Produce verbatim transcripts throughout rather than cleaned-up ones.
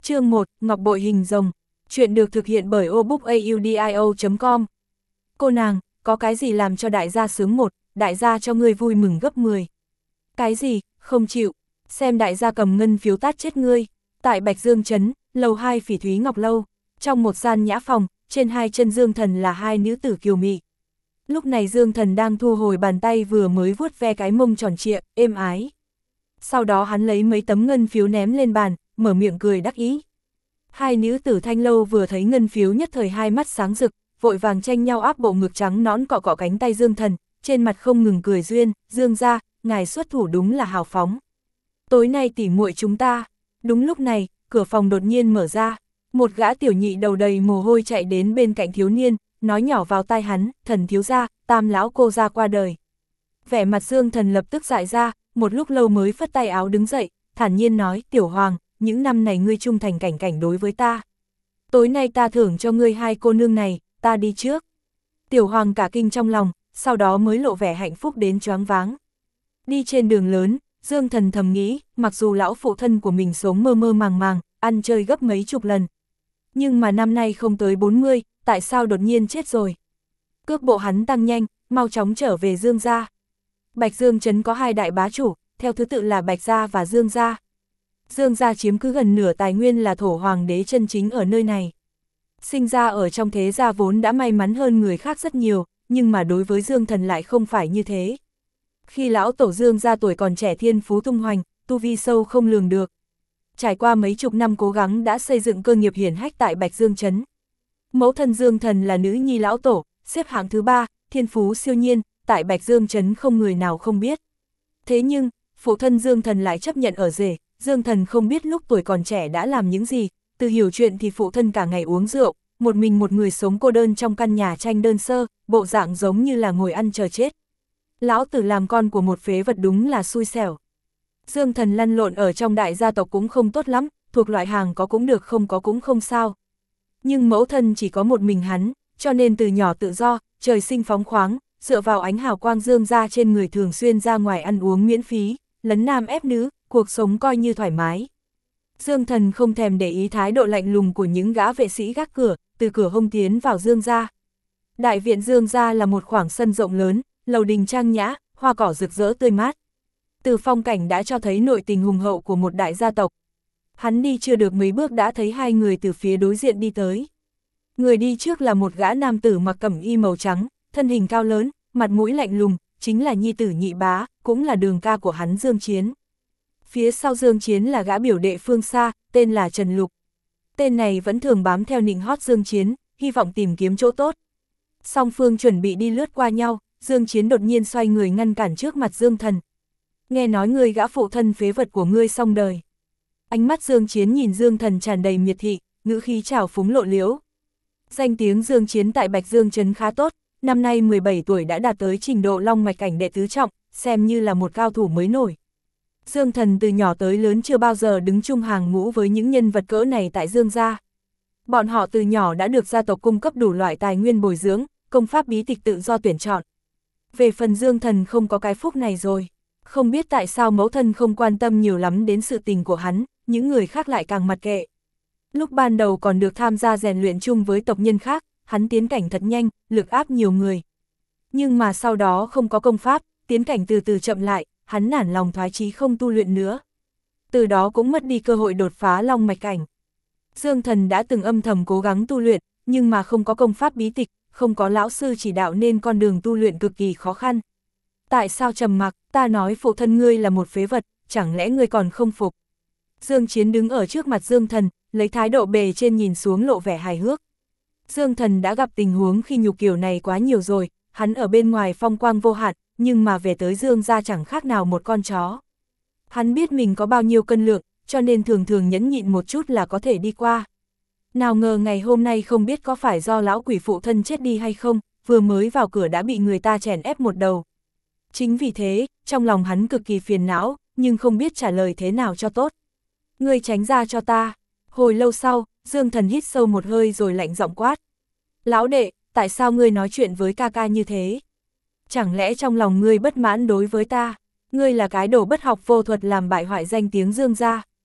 Chương một, Ngọc bội hình rồng. Chuyện được thực hiện bởi obookaudio chấm com. Cô nàng, có cái gì làm cho đại gia sướng một, đại gia cho ngươi vui mừng gấp mười. Cái gì, không chịu, xem đại gia cầm ngân phiếu tát chết ngươi. Tại Bạch Dương Trấn, lầu hai Phỉ Thúy Ngọc Lâu, trong một gian nhã phòng, trên hai chân Dương Thần là hai nữ tử kiều mị. Lúc này Dương Thần đang thu hồi bàn tay vừa mới vuốt ve cái mông tròn trịa, êm ái. Sau đó hắn lấy mấy tấm ngân phiếu ném lên bàn, mở miệng cười đắc ý. Hai nữ tử Thanh Lâu vừa thấy ngân phiếu nhất thời hai mắt sáng rực, vội vàng tranh nhau áp bộ ngực trắng nõn cọ cọ cánh tay Dương Thần, trên mặt không ngừng cười duyên, Dương gia, ngài xuất thủ đúng là hào phóng. Tối nay tỉ muội chúng ta. Đúng lúc này, cửa phòng đột nhiên mở ra, một gã tiểu nhị đầu đầy mồ hôi chạy đến bên cạnh thiếu niên, nói nhỏ vào tai hắn, Thần thiếu gia, Tam lão cô gia qua đời. Vẻ mặt Dương Thần lập tức dại ra, một lúc lâu mới phất tay áo đứng dậy, thản nhiên nói, Tiểu Hoàng, những năm này ngươi trung thành cảnh cảnh đối với ta. Tối nay ta thưởng cho ngươi hai cô nương này, ta đi trước. Tiểu Hoàng cả kinh trong lòng, sau đó mới lộ vẻ hạnh phúc đến choáng váng. Đi trên đường lớn, Dương Thần thầm nghĩ, mặc dù lão phụ thân của mình sống mơ mơ màng màng, ăn chơi gấp mấy chục lần. Nhưng mà năm nay không tới bốn mươi, tại sao đột nhiên chết rồi? Cước bộ hắn tăng nhanh, mau chóng trở về Dương gia. Bạch Dương Trấn có hai đại bá chủ, theo thứ tự là Bạch gia và Dương gia. Dương gia chiếm cứ gần nửa tài nguyên là thổ hoàng đế chân chính ở nơi này. Sinh ra ở trong thế gia vốn đã may mắn hơn người khác rất nhiều, nhưng mà đối với Dương Thần lại không phải như thế. Khi lão tổ Dương gia tuổi còn trẻ thiên phú tung hoành, tu vi sâu không lường được. Trải qua mấy chục năm cố gắng đã xây dựng cơ nghiệp hiển hách tại Bạch Dương Trấn. Mẫu thân Dương Thần là nữ nhi lão tổ, xếp hạng thứ ba, thiên phú siêu nhiên, tại Bạch Dương Trấn không người nào không biết. Thế nhưng, phụ thân Dương Thần lại chấp nhận ở rể, Dương Thần không biết lúc tuổi còn trẻ đã làm những gì, từ hiểu chuyện thì phụ thân cả ngày uống rượu, một mình một người sống cô đơn trong căn nhà tranh đơn sơ, bộ dạng giống như là ngồi ăn chờ chết. Lão tử làm con của một phế vật đúng là xui xẻo. Dương Thần lăn lộn ở trong đại gia tộc cũng không tốt lắm, thuộc loại hàng có cũng được không có cũng không sao. Nhưng mẫu thân chỉ có một mình hắn, cho nên từ nhỏ tự do, trời sinh phóng khoáng, dựa vào ánh hào quang Dương gia trên người thường xuyên ra ngoài ăn uống miễn phí, lấn nam ép nữ, cuộc sống coi như thoải mái. Dương Thần không thèm để ý thái độ lạnh lùng của những gã vệ sĩ gác cửa, từ cửa hông tiến vào Dương gia. Đại viện Dương gia là một khoảng sân rộng lớn, lầu đình trang nhã, hoa cỏ rực rỡ tươi mát. Từ phong cảnh đã cho thấy nội tình hùng hậu của một đại gia tộc. Hắn đi chưa được mấy bước đã thấy hai người từ phía đối diện đi tới. Người đi trước là một gã nam tử mặc cẩm y màu trắng, thân hình cao lớn, mặt mũi lạnh lùng, chính là nhi tử Nhị bá, cũng là đường ca của hắn Dương Chiến. Phía sau Dương Chiến là gã biểu đệ phương xa, tên là Trần Lục. Tên này vẫn thường bám theo nịnh hót Dương Chiến, hy vọng tìm kiếm chỗ tốt. Song phương chuẩn bị đi lướt qua nhau, Dương Chiến đột nhiên xoay người ngăn cản trước mặt Dương Thần. Nghe nói ngươi gã phụ thân phế vật của ngươi xong đời. Ánh mắt Dương Chiến nhìn Dương Thần tràn đầy miệt thị, ngữ khí trào phúng lộ liễu. Danh tiếng Dương Chiến tại Bạch Dương Trấn khá tốt, năm nay mười bảy tuổi đã đạt tới trình độ long mạch cảnh đệ tứ trọng, xem như là một cao thủ mới nổi. Dương Thần từ nhỏ tới lớn chưa bao giờ đứng chung hàng ngũ với những nhân vật cỡ này tại Dương gia. Bọn họ từ nhỏ đã được gia tộc cung cấp đủ loại tài nguyên bồi dưỡng, công pháp bí tịch tự do tuyển chọn. Về phần Dương Thần không có cái phúc này rồi. Không biết tại sao mẫu thân không quan tâm nhiều lắm đến sự tình của hắn, những người khác lại càng mặc kệ. Lúc ban đầu còn được tham gia rèn luyện chung với tộc nhân khác, hắn tiến cảnh thật nhanh, lực áp nhiều người. Nhưng mà sau đó không có công pháp, tiến cảnh từ từ chậm lại, hắn nản lòng thoái chí không tu luyện nữa. Từ đó cũng mất đi cơ hội đột phá long mạch cảnh. Dương Thần đã từng âm thầm cố gắng tu luyện, nhưng mà không có công pháp bí tịch, không có lão sư chỉ đạo nên con đường tu luyện cực kỳ khó khăn. Tại sao trầm mặc, ta nói phụ thân ngươi là một phế vật, chẳng lẽ ngươi còn không phục? Dương Chiến đứng ở trước mặt Dương Thần, lấy thái độ bề trên nhìn xuống lộ vẻ hài hước. Dương Thần đã gặp tình huống khi nhục kiểu này quá nhiều rồi, hắn ở bên ngoài phong quang vô hạn, nhưng mà về tới Dương gia chẳng khác nào một con chó. Hắn biết mình có bao nhiêu cân lượng, cho nên thường thường nhẫn nhịn một chút là có thể đi qua. Nào ngờ ngày hôm nay không biết có phải do lão quỷ phụ thân chết đi hay không, vừa mới vào cửa đã bị người ta chèn ép một đầu. Chính vì thế, trong lòng hắn cực kỳ phiền não, nhưng không biết trả lời thế nào cho tốt. Ngươi tránh ra cho ta. Hồi lâu sau, Dương Thần hít sâu một hơi rồi lạnh giọng quát. Lão đệ, tại sao ngươi nói chuyện với ca ca như thế? Chẳng lẽ trong lòng ngươi bất mãn đối với ta? Ngươi là cái đồ bất học vô thuật làm bại hoại danh tiếng Dương gia.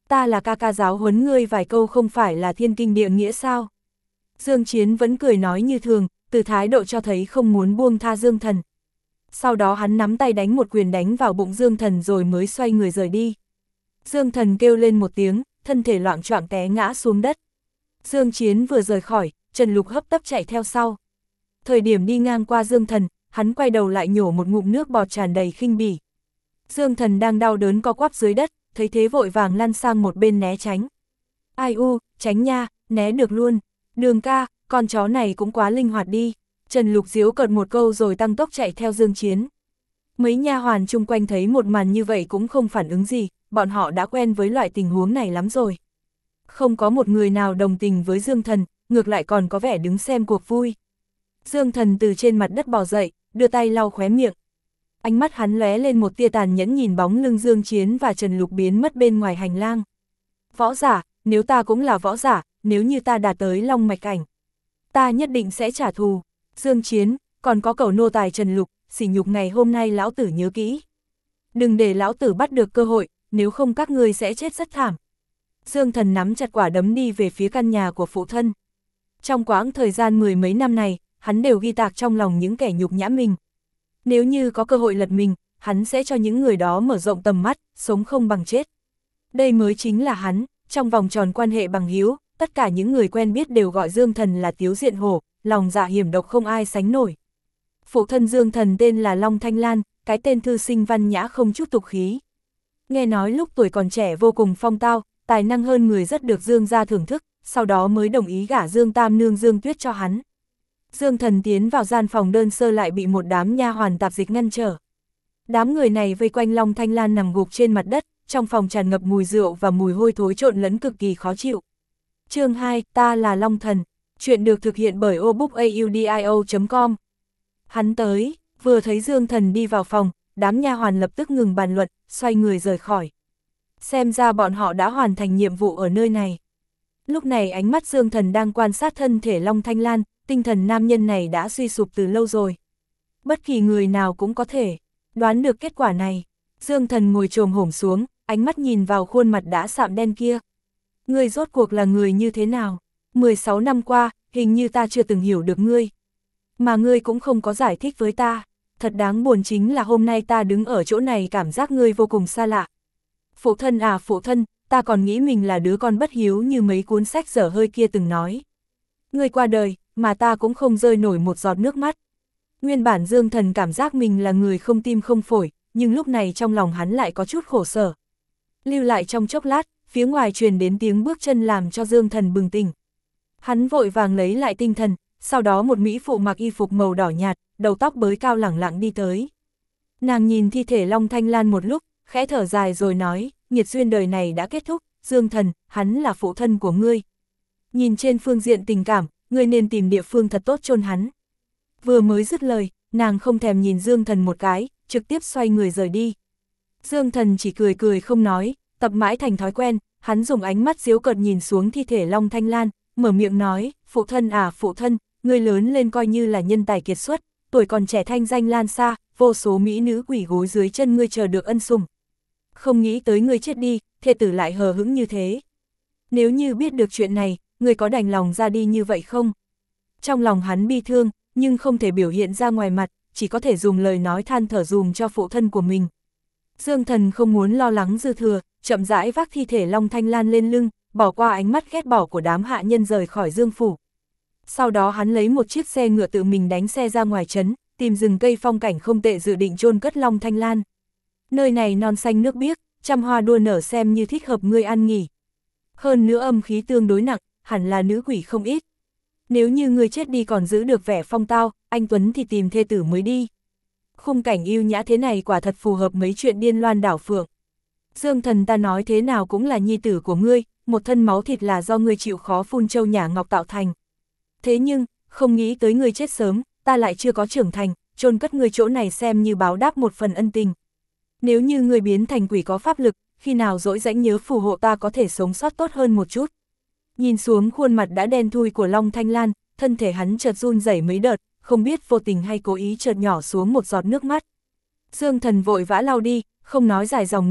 Ta là ca ca giáo huấn ngươi vài câu không phải là thiên kinh địa nghĩa sao? Dương Chiến vẫn cười nói như thường, từ thái độ cho thấy không muốn buông tha Dương Thần. Sau đó hắn nắm tay đánh một quyền đánh vào bụng Dương Thần rồi mới xoay người rời đi. Dương Thần kêu lên một tiếng, thân thể loạng choạng té ngã xuống đất. Dương Chiến vừa rời khỏi, Trần Lục hấp tấp chạy theo sau. Thời điểm đi ngang qua Dương Thần, hắn quay đầu lại nhổ một ngụm nước bọt tràn đầy khinh bỉ. Dương Thần đang đau đớn co quắp dưới đất, thấy thế vội vàng lăn sang một bên né tránh. Ai u, tránh nha, né được luôn. Đường ca, con chó này cũng quá linh hoạt đi. Trần Lục giễu cợt một câu rồi tăng tốc chạy theo Dương Chiến. Mấy nha hoàn chung quanh thấy một màn như vậy cũng không phản ứng gì, bọn họ đã quen với loại tình huống này lắm rồi. Không có một người nào đồng tình với Dương Thần, ngược lại còn có vẻ đứng xem cuộc vui. Dương Thần từ trên mặt đất bò dậy, đưa tay lau khóe miệng. Ánh mắt hắn lóe lên một tia tàn nhẫn nhìn bóng lưng Dương Chiến và Trần Lục biến mất bên ngoài hành lang. Võ giả, nếu ta cũng là võ giả, nếu như ta đạt tới long mạch cảnh, ta nhất định sẽ trả thù. Dương Chiến, còn có cẩu nô tài Trần Lục, sỉ nhục ngày hôm nay lão tử nhớ kỹ. Đừng để lão tử bắt được cơ hội, nếu không các ngươi sẽ chết rất thảm. Dương Thần nắm chặt quả đấm đi về phía căn nhà của phụ thân. Trong quãng thời gian mười mấy năm này, hắn đều ghi tạc trong lòng những kẻ nhục nhã mình. Nếu như có cơ hội lật mình, hắn sẽ cho những người đó mở rộng tầm mắt, sống không bằng chết. Đây mới chính là hắn, trong vòng tròn quan hệ bằng hữu, tất cả những người quen biết đều gọi Dương Thần là Tiếu Diện Hổ, lòng dạ hiểm độc không ai sánh nổi. Phụ thân Dương Thần tên là Long Thanh Lan, cái tên thư sinh văn nhã không chút tục khí. Nghe nói lúc tuổi còn trẻ vô cùng phong tao, tài năng hơn người rất được Dương gia thưởng thức, sau đó mới đồng ý gả Dương Tam Nương Dương Tuyết cho hắn. Dương Thần tiến vào gian phòng đơn sơ lại bị một đám nha hoàn tạp dịch ngăn trở. Đám người này vây quanh Long Thanh Lan nằm gục trên mặt đất, trong phòng tràn ngập mùi rượu và mùi hôi thối trộn lẫn cực kỳ khó chịu. Chương hai, ta là Long Thần. Chuyện được thực hiện bởi obookaudio chấm com. Hắn tới, vừa thấy Dương Thần đi vào phòng, đám nha hoàn lập tức ngừng bàn luận, xoay người rời khỏi. Xem ra bọn họ đã hoàn thành nhiệm vụ ở nơi này. Lúc này ánh mắt Dương Thần đang quan sát thân thể Long Thanh Lan, tinh thần nam nhân này đã suy sụp từ lâu rồi. Bất kỳ người nào cũng có thể đoán được kết quả này. Dương Thần ngồi chồm hổm xuống, ánh mắt nhìn vào khuôn mặt đã sạm đen kia. Ngươi rốt cuộc là người như thế nào? mười sáu năm qua, hình như ta chưa từng hiểu được ngươi. Mà ngươi cũng không có giải thích với ta. Thật đáng buồn chính là hôm nay ta đứng ở chỗ này cảm giác ngươi vô cùng xa lạ. Phụ thân à phụ thân, ta còn nghĩ mình là đứa con bất hiếu như mấy cuốn sách dở hơi kia từng nói. Ngươi qua đời, mà ta cũng không rơi nổi một giọt nước mắt. Nguyên bản Dương Thần cảm giác mình là người không tim không phổi, nhưng lúc này trong lòng hắn lại có chút khổ sở. Lưu lại trong chốc lát, phía ngoài truyền đến tiếng bước chân làm cho Dương Thần bừng tỉnh. Hắn vội vàng lấy lại tinh thần, sau đó một mỹ phụ mặc y phục màu đỏ nhạt, đầu tóc bới cao lẳng lặng đi tới. Nàng nhìn thi thể Long Thanh Lan một lúc, khẽ thở dài rồi nói, nghiệt duyên đời này đã kết thúc, Dương Thần, hắn là phụ thân của ngươi. Nhìn trên phương diện tình cảm, ngươi nên tìm địa phương thật tốt chôn hắn. Vừa mới dứt lời, nàng không thèm nhìn Dương Thần một cái, trực tiếp xoay người rời đi. Dương Thần chỉ cười cười không nói, tập mãi thành thói quen, hắn dùng ánh mắt giễu cợt nhìn xuống thi thể Long Thanh Lan, mở miệng nói, phụ thân à phụ thân, ngươi lớn lên coi như là nhân tài kiệt xuất, tuổi còn trẻ thanh danh lan xa, vô số mỹ nữ quỷ gối dưới chân ngươi chờ được ân sủng. Không nghĩ tới ngươi chết đi, thê tử lại hờ hững như thế. Nếu như biết được chuyện này, ngươi có đành lòng ra đi như vậy không? Trong lòng hắn bi thương, nhưng không thể biểu hiện ra ngoài mặt, chỉ có thể dùng lời nói than thở dùm cho phụ thân của mình. Dương Thần không muốn lo lắng dư thừa, chậm rãi vác thi thể Long Thanh Lan lên lưng, bỏ qua ánh mắt ghét bỏ của đám hạ nhân rời khỏi Dương phủ. Sau đó hắn lấy một chiếc xe ngựa tự mình đánh xe ra ngoài trấn, tìm rừng cây phong cảnh không tệ dự định chôn cất Long Thanh Lan. Nơi này non xanh nước biếc, trăm hoa đua nở xem như thích hợp ngươi ăn nghỉ. Hơn nữa âm khí tương đối nặng, hẳn là nữ quỷ không ít. Nếu như ngươi chết đi còn giữ được vẻ phong tao, anh Tuấn thì tìm thê tử mới đi. Khung cảnh yêu nhã thế này quả thật phù hợp mấy chuyện điên loan đảo phượng. Dương Thần, ta nói thế nào cũng là nhi tử của ngươi, một thân máu thịt là do ngươi chịu khó phun châu nhả ngọc tạo thành. Thế nhưng, không nghĩ tới ngươi chết sớm, ta lại chưa có trưởng thành, chôn cất ngươi chỗ này xem như báo đáp một phần ân tình. Nếu như ngươi biến thành quỷ có pháp lực, khi nào dỗi rãnh nhớ phù hộ ta có thể sống sót tốt hơn một chút. Nhìn xuống khuôn mặt đã đen thui của Long Thanh Lan, thân thể hắn chợt run rẩy mấy đợt, không biết vô tình hay cố ý chợt nhỏ xuống một giọt nước mắt. Dương Thần vội vã lau đi, không nói dài dòng nữa,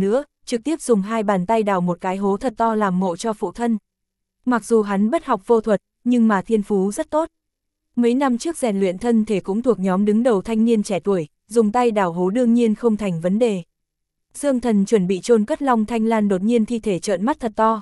trực tiếp dùng hai bàn tay đào một cái hố thật to làm mộ cho phụ thân. Mặc dù hắn bất học vô thuật, nhưng mà thiên phú rất tốt. Mấy năm trước rèn luyện thân thể cũng thuộc nhóm đứng đầu thanh niên trẻ tuổi, dùng tay đào hố đương nhiên không thành vấn đề. Dương Thần chuẩn bị chôn cất Long Thanh Lan, đột nhiên thi thể trợn mắt thật to.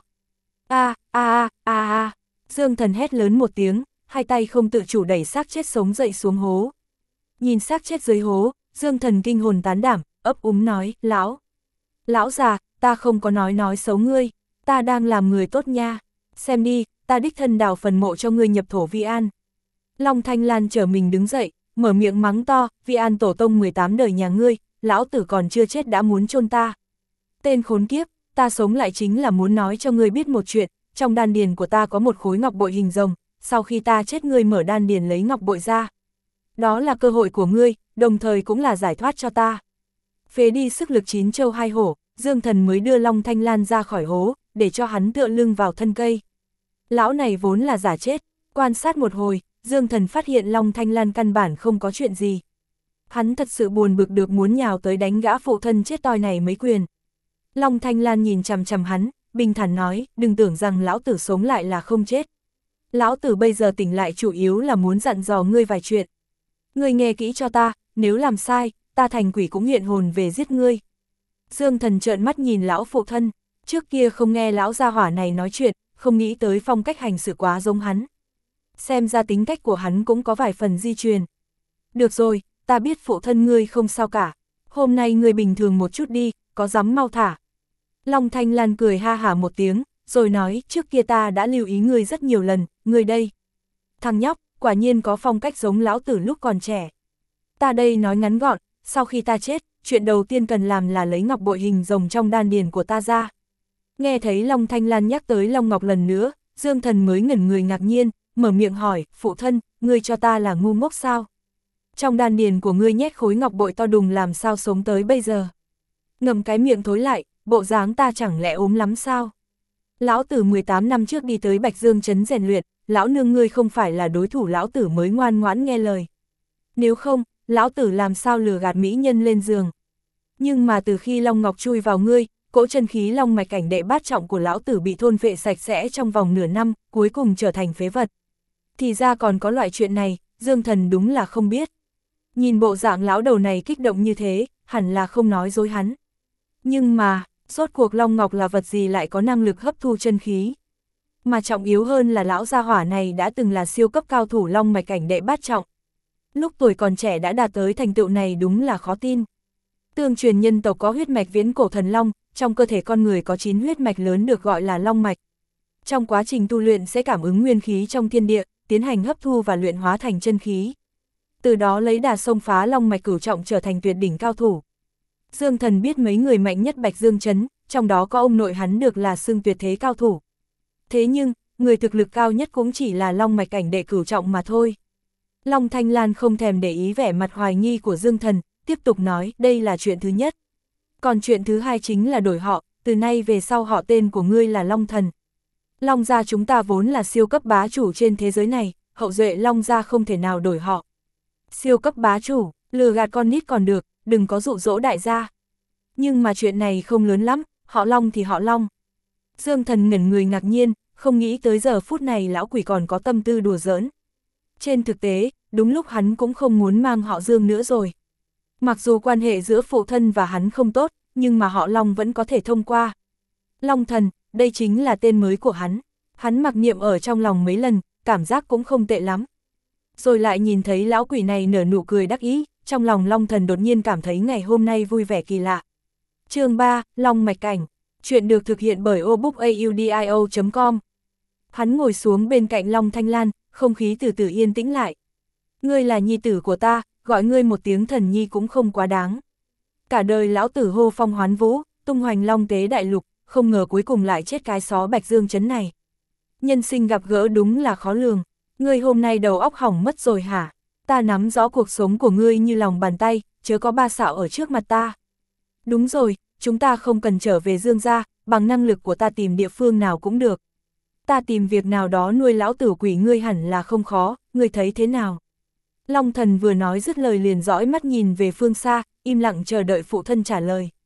A a a a a. Dương Thần hét lớn một tiếng, hai tay không tự chủ đẩy xác chết sống dậy xuống hố. Nhìn xác chết dưới hố, Dương Thần kinh hồn tán đảm, ấp úng nói, lão. Lão già, ta không có nói nói xấu ngươi, ta đang làm người tốt nha. Xem đi, ta đích thân đào phần mộ cho ngươi nhập thổ vi an. Long Thanh Lan trở mình đứng dậy, mở miệng mắng to, vi an tổ tông mười tám đời nhà ngươi, lão tử còn chưa chết đã muốn chôn ta. Tên khốn kiếp, ta sống lại chính là muốn nói cho ngươi biết một chuyện, trong đan điền của ta có một khối ngọc bội hình rồng, sau khi ta chết ngươi mở đan điền lấy ngọc bội ra. Đó là cơ hội của ngươi, đồng thời cũng là giải thoát cho ta. Phế đi sức lực chín châu hai hổ, Dương Thần mới đưa Long Thanh Lan ra khỏi hố, để cho hắn tựa lưng vào thân cây. Lão này vốn là giả chết, quan sát một hồi, Dương Thần phát hiện Long Thanh Lan căn bản không có chuyện gì. Hắn thật sự buồn bực được muốn nhào tới đánh gã phụ thân chết toi này mấy quyền. Long Thanh Lan nhìn chằm chằm hắn, bình thản nói, đừng tưởng rằng lão tử sống lại là không chết. Lão tử bây giờ tỉnh lại chủ yếu là muốn dặn dò ngươi vài chuyện. Ngươi nghe kỹ cho ta, nếu làm sai, ta thành quỷ cũng hiện hồn về giết ngươi. Dương Thần trợn mắt nhìn lão phụ thân, trước kia không nghe lão gia hỏa này nói chuyện, không nghĩ tới phong cách hành xử quá giống hắn. Xem ra tính cách của hắn cũng có vài phần di truyền. Được rồi, ta biết phụ thân ngươi không sao cả, hôm nay ngươi bình thường một chút đi, có dám mau thả. Long Thanh Lan cười ha hả một tiếng, rồi nói, trước kia ta đã lưu ý ngươi rất nhiều lần, ngươi đây. Thằng nhóc, quả nhiên có phong cách giống lão tử lúc còn trẻ. Ta đây nói ngắn gọn, sau khi ta chết, chuyện đầu tiên cần làm là lấy ngọc bội hình rồng trong đan điền của ta ra. Nghe thấy Long Thanh Lan nhắc tới Long Ngọc lần nữa, Dương Thần mới ngẩn người ngạc nhiên, mở miệng hỏi, phụ thân, ngươi cho ta là ngu ngốc sao? Trong đan điền của ngươi nhét khối ngọc bội to đùng làm sao sống tới bây giờ? Ngậm cái miệng thối lại, bộ dáng ta chẳng lẽ ốm lắm sao? Lão tử mười tám năm trước đi tới Bạch Dương trấn rèn luyện, lão nương ngươi không phải là đối thủ lão tử mới ngoan ngoãn nghe lời. Nếu không, lão tử làm sao lừa gạt mỹ nhân lên giường? Nhưng mà từ khi Long Ngọc chui vào ngươi, cỗ chân khí long mạch cảnh đệ bát trọng của lão tử bị thôn phệ sạch sẽ trong vòng nửa năm, cuối cùng trở thành phế vật. Thì ra còn có loại chuyện này, Dương Thần đúng là không biết. Nhìn bộ dạng lão đầu này kích động như thế, hẳn là không nói dối hắn. Nhưng mà, rốt cuộc Long Ngọc là vật gì lại có năng lực hấp thu chân khí? Mà trọng yếu hơn là lão gia hỏa này đã từng là siêu cấp cao thủ long mạch cảnh đệ bát trọng. Lúc tuổi còn trẻ đã đạt tới thành tựu này đúng là khó tin. Tương truyền nhân tộc có huyết mạch viễn cổ thần long, trong cơ thể con người có chín huyết mạch lớn được gọi là long mạch. Trong quá trình tu luyện sẽ cảm ứng nguyên khí trong thiên địa, tiến hành hấp thu và luyện hóa thành chân khí. Từ đó lấy đà xông phá long mạch cửu trọng trở thành tuyệt đỉnh cao thủ. Dương Thần biết mấy người mạnh nhất Bạch Dương trấn, trong đó có ông nội hắn được là xưng tuyệt thế cao thủ. Thế nhưng, người thực lực cao nhất cũng chỉ là long mạch cảnh đệ cửu trọng mà thôi. Long Thanh Lan không thèm để ý vẻ mặt hoài nghi của Dương Thần, tiếp tục nói, đây là chuyện thứ nhất. Còn chuyện thứ hai chính là đổi họ, từ nay về sau họ tên của ngươi là Long Thần. Long gia chúng ta vốn là siêu cấp bá chủ trên thế giới này, hậu duệ Long gia không thể nào đổi họ. Siêu cấp bá chủ, lừa gạt con nít còn được, đừng có dụ dỗ đại gia. Nhưng mà chuyện này không lớn lắm, họ Long thì họ Long. Dương Thần ngẩn người ngạc nhiên, không nghĩ tới giờ phút này lão quỷ còn có tâm tư đùa giỡn. Trên thực tế, đúng lúc hắn cũng không muốn mang họ Dương nữa rồi. Mặc dù quan hệ giữa phụ thân và hắn không tốt, nhưng mà họ Long vẫn có thể thông qua. Long Thần, đây chính là tên mới của hắn. Hắn mặc niệm ở trong lòng mấy lần, cảm giác cũng không tệ lắm. Rồi lại nhìn thấy lão quỷ này nở nụ cười đắc ý, trong lòng Long Thần đột nhiên cảm thấy ngày hôm nay vui vẻ kỳ lạ. Chương ba, Long Mạch Cảnh. Chuyện được thực hiện bởi obookaudio chấm com. Hắn ngồi xuống bên cạnh Long Thanh Lan, không khí từ từ yên tĩnh lại. Ngươi là nhi tử của ta, gọi ngươi một tiếng thần nhi cũng không quá đáng. Cả đời lão tử hô phong hoán vũ, tung hoành long tế đại lục, không ngờ cuối cùng lại chết cái xó Bạch Dương trấn này. Nhân sinh gặp gỡ đúng là khó lường, ngươi hôm nay đầu óc hỏng mất rồi hả? Ta nắm rõ cuộc sống của ngươi như lòng bàn tay, chớ có ba xạo ở trước mặt ta. Đúng rồi, chúng ta không cần trở về Dương gia, bằng năng lực của ta tìm địa phương nào cũng được. Ta tìm việc nào đó nuôi lão tử quỷ ngươi hẳn là không khó, ngươi thấy thế nào? Long Thần vừa nói dứt lời liền dõi mắt nhìn về phương xa, im lặng chờ đợi phụ thân trả lời.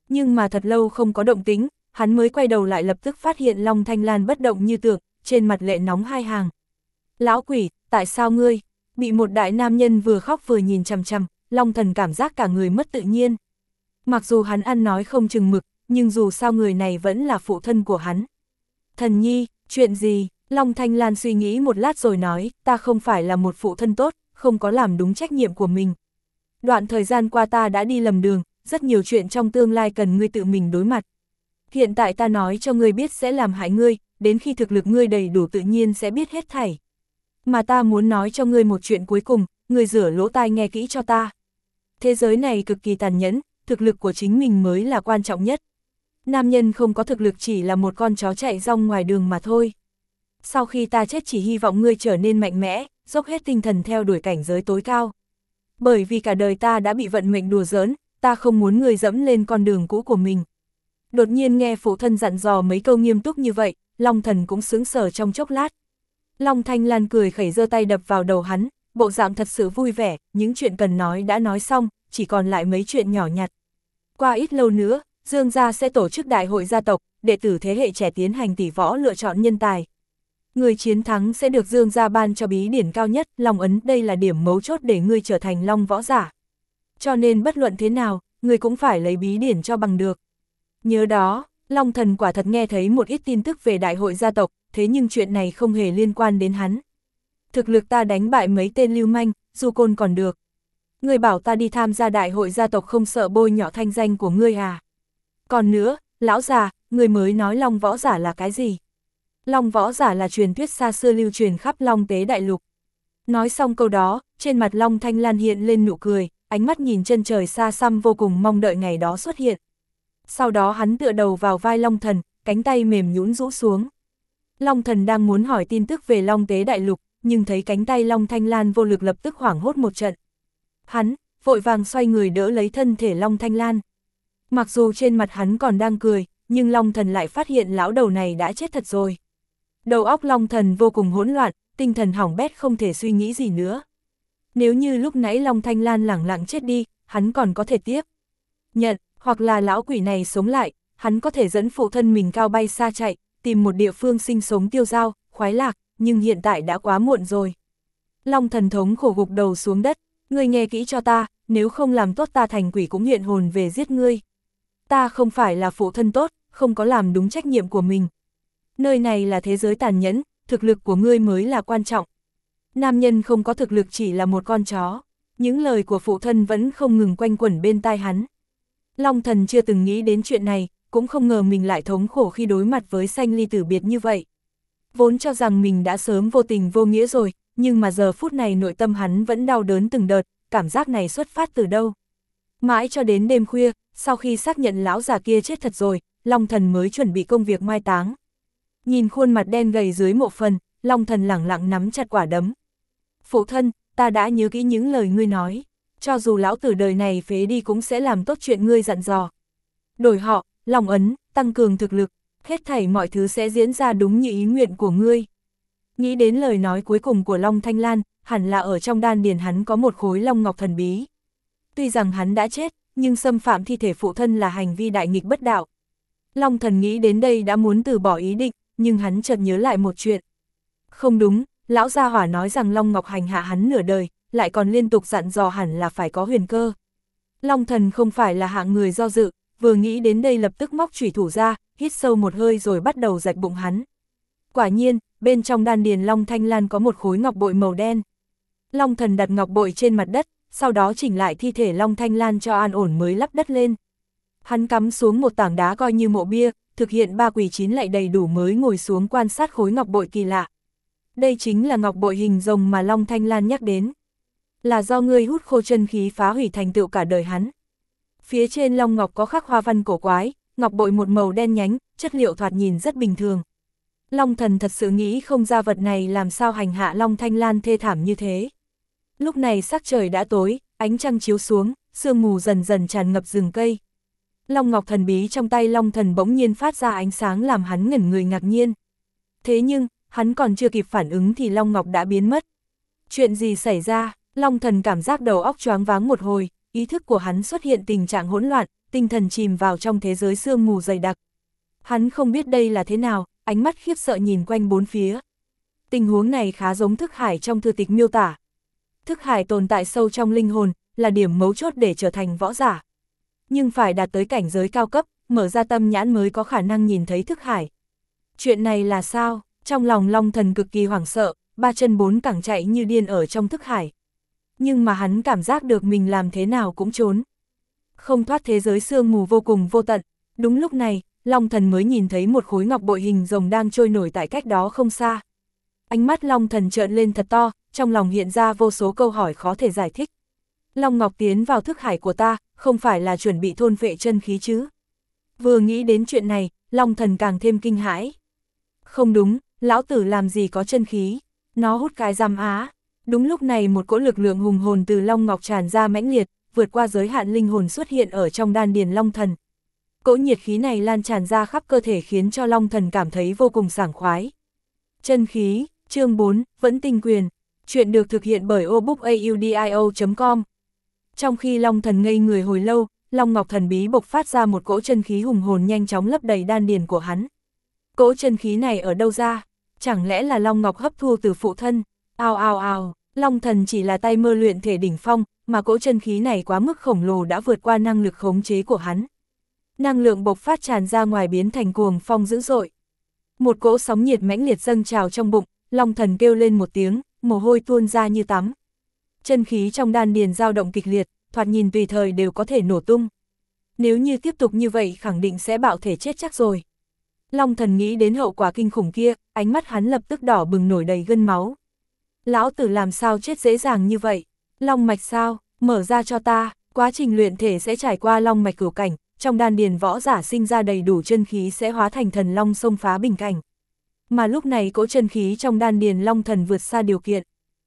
Nhưng mà thật lâu không có động tĩnh, hắn mới quay đầu lại lập tức phát hiện Long Thanh Lan bất động như tượng, trên mặt lệ nóng hai hàng. Lão quỷ, tại sao ngươi? Bị một đại nam nhân vừa khóc vừa nhìn chằm chằm, Long Thần cảm giác cả người mất tự nhiên. Mặc dù hắn ăn nói không chừng mực, nhưng dù sao người này vẫn là phụ thân của hắn. Thần nhi, chuyện gì? Long Thanh Lan suy nghĩ một lát rồi nói, ta không phải là một phụ thân tốt, không có làm đúng trách nhiệm của mình. Đoạn thời gian qua ta đã đi lầm đường, rất nhiều chuyện trong tương lai cần ngươi tự mình đối mặt. Hiện tại ta nói cho ngươi biết sẽ làm hại ngươi, đến khi thực lực ngươi đầy đủ tự nhiên sẽ biết hết thảy. Mà ta muốn nói cho ngươi một chuyện cuối cùng, ngươi rửa lỗ tai nghe kỹ cho ta. Thế giới này cực kỳ tàn nhẫn, thực lực của chính mình mới là quan trọng nhất. Nam nhân không có thực lực chỉ là một con chó chạy rong ngoài đường mà thôi. Sau khi ta chết chỉ hy vọng ngươi trở nên mạnh mẽ, dốc hết tinh thần theo đuổi cảnh giới tối cao. Bởi vì cả đời ta đã bị vận mệnh đùa giỡn, ta không muốn ngươi dẫm lên con đường cũ của mình. Đột nhiên nghe phụ thân dặn dò mấy câu nghiêm túc như vậy, Long Thần cũng sững sờ trong chốc lát. Long Thanh Lan cười khẩy giơ tay đập vào đầu hắn, bộ dạng thật sự vui vẻ, những chuyện cần nói đã nói xong, chỉ còn lại mấy chuyện nhỏ nhặt. Qua ít lâu nữa, Dương gia sẽ tổ chức đại hội gia tộc, đệ tử thế hệ trẻ tiến hành tỷ võ lựa chọn nhân tài. Người chiến thắng sẽ được Dương gia ban cho bí điển cao nhất, Long ấn, đây là điểm mấu chốt để ngươi trở thành Long võ giả. Cho nên bất luận thế nào, ngươi cũng phải lấy bí điển cho bằng được. Nhớ đó, Long Thần quả thật nghe thấy một ít tin tức về đại hội gia tộc, thế nhưng chuyện này không hề liên quan đến hắn. Thực lực ta đánh bại mấy tên lưu manh, du côn còn được. Ngươi bảo ta đi tham gia đại hội gia tộc không sợ bôi nhọ thanh danh của ngươi à? Còn nữa, lão già, ngươi mới nói Long võ giả là cái gì? Long võ giả là truyền thuyết xa xưa lưu truyền khắp Long Tế đại lục. Nói xong câu đó, trên mặt Long Thanh Lan hiện lên nụ cười, ánh mắt nhìn chân trời xa xăm vô cùng mong đợi ngày đó xuất hiện. Sau đó hắn tựa đầu vào vai Long Thần, cánh tay mềm nhũn rũ xuống. Long Thần đang muốn hỏi tin tức về Long Tế đại lục, nhưng thấy cánh tay Long Thanh Lan vô lực lập tức hoảng hốt một trận. Hắn, vội vàng xoay người đỡ lấy thân thể Long Thanh Lan. Mặc dù trên mặt hắn còn đang cười, nhưng Long Thần lại phát hiện lão đầu này đã chết thật rồi. Đầu óc Long Thần vô cùng hỗn loạn, tinh thần hỏng bét không thể suy nghĩ gì nữa. Nếu như lúc nãy Long Thanh Lan lẳng lặng chết đi, hắn còn có thể tiếp nhận, hoặc là lão quỷ này sống lại, hắn có thể dẫn phụ thân mình cao bay xa chạy, tìm một địa phương sinh sống tiêu dao, khoái lạc, nhưng hiện tại đã quá muộn rồi. Long Thần thống khổ gục đầu xuống đất, ngươi nghe kỹ cho ta, nếu không làm tốt ta thành quỷ cũng hiện hồn về giết ngươi. Ta không phải là phụ thân tốt, không có làm đúng trách nhiệm của mình. Nơi này là thế giới tàn nhẫn, thực lực của ngươi mới là quan trọng. Nam nhân không có thực lực chỉ là một con chó. Những lời của phụ thân vẫn không ngừng quanh quẩn bên tai hắn. Long Thần chưa từng nghĩ đến chuyện này, cũng không ngờ mình lại thống khổ khi đối mặt với sanh ly tử biệt như vậy. Vốn cho rằng mình đã sớm vô tình vô nghĩa rồi, nhưng mà giờ phút này nội tâm hắn vẫn đau đớn từng đợt, cảm giác này xuất phát từ đâu. Mãi cho đến đêm khuya, sau khi xác nhận lão già kia chết thật rồi, Long Thần mới chuẩn bị công việc mai táng. Nhìn khuôn mặt đen gầy dưới mộ phần, Long Thần lẳng lặng nắm chặt quả đấm. Phụ thân, ta đã nhớ kỹ những lời ngươi nói, cho dù lão tử đời này phế đi cũng sẽ làm tốt chuyện ngươi dặn dò. Đổi họ, Long ấn, tăng cường thực lực, hết thảy mọi thứ sẽ diễn ra đúng như ý nguyện của ngươi. Nghĩ đến lời nói cuối cùng của Long Thanh Lan, hẳn là ở trong đan điền hắn có một khối long ngọc thần bí. Tuy rằng hắn đã chết, nhưng xâm phạm thi thể phụ thân là hành vi đại nghịch bất đạo. Long Thần nghĩ đến đây đã muốn từ bỏ ý định, nhưng hắn chợt nhớ lại một chuyện. Không đúng, lão gia hỏa nói rằng Long Ngọc hành hạ hắn nửa đời, lại còn liên tục dặn dò hẳn là phải có huyền cơ. Long Thần không phải là hạng người do dự, vừa nghĩ đến đây lập tức móc chủy thủ ra, hít sâu một hơi rồi bắt đầu rạch bụng hắn. Quả nhiên, bên trong đan điền Long Thanh Lan có một khối ngọc bội màu đen. Long Thần đặt ngọc bội trên mặt đất, sau đó chỉnh lại thi thể Long Thanh Lan cho an ổn mới lắp đất lên. Hắn cắm xuống một tảng đá coi như mộ bia, thực hiện ba quỳ chín lạy đầy đủ mới ngồi xuống quan sát khối ngọc bội kỳ lạ. Đây chính là ngọc bội hình rồng mà Long Thanh Lan nhắc đến. Là do ngươi hút khô chân khí phá hủy thành tựu cả đời hắn. Phía trên long ngọc có khắc hoa văn cổ quái, ngọc bội một màu đen nhánh, chất liệu thoạt nhìn rất bình thường. Long Thần thật sự nghĩ không ra vật này làm sao hành hạ Long Thanh Lan thê thảm như thế. Lúc này sắc trời đã tối, ánh trăng chiếu xuống, sương mù dần dần tràn ngập rừng cây. Long ngọc thần bí trong tay Long Thần bỗng nhiên phát ra ánh sáng làm hắn ngẩn người ngạc nhiên. Thế nhưng, hắn còn chưa kịp phản ứng thì Long ngọc đã biến mất. Chuyện gì xảy ra? Long Thần cảm giác đầu óc choáng váng một hồi, ý thức của hắn xuất hiện tình trạng hỗn loạn, tinh thần chìm vào trong thế giới sương mù dày đặc. Hắn không biết đây là thế nào, ánh mắt khiếp sợ nhìn quanh bốn phía. Tình huống này khá giống thức hải trong thư tịch miêu tả. Thức hải tồn tại sâu trong linh hồn, là điểm mấu chốt để trở thành võ giả. Nhưng phải đạt tới cảnh giới cao cấp, mở ra tâm nhãn mới có khả năng nhìn thấy thức hải. Chuyện này là sao? Trong lòng Long Thần cực kỳ hoảng sợ, ba chân bốn cẳng chạy như điên ở trong thức hải. Nhưng mà hắn cảm giác được mình làm thế nào cũng trốn. Không thoát thế giới sương mù vô cùng vô tận. Đúng lúc này, Long Thần mới nhìn thấy một khối ngọc bội hình rồng đang trôi nổi tại cách đó không xa. Ánh mắt Long Thần trợn lên thật to, trong lòng hiện ra vô số câu hỏi khó thể giải thích. Long Ngọc tiến vào thức hải của ta, không phải là chuẩn bị thôn phệ chân khí chứ? Vừa nghĩ đến chuyện này, Long Thần càng thêm kinh hãi. Không đúng, lão tử làm gì có chân khí, nó hút cái răm á. Đúng lúc này một cỗ lực lượng hùng hồn từ Long Ngọc tràn ra mãnh liệt, vượt qua giới hạn linh hồn xuất hiện ở trong đan điền Long Thần. Cỗ nhiệt khí này lan tràn ra khắp cơ thể khiến cho Long Thần cảm thấy vô cùng sảng khoái. Chân khí, chương bốn, Vẫn Tinh Quyền. Chuyện được thực hiện bởi obookaudio chấm com. Trong khi Long Thần ngây người hồi lâu, Long Ngọc thần bí bộc phát ra một cỗ chân khí hùng hồn nhanh chóng lấp đầy đan điền của hắn. Cỗ chân khí này ở đâu ra? Chẳng lẽ là Long Ngọc hấp thu từ phụ thân? Ao ao ao, Long Thần chỉ là tay mơ luyện thể đỉnh phong, mà cỗ chân khí này quá mức khổng lồ đã vượt qua năng lực khống chế của hắn. Năng lượng bộc phát tràn ra ngoài biến thành cuồng phong dữ dội. Một cỗ sóng nhiệt mãnh liệt dâng trào trong bụng, Long Thần kêu lên một tiếng, mồ hôi tuôn ra như tắm. Chân khí trong đan điền dao động kịch liệt, thoạt nhìn tùy thời đều có thể nổ tung. Nếu như tiếp tục như vậy khẳng định sẽ bạo thể chết chắc rồi. Long Thần nghĩ đến hậu quả kinh khủng kia, ánh mắt hắn lập tức đỏ bừng nổi đầy gân máu. Lão tử làm sao chết dễ dàng như vậy? Long mạch sao? Mở ra cho ta. Quá trình luyện thể sẽ trải qua long mạch cửu cảnh, trong đan điền võ giả sinh ra đầy đủ chân khí sẽ hóa thành thần long xông phá bình cảnh. Mà lúc này cỗ chân khí trong đan điền Long Thần vượt xa điều kiện.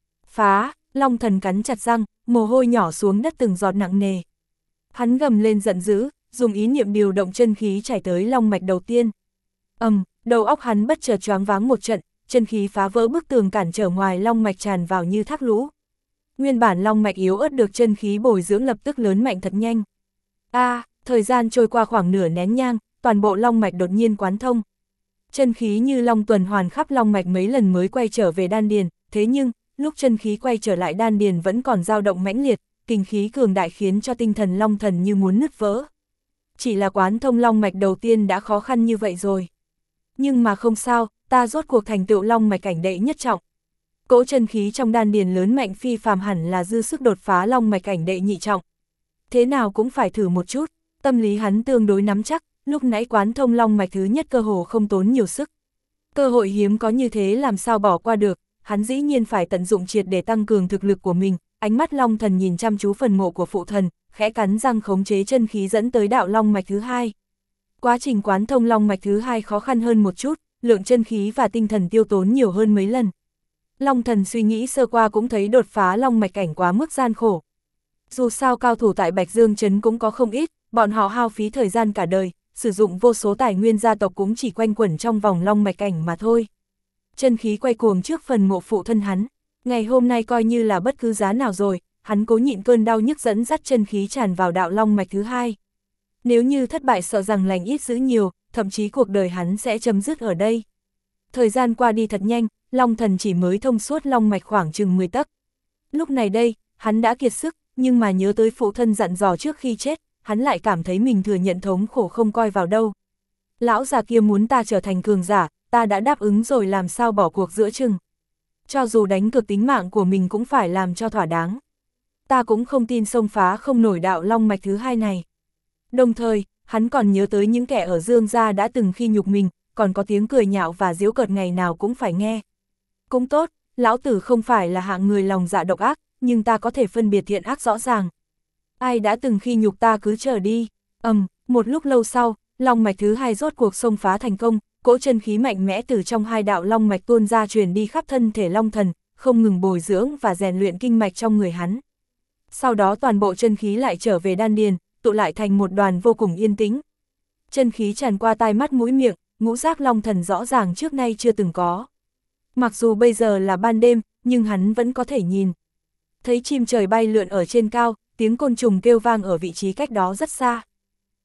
Phá! Long Thần cắn chặt răng, mồ hôi nhỏ xuống đất từng giọt nặng nề. Hắn gầm lên giận dữ, dùng ý niệm điều động chân khí chảy tới long mạch đầu tiên. Ầm, um, đầu óc hắn bất chợt choáng váng một trận, chân khí phá vỡ bức tường cản trở ngoài long mạch tràn vào như thác lũ. Nguyên bản long mạch yếu ớt được chân khí bồi dưỡng lập tức lớn mạnh thật nhanh. A, à, thời gian trôi qua khoảng nửa nén nhang, toàn bộ long mạch đột nhiên quán thông. Chân khí như long tuần hoàn khắp long mạch mấy lần mới quay trở về đan điền, thế nhưng lúc chân khí quay trở lại đan điền vẫn còn dao động mãnh liệt, kinh khí cường đại khiến cho tinh thần Long Thần như muốn nứt vỡ. Chỉ là quán thông long mạch đầu tiên đã khó khăn như vậy rồi. Nhưng mà không sao, ta rốt cuộc thành tựu long mạch cảnh đệ nhất trọng. Cỗ chân khí trong đan điền lớn mạnh phi phàm hẳn là dư sức đột phá long mạch cảnh đệ nhị trọng. Thế nào cũng phải thử một chút, tâm lý hắn tương đối nắm chắc, lúc nãy quán thông long mạch thứ nhất cơ hồ không tốn nhiều sức. Cơ hội hiếm có như thế làm sao bỏ qua được. Hắn dĩ nhiên phải tận dụng triệt để tăng cường thực lực của mình, ánh mắt Long Thần nhìn chăm chú phần mộ của phụ thần, khẽ cắn răng khống chế chân khí dẫn tới đạo long mạch thứ hai. Quá trình quán thông long mạch thứ hai khó khăn hơn một chút, lượng chân khí và tinh thần tiêu tốn nhiều hơn mấy lần. Long Thần suy nghĩ sơ qua cũng thấy đột phá long mạch cảnh quá mức gian khổ. Dù sao cao thủ tại Bạch Dương Trấn cũng có không ít, bọn họ hao phí thời gian cả đời, sử dụng vô số tài nguyên gia tộc cũng chỉ quanh quẩn trong vòng long mạch cảnh mà thôi. Chân khí quay cuồng trước phần mộ phụ thân hắn, ngày hôm nay coi như là bất cứ giá nào rồi, hắn cố nhịn cơn đau nhức dẫn dắt chân khí tràn vào đạo long mạch thứ hai. Nếu như thất bại sợ rằng lành ít dữ nhiều, thậm chí cuộc đời hắn sẽ chấm dứt ở đây. Thời gian qua đi thật nhanh, Long Thần chỉ mới thông suốt long mạch khoảng chừng mười tấc. Lúc này đây, hắn đã kiệt sức, nhưng mà nhớ tới phụ thân dặn dò trước khi chết, hắn lại cảm thấy mình thừa nhận thống khổ không coi vào đâu. Lão già kia muốn ta trở thành cường giả, ta đã đáp ứng rồi làm sao bỏ cuộc giữa chừng. Cho dù đánh cược tính mạng của mình cũng phải làm cho thỏa đáng. Ta cũng không tin xông phá không nổi đạo long mạch thứ hai này. Đồng thời, hắn còn nhớ tới những kẻ ở Dương gia đã từng khi nhục mình, còn có tiếng cười nhạo và giễu cợt ngày nào cũng phải nghe. Cũng tốt, lão tử không phải là hạng người lòng dạ độc ác, nhưng ta có thể phân biệt thiện ác rõ ràng. Ai đã từng khi nhục ta cứ chờ đi. Ầm, um, một lúc lâu sau, long mạch thứ hai rốt cuộc xông phá thành công, cỗ chân khí mạnh mẽ từ trong hai đạo long mạch tuôn ra truyền đi khắp thân thể Long Thần, không ngừng bồi dưỡng và rèn luyện kinh mạch trong người hắn. Sau đó toàn bộ chân khí lại trở về đan điền, tụ lại thành một đoàn vô cùng yên tĩnh. Chân khí tràn qua tai mắt mũi miệng, ngũ giác Long Thần rõ ràng trước nay chưa từng có. Mặc dù bây giờ là ban đêm, nhưng hắn vẫn có thể nhìn. Thấy chim trời bay lượn ở trên cao, tiếng côn trùng kêu vang ở vị trí cách đó rất xa.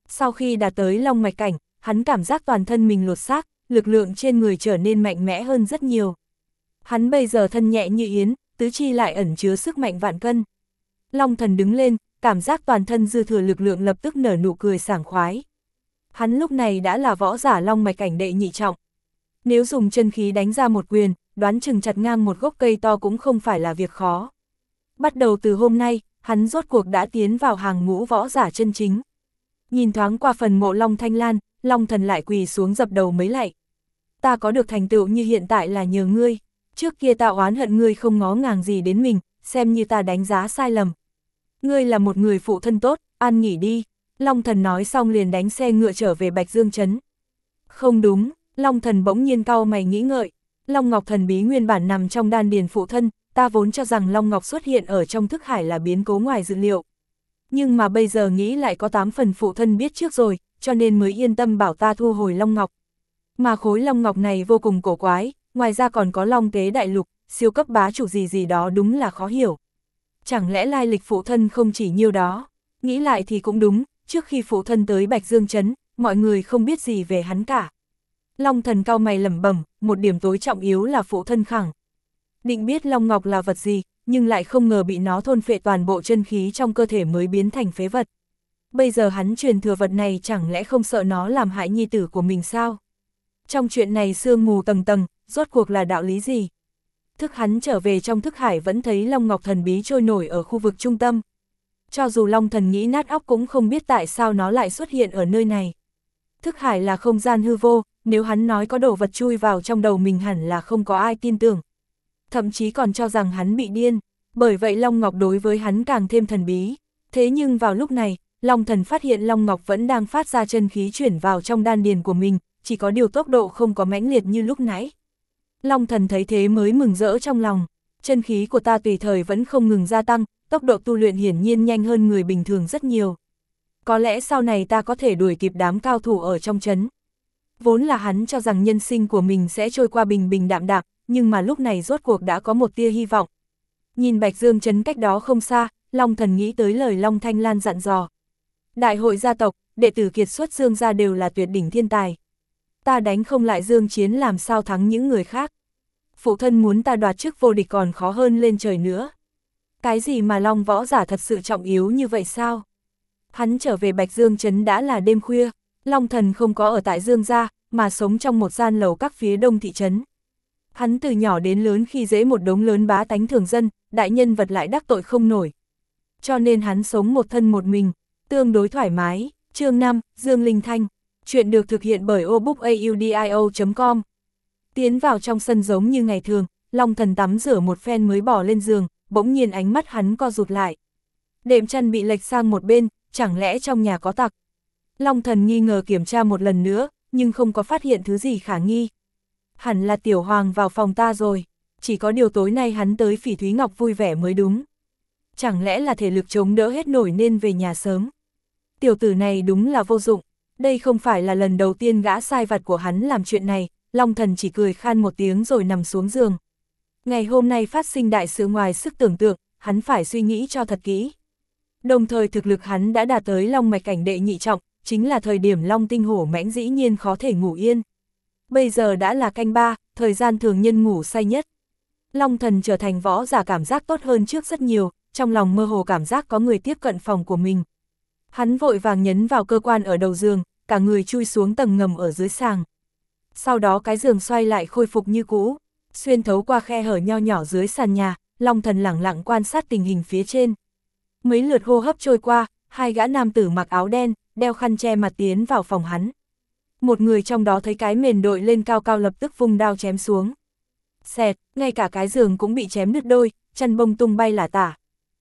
Sau khi đạt tới long mạch cảnh, hắn cảm giác toàn thân mình lột xác, lực lượng trên người trở nên mạnh mẽ hơn rất nhiều. Hắn bây giờ thân nhẹ như yến, tứ chi lại ẩn chứa sức mạnh vạn cân. Long thần đứng lên, cảm giác toàn thân dư thừa lực lượng lập tức nở nụ cười sảng khoái. Hắn lúc này đã là võ giả long mạch cảnh đệ nhị trọng. Nếu dùng chân khí đánh ra một quyền, đoán chừng chặt ngang một gốc cây to cũng không phải là việc khó. Bắt đầu từ hôm nay, hắn rốt cuộc đã tiến vào hàng ngũ võ giả chân chính. Nhìn thoáng qua phần mộ Long Thanh Lan, Long thần lại quỳ xuống dập đầu mấy lạy. Ta có được thành tựu như hiện tại là nhờ ngươi, trước kia ta oán hận ngươi không ngó ngàng gì đến mình, xem như ta đánh giá sai lầm. Ngươi là một người phụ thân tốt, an nghỉ đi. Long thần nói xong liền đánh xe ngựa trở về Bạch Dương Trấn. Không đúng, Long thần bỗng nhiên cau mày nghĩ ngợi. Long Ngọc thần bí nguyên bản nằm trong đan điền phụ thân, ta vốn cho rằng Long Ngọc xuất hiện ở trong thức hải là biến cố ngoài dự liệu. Nhưng mà bây giờ nghĩ lại có tám phần phụ thân biết trước rồi, cho nên mới yên tâm bảo ta thu hồi Long Ngọc. Mà khối Long Ngọc này vô cùng cổ quái, ngoài ra còn có Long Tế Đại Lục, siêu cấp bá chủ gì gì đó đúng là khó hiểu. Chẳng lẽ lai lịch phụ thân không chỉ nhiêu đó? Nghĩ lại thì cũng đúng, trước khi phụ thân tới Bạch Dương Trấn, mọi người không biết gì về hắn cả. Long thần cau mày lẩm bẩm, một điểm tối trọng yếu là phụ thân khẳng định biết Long Ngọc là vật gì, nhưng lại không ngờ bị nó thôn phệ toàn bộ chân khí trong cơ thể mới biến thành phế vật. Bây giờ hắn truyền thừa vật này chẳng lẽ không sợ nó làm hại nhi tử của mình sao? Trong chuyện này sương mù tầng tầng, rốt cuộc là đạo lý gì? Thức hắn trở về trong thức hải vẫn thấy Long Ngọc thần bí trôi nổi ở khu vực trung tâm. Cho dù Long thần nghĩ nát óc cũng không biết tại sao nó lại xuất hiện ở nơi này. Thức hải là không gian hư vô, nếu hắn nói có đồ vật chui vào trong đầu mình hẳn là không có ai tin tưởng. Thậm chí còn cho rằng hắn bị điên, bởi vậy Long Ngọc đối với hắn càng thêm thần bí. Thế nhưng vào lúc này, Long thần phát hiện Long Ngọc vẫn đang phát ra chân khí chuyển vào trong đan điền của mình, chỉ có điều tốc độ không có mãnh liệt như lúc nãy. Long thần thấy thế mới mừng rỡ trong lòng, chân khí của ta tùy thời vẫn không ngừng gia tăng, tốc độ tu luyện hiển nhiên nhanh hơn người bình thường rất nhiều. Có lẽ sau này ta có thể đuổi kịp đám cao thủ ở trong trấn. Vốn là hắn cho rằng nhân sinh của mình sẽ trôi qua bình bình đạm đạm, nhưng mà lúc này rốt cuộc đã có một tia hy vọng. Nhìn Bạch Dương Trấn cách đó không xa, Long thần nghĩ tới lời Long Thanh Lan dặn dò. Đại hội gia tộc, đệ tử kiệt xuất Dương gia đều là tuyệt đỉnh thiên tài. Ta đánh không lại Dương Chiến làm sao thắng những người khác. Phụ thân muốn ta đoạt chức vô địch còn khó hơn lên trời nữa. Cái gì mà Long võ giả thật sự trọng yếu như vậy sao? Hắn trở về Bạch Dương Trấn đã là đêm khuya, Long thần không có ở tại Dương gia, mà sống trong một gian lầu các phía đông thị trấn. Hắn từ nhỏ đến lớn khi dễ một đống lớn bá tánh thường dân, đại nhân vật lại đắc tội không nổi. Cho nên hắn sống một thân một mình, tương đối thoải mái. Chương năm, Dương Linh Thanh. Chuyện được thực hiện bởi obookaudio chấm com. Tiến vào trong sân giống như ngày thường, Long thần tắm rửa một phen mới bỏ lên giường, bỗng nhiên ánh mắt hắn co rụt lại. Đệm chăn bị lệch sang một bên, chẳng lẽ trong nhà có tặc? Long thần nghi ngờ kiểm tra một lần nữa, nhưng không có phát hiện thứ gì khả nghi. Hẳn là Tiểu Hoàng vào phòng ta rồi, chỉ có điều tối nay hắn tới Phỉ Thúy Ngọc vui vẻ mới đúng. Chẳng lẽ là thể lực chống đỡ hết nổi nên về nhà sớm? Tiểu tử này đúng là vô dụng, đây không phải là lần đầu tiên gã sai vặt của hắn làm chuyện này. Long thần chỉ cười khan một tiếng rồi nằm xuống giường. Ngày hôm nay phát sinh đại sự ngoài sức tưởng tượng, hắn phải suy nghĩ cho thật kỹ. Đồng thời thực lực hắn đã đạt tới long mạch cảnh đệ nhị trọng, chính là thời điểm long tinh hổ mãnh dĩ nhiên khó thể ngủ yên. Bây giờ đã là canh ba, thời gian thường nhân ngủ say nhất. Long thần trở thành võ giả cảm giác tốt hơn trước rất nhiều, trong lòng mơ hồ cảm giác có người tiếp cận phòng của mình. Hắn vội vàng nhấn vào cơ quan ở đầu giường, cả người chui xuống tầng ngầm ở dưới sàng. Sau đó cái giường xoay lại khôi phục như cũ, xuyên thấu qua khe hở nho nhỏ dưới sàn nhà, Long thần lẳng lặng quan sát tình hình phía trên. Mấy lượt hô hấp trôi qua, hai gã nam tử mặc áo đen, đeo khăn che mặt tiến vào phòng hắn. Một người trong đó thấy cái mền đội lên cao cao lập tức vung đao chém xuống. Xẹt, ngay cả cái giường cũng bị chém đứt đôi, chăn bông tung bay lả tả.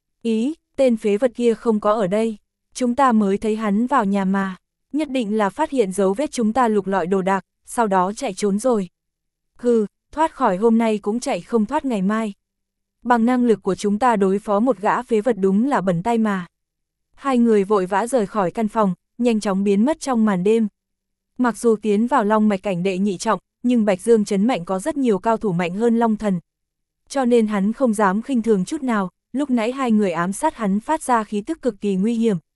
Ý, tên phế vật kia không có ở đây, chúng ta mới thấy hắn vào nhà mà, nhất định là phát hiện dấu vết chúng ta lục lọi đồ đạc, sau đó chạy trốn rồi. Hừ, thoát khỏi hôm nay cũng chạy không thoát ngày mai. Bằng năng lực của chúng ta đối phó một gã phế vật đúng là bẩn tay mà. Hai người vội vã rời khỏi căn phòng, nhanh chóng biến mất trong màn đêm. Mặc dù tiến vào long mạch cảnh đệ nhị trọng, nhưng Bạch Dương Trấn mạnh có rất nhiều cao thủ mạnh hơn Long thần. Cho nên hắn không dám khinh thường chút nào, lúc nãy hai người ám sát hắn phát ra khí tức cực kỳ nguy hiểm.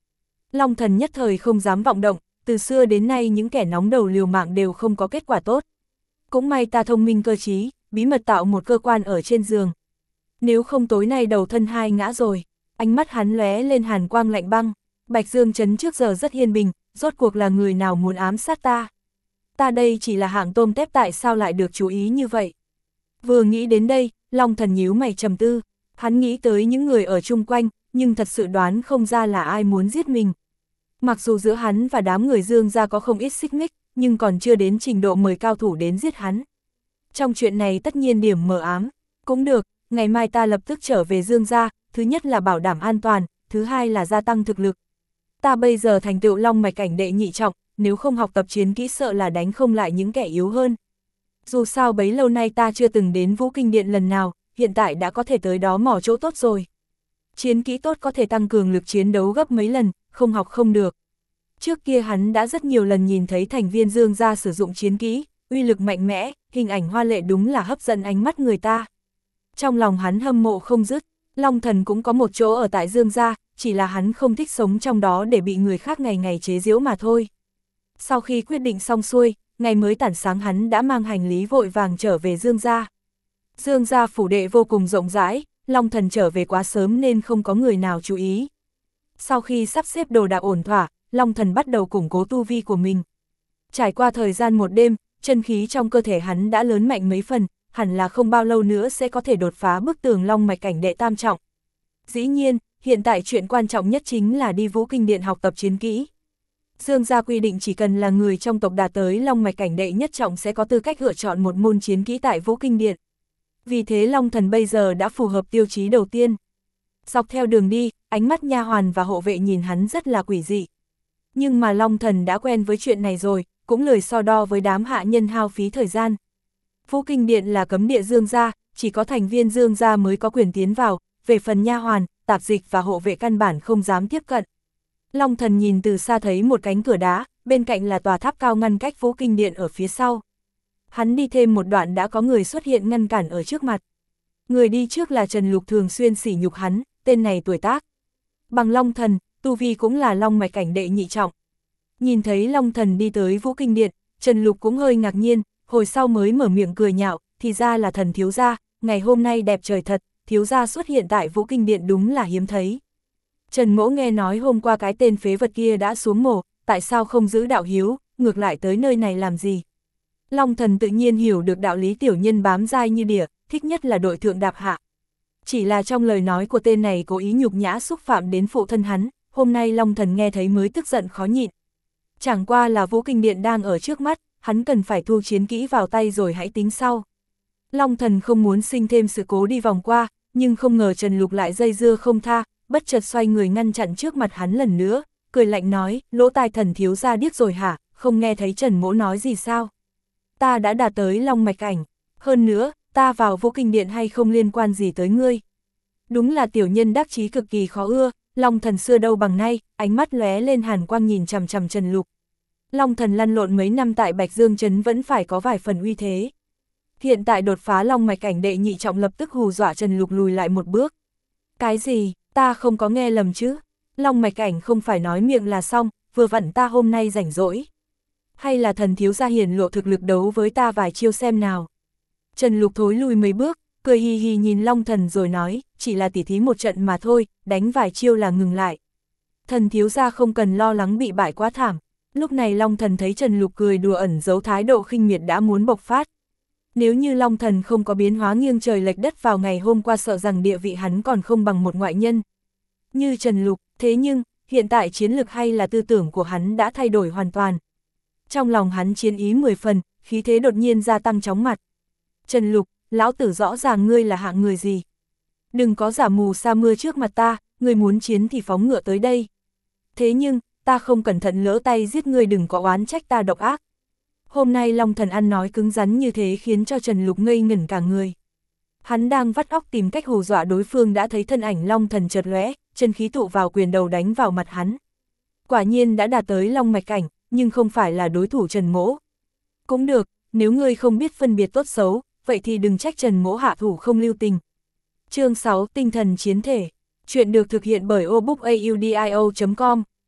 Long Thần nhất thời không dám vọng động, từ xưa đến nay những kẻ nóng đầu liều mạng đều không có kết quả tốt. Cũng may ta thông minh cơ trí, bí mật tạo một cơ quan ở trên giường. Nếu không tối nay đầu thân hai ngã rồi. Ánh mắt hắn lóe lên hàn quang lạnh băng. Bạch Dương Trấn trước giờ rất yên bình, rốt cuộc là người nào muốn ám sát ta. Ta đây chỉ là hạng tôm tép, tại sao lại được chú ý như vậy. Vừa nghĩ đến đây, Long Thần nhíu mày trầm tư. Hắn nghĩ tới những người ở chung quanh, nhưng thật sự đoán không ra là ai muốn giết mình. Mặc dù giữa hắn và đám người Dương gia có không ít xích mích, nhưng còn chưa đến trình độ mời cao thủ đến giết hắn. Trong chuyện này tất nhiên điểm mờ ám. Cũng được, ngày mai ta lập tức trở về Dương gia, thứ nhất là bảo đảm an toàn, thứ hai là gia tăng thực lực. Ta bây giờ thành tựu long mạch cảnh đệ nhị trọng, nếu không học tập chiến kỹ sợ là đánh không lại những kẻ yếu hơn. Dù sao bấy lâu nay ta chưa từng đến Vũ Kinh Điện lần nào, hiện tại đã có thể tới đó mò chỗ tốt rồi. Chiến kỹ tốt có thể tăng cường lực chiến đấu gấp mấy lần, không học không được. Trước kia hắn đã rất nhiều lần nhìn thấy thành viên Dương gia sử dụng chiến kỹ, uy lực mạnh mẽ, hình ảnh hoa lệ đúng là hấp dẫn ánh mắt người ta. Trong lòng hắn hâm mộ không dứt, Long Thần cũng có một chỗ ở tại Dương gia, chỉ là hắn không thích sống trong đó để bị người khác ngày ngày chế giễu mà thôi. Sau khi quyết định xong xuôi, ngày mới tảng sáng hắn đã mang hành lý vội vàng trở về Dương gia. Dương gia phủ đệ vô cùng rộng rãi, Long Thần trở về quá sớm nên không có người nào chú ý. Sau khi sắp xếp đồ đạc ổn thỏa, Long Thần bắt đầu củng cố tu vi của mình. Trải qua thời gian một đêm, chân khí trong cơ thể hắn đã lớn mạnh mấy phần, hẳn là không bao lâu nữa sẽ có thể đột phá bức tường long mạch cảnh đệ tam trọng. Dĩ nhiên, hiện tại chuyện quan trọng nhất chính là đi Vũ Kinh Điện học tập chiến kỹ. Dương gia quy định chỉ cần là người trong tộc đạt tới long mạch cảnh đệ nhất trọng sẽ có tư cách lựa chọn một môn chiến kỹ tại Vũ Kinh Điện. Vì thế Long Thần bây giờ đã phù hợp tiêu chí đầu tiên. Dọc theo đường đi, ánh mắt nha hoàn và hộ vệ nhìn hắn rất là quỷ dị. Nhưng mà Long Thần đã quen với chuyện này rồi, cũng lười so đo với đám hạ nhân hao phí thời gian. Vũ Kinh Điện là cấm địa Dương gia, chỉ có thành viên Dương gia mới có quyền tiến vào, về phần nha hoàn, tạp dịch và hộ vệ căn bản không dám tiếp cận. Long Thần nhìn từ xa thấy một cánh cửa đá, bên cạnh là tòa tháp cao ngăn cách Vũ Kinh Điện ở phía sau. Hắn đi thêm một đoạn đã có người xuất hiện ngăn cản ở trước mặt. Người đi trước là Trần Lục, thường xuyên sỉ nhục hắn, tên này tuổi tác bằng Long Thần, tu vi cũng là long mạch cảnh đệ nhị trọng. Nhìn thấy Long Thần đi tới Vũ Kinh Điện, Trần Lục cũng hơi ngạc nhiên, hồi sau mới mở miệng cười nhạo, thì ra là Thần thiếu gia, ngày hôm nay đẹp trời thật, thiếu gia xuất hiện tại Vũ Kinh Điện đúng là hiếm thấy. Trần Mỗ nghe nói hôm qua cái tên phế vật kia đã xuống mồ, tại sao không giữ đạo hiếu, ngược lại tới nơi này làm gì? Long Thần tự nhiên hiểu được đạo lý tiểu nhân bám dai như đỉa, thích nhất là đội thượng đạp hạ. Chỉ là trong lời nói của tên này cố ý nhục nhã xúc phạm đến phụ thân hắn, hôm nay Long Thần nghe thấy mới tức giận khó nhịn. Chẳng qua là Vũ Kinh Điện đang ở trước mắt, hắn cần phải thu chiến kỹ vào tay rồi hãy tính sau. Long Thần không muốn sinh thêm sự cố đi vòng qua, nhưng không ngờ Trần Lục lại dây dưa không tha, bất chợt xoay người ngăn chặn trước mặt hắn lần nữa, cười lạnh nói, lỗ tai Thần thiếu gia điếc rồi hả, không nghe thấy Trần Mỗ nói gì sao? Ta đã đạt tới long mạch cảnh, hơn nữa, ta vào Vũ Kinh Điện hay không liên quan gì tới ngươi. Đúng là tiểu nhân đắc chí cực kỳ khó ưa, Long Thần xưa đâu bằng nay, ánh mắt lóe lên hàn quang nhìn chằm chằm Trần Lục. Long Thần lăn lộn mấy năm tại Bạch Dương Trấn vẫn phải có vài phần uy thế. Hiện tại đột phá long mạch cảnh đệ nhị trọng lập tức hù dọa Trần Lục lùi lại một bước. Cái gì, ta không có nghe lầm chứ? Long mạch cảnh không phải nói miệng là xong, vừa vặn ta hôm nay rảnh rỗi. Hay là Thần thiếu gia hiển lộ thực lực đấu với ta vài chiêu xem nào? Trần Lục thối lùi mấy bước, cười hì hì nhìn Long Thần rồi nói, chỉ là tỉ thí một trận mà thôi, đánh vài chiêu là ngừng lại. Thần thiếu gia không cần lo lắng bị bại quá thảm. Lúc này Long Thần thấy Trần Lục cười đùa ẩn giấu thái độ khinh miệt đã muốn bộc phát. Nếu như Long Thần không có biến hóa nghiêng trời lệch đất vào ngày hôm qua sợ rằng địa vị hắn còn không bằng một ngoại nhân như Trần Lục, thế nhưng, hiện tại chiến lực hay là tư tưởng của hắn đã thay đổi hoàn toàn. Trong lòng hắn chiến ý mười phần, khí thế đột nhiên gia tăng chóng mặt. Trần Lục, lão tử rõ ràng ngươi là hạng người gì? Đừng có giả mù sa mưa trước mặt ta, ngươi muốn chiến thì phóng ngựa tới đây. Thế nhưng, ta không cẩn thận lỡ tay giết ngươi, đừng có oán trách ta độc ác. Hôm nay Long Thần ăn nói cứng rắn như thế khiến cho Trần Lục ngây ngẩn cả người. Hắn đang vắt óc tìm cách hù dọa đối phương đã thấy thân ảnh Long Thần chợt lóe, chân khí tụ vào quyền đầu đánh vào mặt hắn. Quả nhiên đã đạt tới long mạch cảnh, nhưng không phải là đối thủ Trần Mỗ. Cũng được, nếu ngươi không biết phân biệt tốt xấu, vậy thì đừng trách Trần Mỗ hạ thủ không lưu tình. Chương sáu Tinh thần chiến thể. Chuyện được thực hiện bởi obook audio chấm com.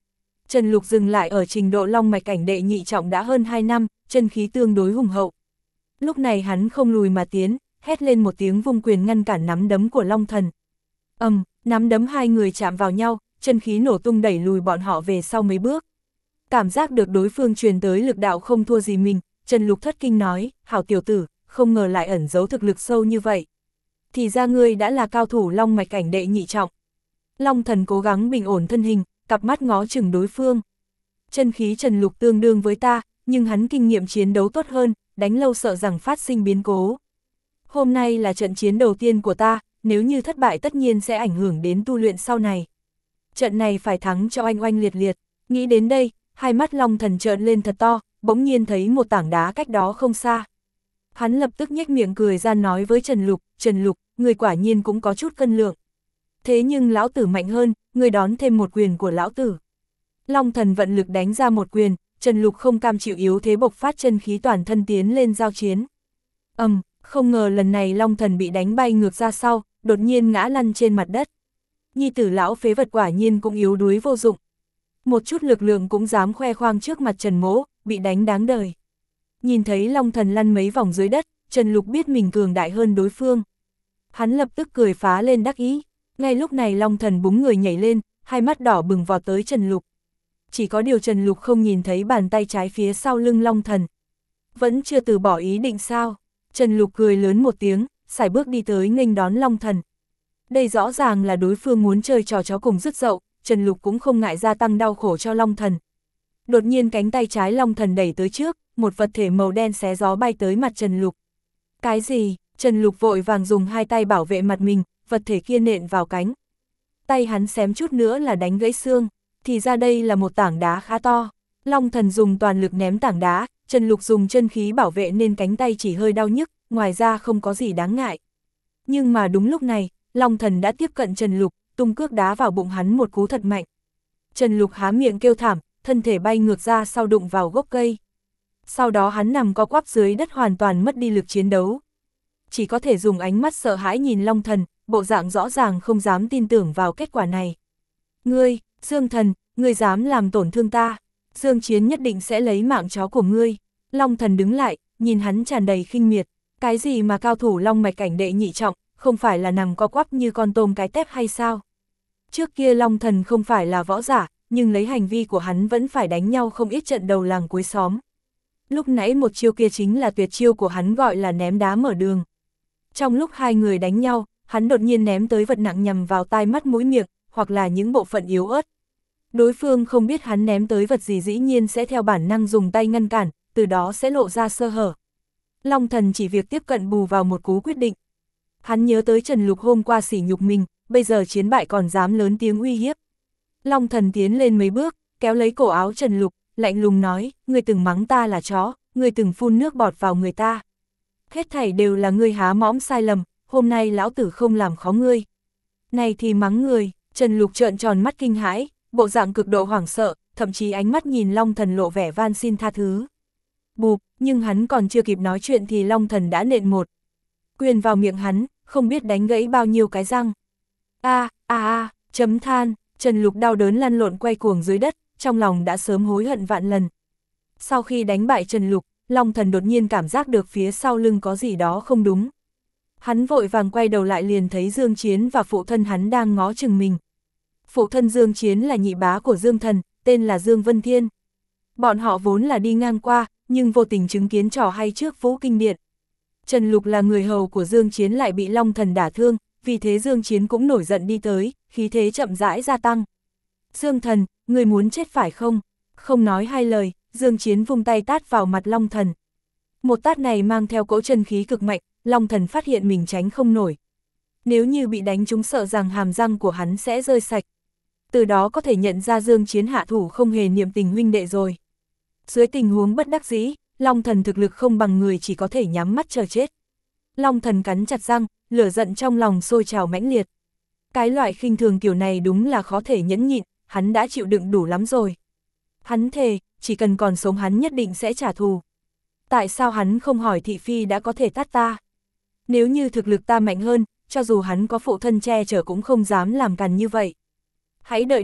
Trần Lục dừng lại ở trình độ long mạch cảnh đệ nhị trọng đã hơn hai năm, chân khí tương đối hùng hậu. Lúc này hắn không lùi mà tiến, hét lên một tiếng vung quyền ngăn cản nắm đấm của Long Thần. Ầm, um, nắm đấm hai người chạm vào nhau, chân khí nổ tung đẩy lùi bọn họ về sau mấy bước. Cảm giác được đối phương truyền tới lực đạo không thua gì mình, Trần Lục thất kinh nói, hảo tiểu tử, không ngờ lại ẩn giấu thực lực sâu như vậy. Thì ra ngươi đã là cao thủ long mạch cảnh đệ nhị trọng. Long Thần cố gắng bình ổn thân hình, cặp mắt ngó chừng đối phương. Chân khí Trần Lục tương đương với ta, nhưng hắn kinh nghiệm chiến đấu tốt hơn, đánh lâu sợ rằng phát sinh biến cố. Hôm nay là trận chiến đầu tiên của ta, nếu như thất bại tất nhiên sẽ ảnh hưởng đến tu luyện sau này. Trận này phải thắng cho oanh oanh liệt liệt. Nghĩ đến đây, hai mắt Long Thần trợn lên thật to, bỗng nhiên thấy một tảng đá cách đó không xa. Hắn lập tức nhếch miệng cười ra nói với Trần Lục, Trần Lục, người quả nhiên cũng có chút cân lượng. Thế nhưng lão tử mạnh hơn, người đón thêm một quyền của lão tử. Long Thần vận lực đánh ra một quyền, Trần Lục không cam chịu yếu thế bộc phát chân khí toàn thân tiến lên giao chiến. Ầm, um, không ngờ lần này Long Thần bị đánh bay ngược ra sau, đột nhiên ngã lăn trên mặt đất. Nhi tử lão phế vật quả nhiên cũng yếu đuối vô dụng. Một chút lực lượng cũng dám khoe khoang trước mặt Trần Mỗ, bị đánh đáng đời. Nhìn thấy Long Thần lăn mấy vòng dưới đất, Trần Lục biết mình cường đại hơn đối phương. Hắn lập tức cười phá lên đắc ý. Ngay lúc này Long Thần búng người nhảy lên, hai mắt đỏ bừng vọt tới Trần Lục. Chỉ có điều Trần Lục không nhìn thấy bàn tay trái phía sau lưng Long Thần. Vẫn chưa từ bỏ ý định sao? Trần Lục cười lớn một tiếng, sải bước đi tới nghênh đón Long Thần. Đây rõ ràng là đối phương muốn chơi trò chó cùng dứt dậu, Trần Lục cũng không ngại gia tăng đau khổ cho Long Thần. Đột nhiên cánh tay trái Long Thần đẩy tới trước, một vật thể màu đen xé gió bay tới mặt Trần Lục. Cái gì? Trần Lục vội vàng dùng hai tay bảo vệ mặt mình, vật thể kia nện vào cánh. Tay hắn xém chút nữa là đánh gãy xương, thì ra đây là một tảng đá khá to. Long Thần dùng toàn lực ném tảng đá, Trần Lục dùng chân khí bảo vệ nên cánh tay chỉ hơi đau nhức, ngoài ra không có gì đáng ngại. Nhưng mà đúng lúc này, Long Thần đã tiếp cận Trần Lục, tung cước đá vào bụng hắn một cú thật mạnh. Trần Lục há miệng kêu thảm, thân thể bay ngược ra sau đụng vào gốc cây. Sau đó hắn nằm co quắp dưới đất hoàn toàn mất đi lực chiến đấu. Chỉ có thể dùng ánh mắt sợ hãi nhìn Long Thần, bộ dạng rõ ràng không dám tin tưởng vào kết quả này. Ngươi, Dương Thần, ngươi dám làm tổn thương ta, Dương Chiến nhất định sẽ lấy mạng chó của ngươi. Long Thần đứng lại, nhìn hắn tràn đầy khinh miệt, cái gì mà cao thủ long mạch cảnh đệ nhị trọng, không phải là nằm co quắp như con tôm cái tép hay sao? Trước kia Long Thần không phải là võ giả, nhưng lấy hành vi của hắn vẫn phải đánh nhau không ít trận đầu làng cuối xóm. Lúc nãy một chiêu kia chính là tuyệt chiêu của hắn gọi là ném đá mở đường. Trong lúc hai người đánh nhau, hắn đột nhiên ném tới vật nặng nhằm vào tai mắt mũi miệng, hoặc là những bộ phận yếu ớt. Đối phương không biết hắn ném tới vật gì dĩ nhiên sẽ theo bản năng dùng tay ngăn cản, từ đó sẽ lộ ra sơ hở. Long Thần chỉ việc tiếp cận bù vào một cú quyết định. Hắn nhớ tới Trần Lục hôm qua sỉ nhục mình, bây giờ chiến bại còn dám lớn tiếng uy hiếp. Long Thần tiến lên mấy bước, kéo lấy cổ áo Trần Lục, lạnh lùng nói, ngươi từng mắng ta là chó, ngươi từng phun nước bọt vào người ta. Hết thảy đều là ngươi há mõm sai lầm, hôm nay lão tử không làm khó ngươi. Này thì mắng người, Trần Lục trợn tròn mắt kinh hãi, bộ dạng cực độ hoảng sợ, thậm chí ánh mắt nhìn Long Thần lộ vẻ van xin tha thứ. Bụp, nhưng hắn còn chưa kịp nói chuyện thì Long Thần đã nện một quyền vào miệng hắn, không biết đánh gãy bao nhiêu cái răng. A, a a, chấm than, Trần Lục đau đớn lăn lộn quay cuồng dưới đất, trong lòng đã sớm hối hận vạn lần. Sau khi đánh bại Trần Lục, Long Thần đột nhiên cảm giác được phía sau lưng có gì đó không đúng. Hắn vội vàng quay đầu lại liền thấy Dương Chiến và phụ thân hắn đang ngó chừng mình. Phụ thân Dương Chiến là nhị bá của Dương Thần, tên là Dương Vân Thiên. Bọn họ vốn là đi ngang qua, nhưng vô tình chứng kiến trò hay trước Vũ Kinh Điện. Trần Lục là người hầu của Dương Chiến lại bị Long Thần đả thương, vì thế Dương Chiến cũng nổi giận đi tới, khí thế chậm rãi gia tăng. Dương Thần, người muốn chết phải không? Không nói hai lời, Dương Chiến vung tay tát vào mặt Long Thần. Một tát này mang theo cỗ chân khí cực mạnh, Long Thần phát hiện mình tránh không nổi. Nếu như bị đánh trúng sợ rằng hàm răng của hắn sẽ rơi sạch. Từ đó có thể nhận ra Dương Chiến hạ thủ không hề niệm tình huynh đệ rồi. Dưới tình huống bất đắc dĩ, Long Thần thực lực không bằng người chỉ có thể nhắm mắt chờ chết. Long Thần cắn chặt răng, lửa giận trong lòng sôi trào mãnh liệt. Cái loại khinh thường kiểu này đúng là khó thể nhẫn nhịn, hắn đã chịu đựng đủ lắm rồi. Hắn thề, chỉ cần còn sống hắn nhất định sẽ trả thù. Tại sao hắn không hỏi thị phi đã có thể tát ta? Nếu như thực lực ta mạnh hơn, cho dù hắn có phụ thân che chở cũng không dám làm càn như vậy. Hãy đợi đấy,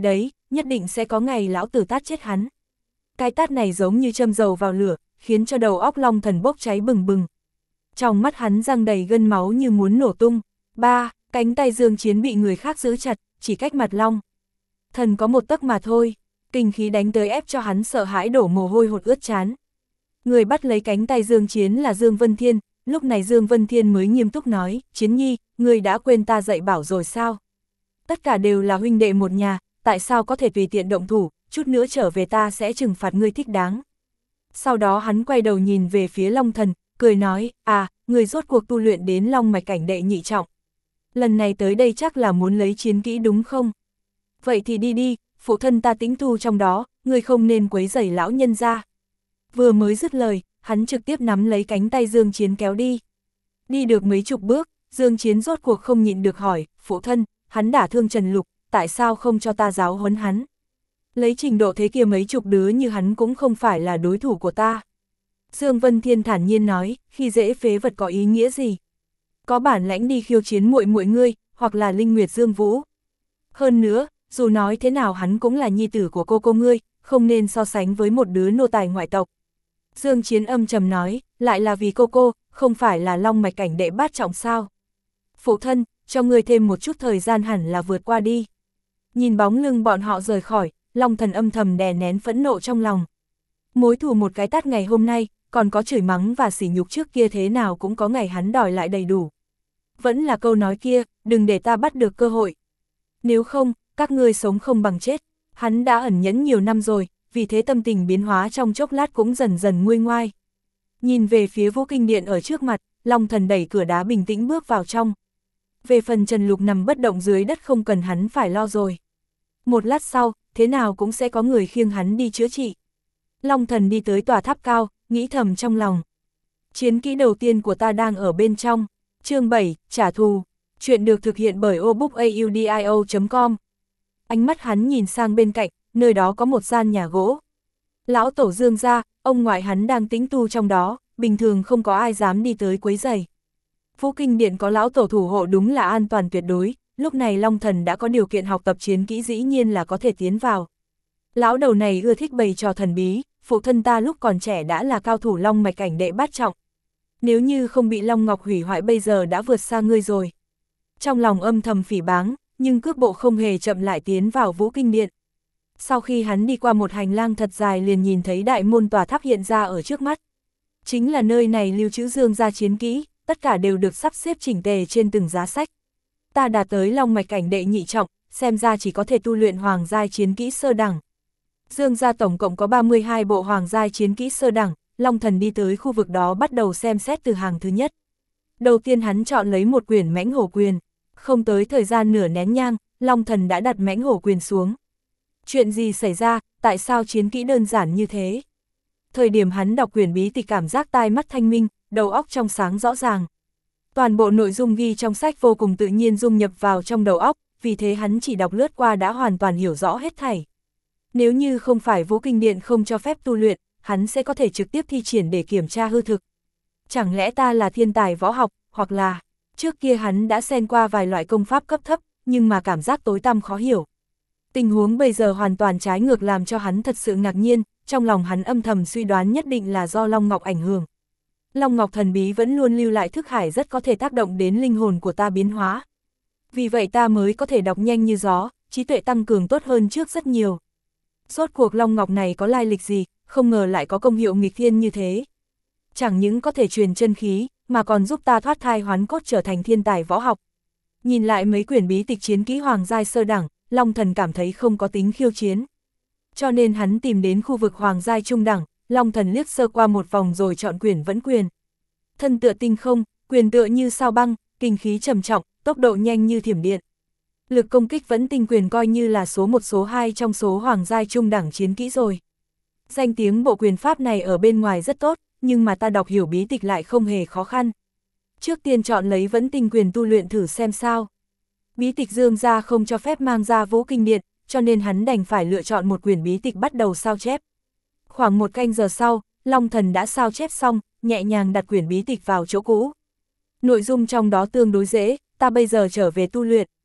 nhất định sẽ có ngày lão tử tát chết hắn. Cái tát này giống như châm dầu vào lửa, khiến cho đầu óc Long Thần bốc cháy bừng bừng. Trong mắt hắn răng đầy gân máu như muốn nổ tung. Ba, cánh tay Dương Chiến bị người khác giữ chặt, chỉ cách mặt Long Thần có một tấc mà thôi. Kinh khí đánh tới ép cho hắn sợ hãi đổ mồ hôi hột ướt trán. Người bắt lấy cánh tay Dương Chiến là Dương Vân Thiên, lúc này Dương Vân Thiên mới nghiêm túc nói, Chiến nhi, người đã quên ta dạy bảo rồi sao? Tất cả đều là huynh đệ một nhà, tại sao có thể tùy tiện động thủ, chút nữa trở về ta sẽ trừng phạt ngươi thích đáng. Sau đó hắn quay đầu nhìn về phía Long Thần, cười nói, à, người rốt cuộc tu luyện đến Long mạch cảnh đệ nhị trọng. Lần này tới đây chắc là muốn lấy chiến kỹ đúng không? Vậy thì đi đi, phụ thân ta tĩnh tu trong đó, người không nên quấy rầy lão nhân ra. Vừa mới dứt lời, hắn trực tiếp nắm lấy cánh tay Dương Chiến kéo đi. Đi được mấy chục bước, Dương Chiến rốt cuộc không nhịn được hỏi, phụ thân, hắn đả thương Trần Lục, tại sao không cho ta giáo huấn hắn? Lấy trình độ thế kia mấy chục đứa như hắn cũng không phải là đối thủ của ta. Dương Vân Thiên thản nhiên nói, khi dễ phế vật có ý nghĩa gì? Có bản lãnh đi khiêu chiến muội muội ngươi, hoặc là Linh Nguyệt Dương Vũ. Hơn nữa, dù nói thế nào hắn cũng là nhi tử của cô cô ngươi, không nên so sánh với một đứa nô tài ngoại tộc. Dương Chiến âm trầm nói, lại là vì cô cô, không phải là Long mạch cảnh đệ bát trọng sao? Phụ thân, cho ngươi thêm một chút thời gian hẳn là vượt qua đi. Nhìn bóng lưng bọn họ rời khỏi, Long Thần âm thầm đè nén phẫn nộ trong lòng. Mối thù một cái tát ngày hôm nay, còn có chửi mắng và sỉ nhục trước kia thế nào cũng có ngày hắn đòi lại đầy đủ. Vẫn là câu nói kia, đừng để ta bắt được cơ hội. Nếu không, các ngươi sống không bằng chết. Hắn đã ẩn nhẫn nhiều năm rồi, vì thế tâm tình biến hóa trong chốc lát cũng dần dần nguôi ngoai. Nhìn về phía Vũ Kinh Điện ở trước mặt, Long Thần đẩy cửa đá bình tĩnh bước vào trong. Về phần Trần Lục nằm bất động dưới đất không cần hắn phải lo rồi. Một lát sau, thế nào cũng sẽ có người khiêng hắn đi chữa trị. Long Thần đi tới tòa tháp cao, nghĩ thầm trong lòng. Chiến kỹ đầu tiên của ta đang ở bên trong. Chương bảy, trả thù. Chuyện được thực hiện bởi obookaudio chấm com. Ánh mắt hắn nhìn sang bên cạnh, nơi đó có một gian nhà gỗ. Lão tổ Dương gia, ông ngoại hắn đang tĩnh tu trong đó, bình thường không có ai dám đi tới quấy rầy. Vũ Kinh Điện có lão tổ thủ hộ đúng là an toàn tuyệt đối, lúc này Long Thần đã có điều kiện học tập chiến kỹ dĩ nhiên là có thể tiến vào. Lão đầu này ưa thích bày trò thần bí, phụ thân ta lúc còn trẻ đã là cao thủ Long mạch cảnh đệ bát trọng. Nếu như không bị Long Ngọc hủy hoại bây giờ đã vượt xa ngươi rồi. Trong lòng âm thầm phỉ báng, nhưng cước bộ không hề chậm lại tiến vào Vũ Kinh Điện. Sau khi hắn đi qua một hành lang thật dài liền nhìn thấy đại môn tòa tháp hiện ra ở trước mắt. Chính là nơi này lưu trữ Dương gia chiến kỹ, tất cả đều được sắp xếp chỉnh tề trên từng giá sách. Ta đạt tới Long mạch cảnh đệ nhị trọng, xem ra chỉ có thể tu luyện hoàng giai chiến kỹ sơ đẳng. Dương gia tổng cộng có ba mươi hai bộ hoàng giai chiến kỹ sơ đẳng, Long Thần đi tới khu vực đó bắt đầu xem xét từ hàng thứ nhất. Đầu tiên hắn chọn lấy một quyển Mãnh Hổ Quyền, không tới thời gian nửa nén nhang, Long Thần đã đặt Mãnh Hổ Quyền xuống. Chuyện gì xảy ra, tại sao chiến kỹ đơn giản như thế? Thời điểm hắn đọc quyển bí tịch cảm giác tai mắt thanh minh, đầu óc trong sáng rõ ràng. Toàn bộ nội dung ghi trong sách vô cùng tự nhiên dung nhập vào trong đầu óc, vì thế hắn chỉ đọc lướt qua đã hoàn toàn hiểu rõ hết thảy. Nếu như không phải Vũ Kinh Điện không cho phép tu luyện, hắn sẽ có thể trực tiếp thi triển để kiểm tra hư thực. Chẳng lẽ ta là thiên tài võ học, hoặc là, trước kia hắn đã xen qua vài loại công pháp cấp thấp, nhưng mà cảm giác tối tăm khó hiểu. Tình huống bây giờ hoàn toàn trái ngược làm cho hắn thật sự ngạc nhiên, trong lòng hắn âm thầm suy đoán nhất định là do Long Ngọc ảnh hưởng. Long Ngọc thần bí vẫn luôn lưu lại thức hải rất có thể tác động đến linh hồn của ta biến hóa. Vì vậy ta mới có thể đọc nhanh như gió, trí tuệ tăng cường tốt hơn trước rất nhiều. Rốt cuộc Long Ngọc này có lai lịch gì, không ngờ lại có công hiệu nghịch thiên như thế. Chẳng những có thể truyền chân khí, mà còn giúp ta thoát thai hoán cốt trở thành thiên tài võ học. Nhìn lại mấy quyển bí tịch chiến kỹ hoàng giai sơ đẳng, Long Thần cảm thấy không có tính khiêu chiến. Cho nên hắn tìm đến khu vực hoàng giai trung đẳng, Long Thần liếc sơ qua một vòng rồi chọn quyển Vẫn Quyền. Thân tựa tinh không, quyền tựa như sao băng, kinh khí trầm trọng, tốc độ nhanh như thiểm điện. Lực công kích Vẫn Tinh Quyền coi như là số một số hai trong số hoàng giai trung đẳng chiến kỹ rồi. Danh tiếng bộ quyền pháp này ở bên ngoài rất tốt, nhưng mà ta đọc hiểu bí tịch lại không hề khó khăn. Trước tiên chọn lấy Vẫn Tinh Quyền tu luyện thử xem sao. Bí tịch Dương gia không cho phép mang ra Vũ Kinh Điện, cho nên hắn đành phải lựa chọn một quyển bí tịch bắt đầu sao chép. Khoảng một canh giờ sau, Long Thần đã sao chép xong, nhẹ nhàng đặt quyển bí tịch vào chỗ cũ. Nội dung trong đó tương đối dễ, ta bây giờ trở về tu luyện.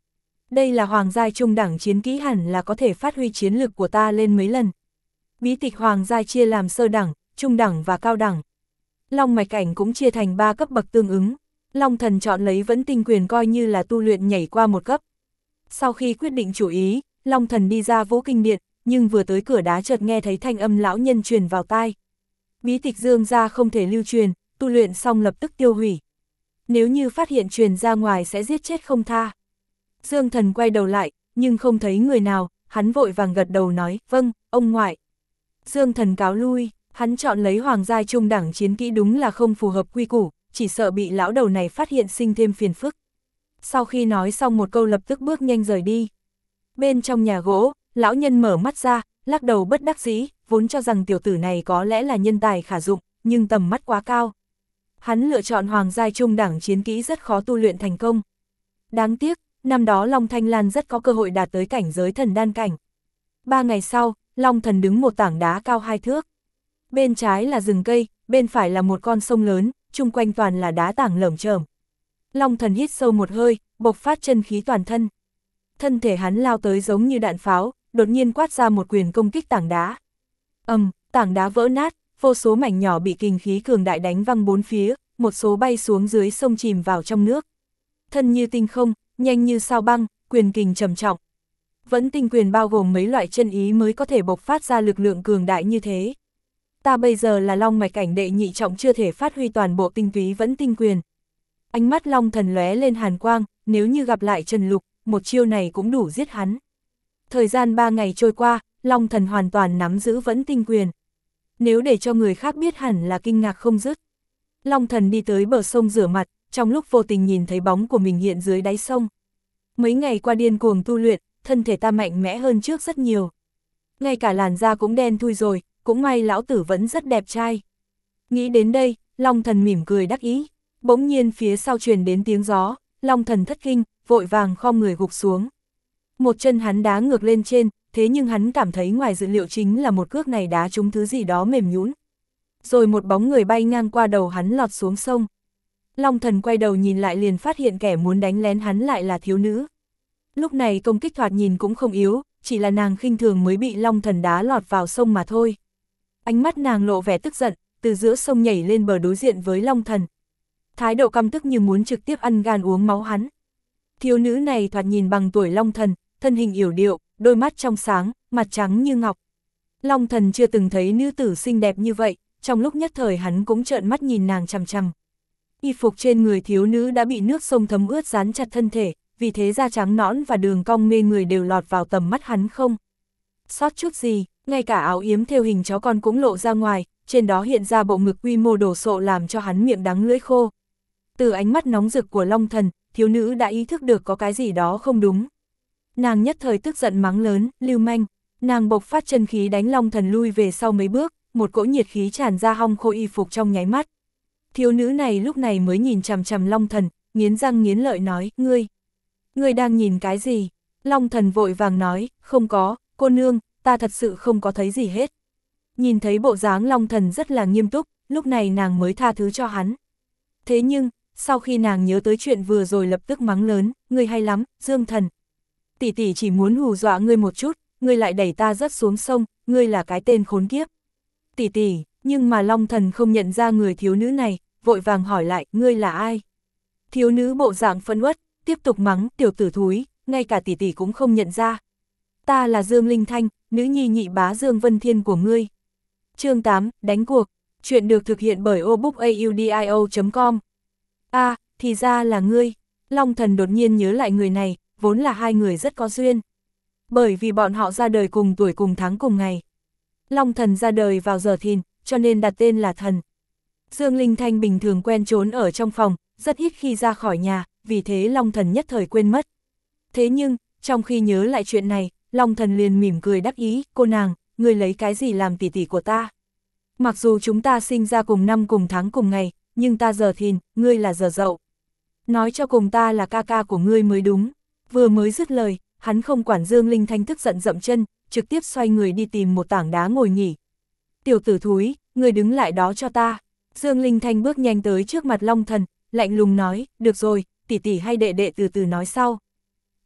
Đây là hoàng giai trung đẳng chiến kỹ, hẳn là có thể phát huy chiến lực của ta lên mấy lần. Bí tịch hoàng giai chia làm sơ đẳng, trung đẳng và cao đẳng. Long mạch cảnh cũng chia thành ba cấp bậc tương ứng. Long thần chọn lấy Vẫn Tinh Quyền coi như là tu luyện nhảy qua một cấp. Sau khi quyết định chủ ý, Long thần đi ra Vũ Kinh Điện, nhưng vừa tới cửa đá chợt nghe thấy thanh âm lão nhân truyền vào tai. Bí tịch Dương gia không thể lưu truyền, tu luyện xong lập tức tiêu hủy. Nếu như phát hiện truyền ra ngoài sẽ giết chết không tha. Dương thần quay đầu lại, nhưng không thấy người nào, hắn vội vàng gật đầu nói, vâng, ông ngoại. Dương thần cáo lui, hắn chọn lấy hoàng giai trung đẳng chiến kỹ đúng là không phù hợp quy củ, chỉ sợ bị lão đầu này phát hiện sinh thêm phiền phức. Sau khi nói xong một câu lập tức bước nhanh rời đi. Bên trong nhà gỗ, lão nhân mở mắt ra, lắc đầu bất đắc dĩ, vốn cho rằng tiểu tử này có lẽ là nhân tài khả dụng, nhưng tầm mắt quá cao. Hắn lựa chọn hoàng giai trung đẳng chiến kỹ rất khó tu luyện thành công. Đáng tiếc, năm đó Long Thanh Lan rất có cơ hội đạt tới cảnh giới thần đan cảnh. Ba ngày sau, Long thần đứng một tảng đá cao hai thước. Bên trái là rừng cây, bên phải là một con sông lớn, chung quanh toàn là đá tảng lởm chởm. Long thần hít sâu một hơi, bộc phát chân khí toàn thân. Thân thể hắn lao tới giống như đạn pháo, đột nhiên quát ra một quyền công kích tảng đá. Ầm, um, tảng đá vỡ nát, vô số mảnh nhỏ bị kình khí cường đại đánh văng bốn phía, một số bay xuống dưới sông chìm vào trong nước. Thân như tinh không, nhanh như sao băng, quyền kình trầm trọng. Vẫn Tinh Quyền bao gồm mấy loại chân ý mới có thể bộc phát ra lực lượng cường đại như thế. Ta bây giờ là Long mạch cảnh đệ nhị trọng, chưa thể phát huy toàn bộ tinh túy Vẫn Tinh Quyền. Ánh mắt Long thần lóe lên hàn quang, nếu như gặp lại Trần Lục, một chiêu này cũng đủ giết hắn. Thời gian ba ngày trôi qua, Long thần hoàn toàn nắm giữ Vẫn Tinh Quyền. Nếu để cho người khác biết hẳn là kinh ngạc không dứt. Long thần đi tới bờ sông rửa mặt, trong lúc vô tình nhìn thấy bóng của mình hiện dưới đáy sông. Mấy ngày qua điên cuồng tu luyện, thân thể ta mạnh mẽ hơn trước rất nhiều. Ngay cả làn da cũng đen thui rồi, cũng may lão tử vẫn rất đẹp trai. Nghĩ đến đây, Long thần mỉm cười đắc ý. Bỗng nhiên phía sau truyền đến tiếng gió, Long thần thất kinh, vội vàng khom người gục xuống. Một chân hắn đá ngược lên trên, thế nhưng hắn cảm thấy ngoài dự liệu chính là một cước này đá trúng thứ gì đó mềm nhũn. Rồi một bóng người bay ngang qua đầu hắn lọt xuống sông. Long thần quay đầu nhìn lại liền phát hiện kẻ muốn đánh lén hắn lại là thiếu nữ. Lúc này công kích thoạt nhìn cũng không yếu, chỉ là nàng khinh thường mới bị Long thần đá lọt vào sông mà thôi. Ánh mắt nàng lộ vẻ tức giận, từ giữa sông nhảy lên bờ đối diện với Long thần. Thái độ căm tức như muốn trực tiếp ăn gan uống máu hắn. Thiếu nữ này thoạt nhìn bằng tuổi Long thần, thân hình yểu điệu, đôi mắt trong sáng, mặt trắng như ngọc. Long thần chưa từng thấy nữ tử xinh đẹp như vậy, trong lúc nhất thời hắn cũng trợn mắt nhìn nàng chằm chằm. Y phục trên người thiếu nữ đã bị nước sông thấm ướt dán chặt thân thể, vì thế da trắng nõn và đường cong mê người đều lọt vào tầm mắt hắn không sót chút gì, ngay cả áo yếm thêu hình chó con cũng lộ ra ngoài, trên đó hiện ra bộ ngực quy mô đồ sộ làm cho hắn miệng đắng lưỡi khô. Từ ánh mắt nóng rực của Long thần, thiếu nữ đã ý thức được có cái gì đó không đúng. Nàng nhất thời tức giận mắng lớn, lưu manh, nàng bộc phát chân khí đánh Long thần lui về sau mấy bước, một cỗ nhiệt khí tràn ra hong khô y phục trong nháy mắt. Thiếu nữ này lúc này mới nhìn chằm chằm Long thần, nghiến răng nghiến lợi nói, ngươi, ngươi đang nhìn cái gì? Long thần vội vàng nói, không có, cô nương, ta thật sự không có thấy gì hết. Nhìn thấy bộ dáng Long thần rất là nghiêm túc, lúc này nàng mới tha thứ cho hắn. Thế nhưng, sau khi nàng nhớ tới chuyện vừa rồi lập tức mắng lớn, ngươi hay lắm, Dương thần. Tỷ tỷ chỉ muốn hù dọa ngươi một chút, ngươi lại đẩy ta rớt xuống sông, ngươi là cái tên khốn kiếp. Tỷ tỷ, nhưng mà Long thần không nhận ra người thiếu nữ này, vội vàng hỏi lại, ngươi là ai? Thiếu nữ bộ dạng phẫn uất, tiếp tục mắng, tiểu tử thúi, ngay cả tỷ tỷ cũng không nhận ra. Ta là Dương Linh Thanh, nữ nhi nhị bá Dương Vân Thiên của ngươi. Chương tám, đánh cuộc. Chuyện được thực hiện bởi obookaudio chấm com. A, à, thì ra là ngươi. Long thần đột nhiên nhớ lại người này, vốn là hai người rất có duyên. Bởi vì bọn họ ra đời cùng tuổi cùng tháng cùng ngày. Long thần ra đời vào giờ thìn, cho nên đặt tên là thần. Dương Linh Thanh bình thường quen trốn ở trong phòng, rất ít khi ra khỏi nhà, vì thế Long thần nhất thời quên mất. Thế nhưng, trong khi nhớ lại chuyện này, Long thần liền mỉm cười đắc ý, cô nàng, ngươi lấy cái gì làm tỷ tỷ của ta? Mặc dù chúng ta sinh ra cùng năm cùng tháng cùng ngày, nhưng ta giờ thìn, ngươi là giờ dậu. Nói cho cùng ta là ca ca của ngươi mới đúng. Vừa mới dứt lời, hắn không quản Dương Linh Thanh tức giận dậm chân, trực tiếp xoay người đi tìm một tảng đá ngồi nghỉ. Tiểu tử thúi, ngươi đứng lại đó cho ta. Dương Linh Thanh bước nhanh tới trước mặt Long thần, lạnh lùng nói, được rồi, tỷ tỷ hay đệ đệ từ từ nói sau.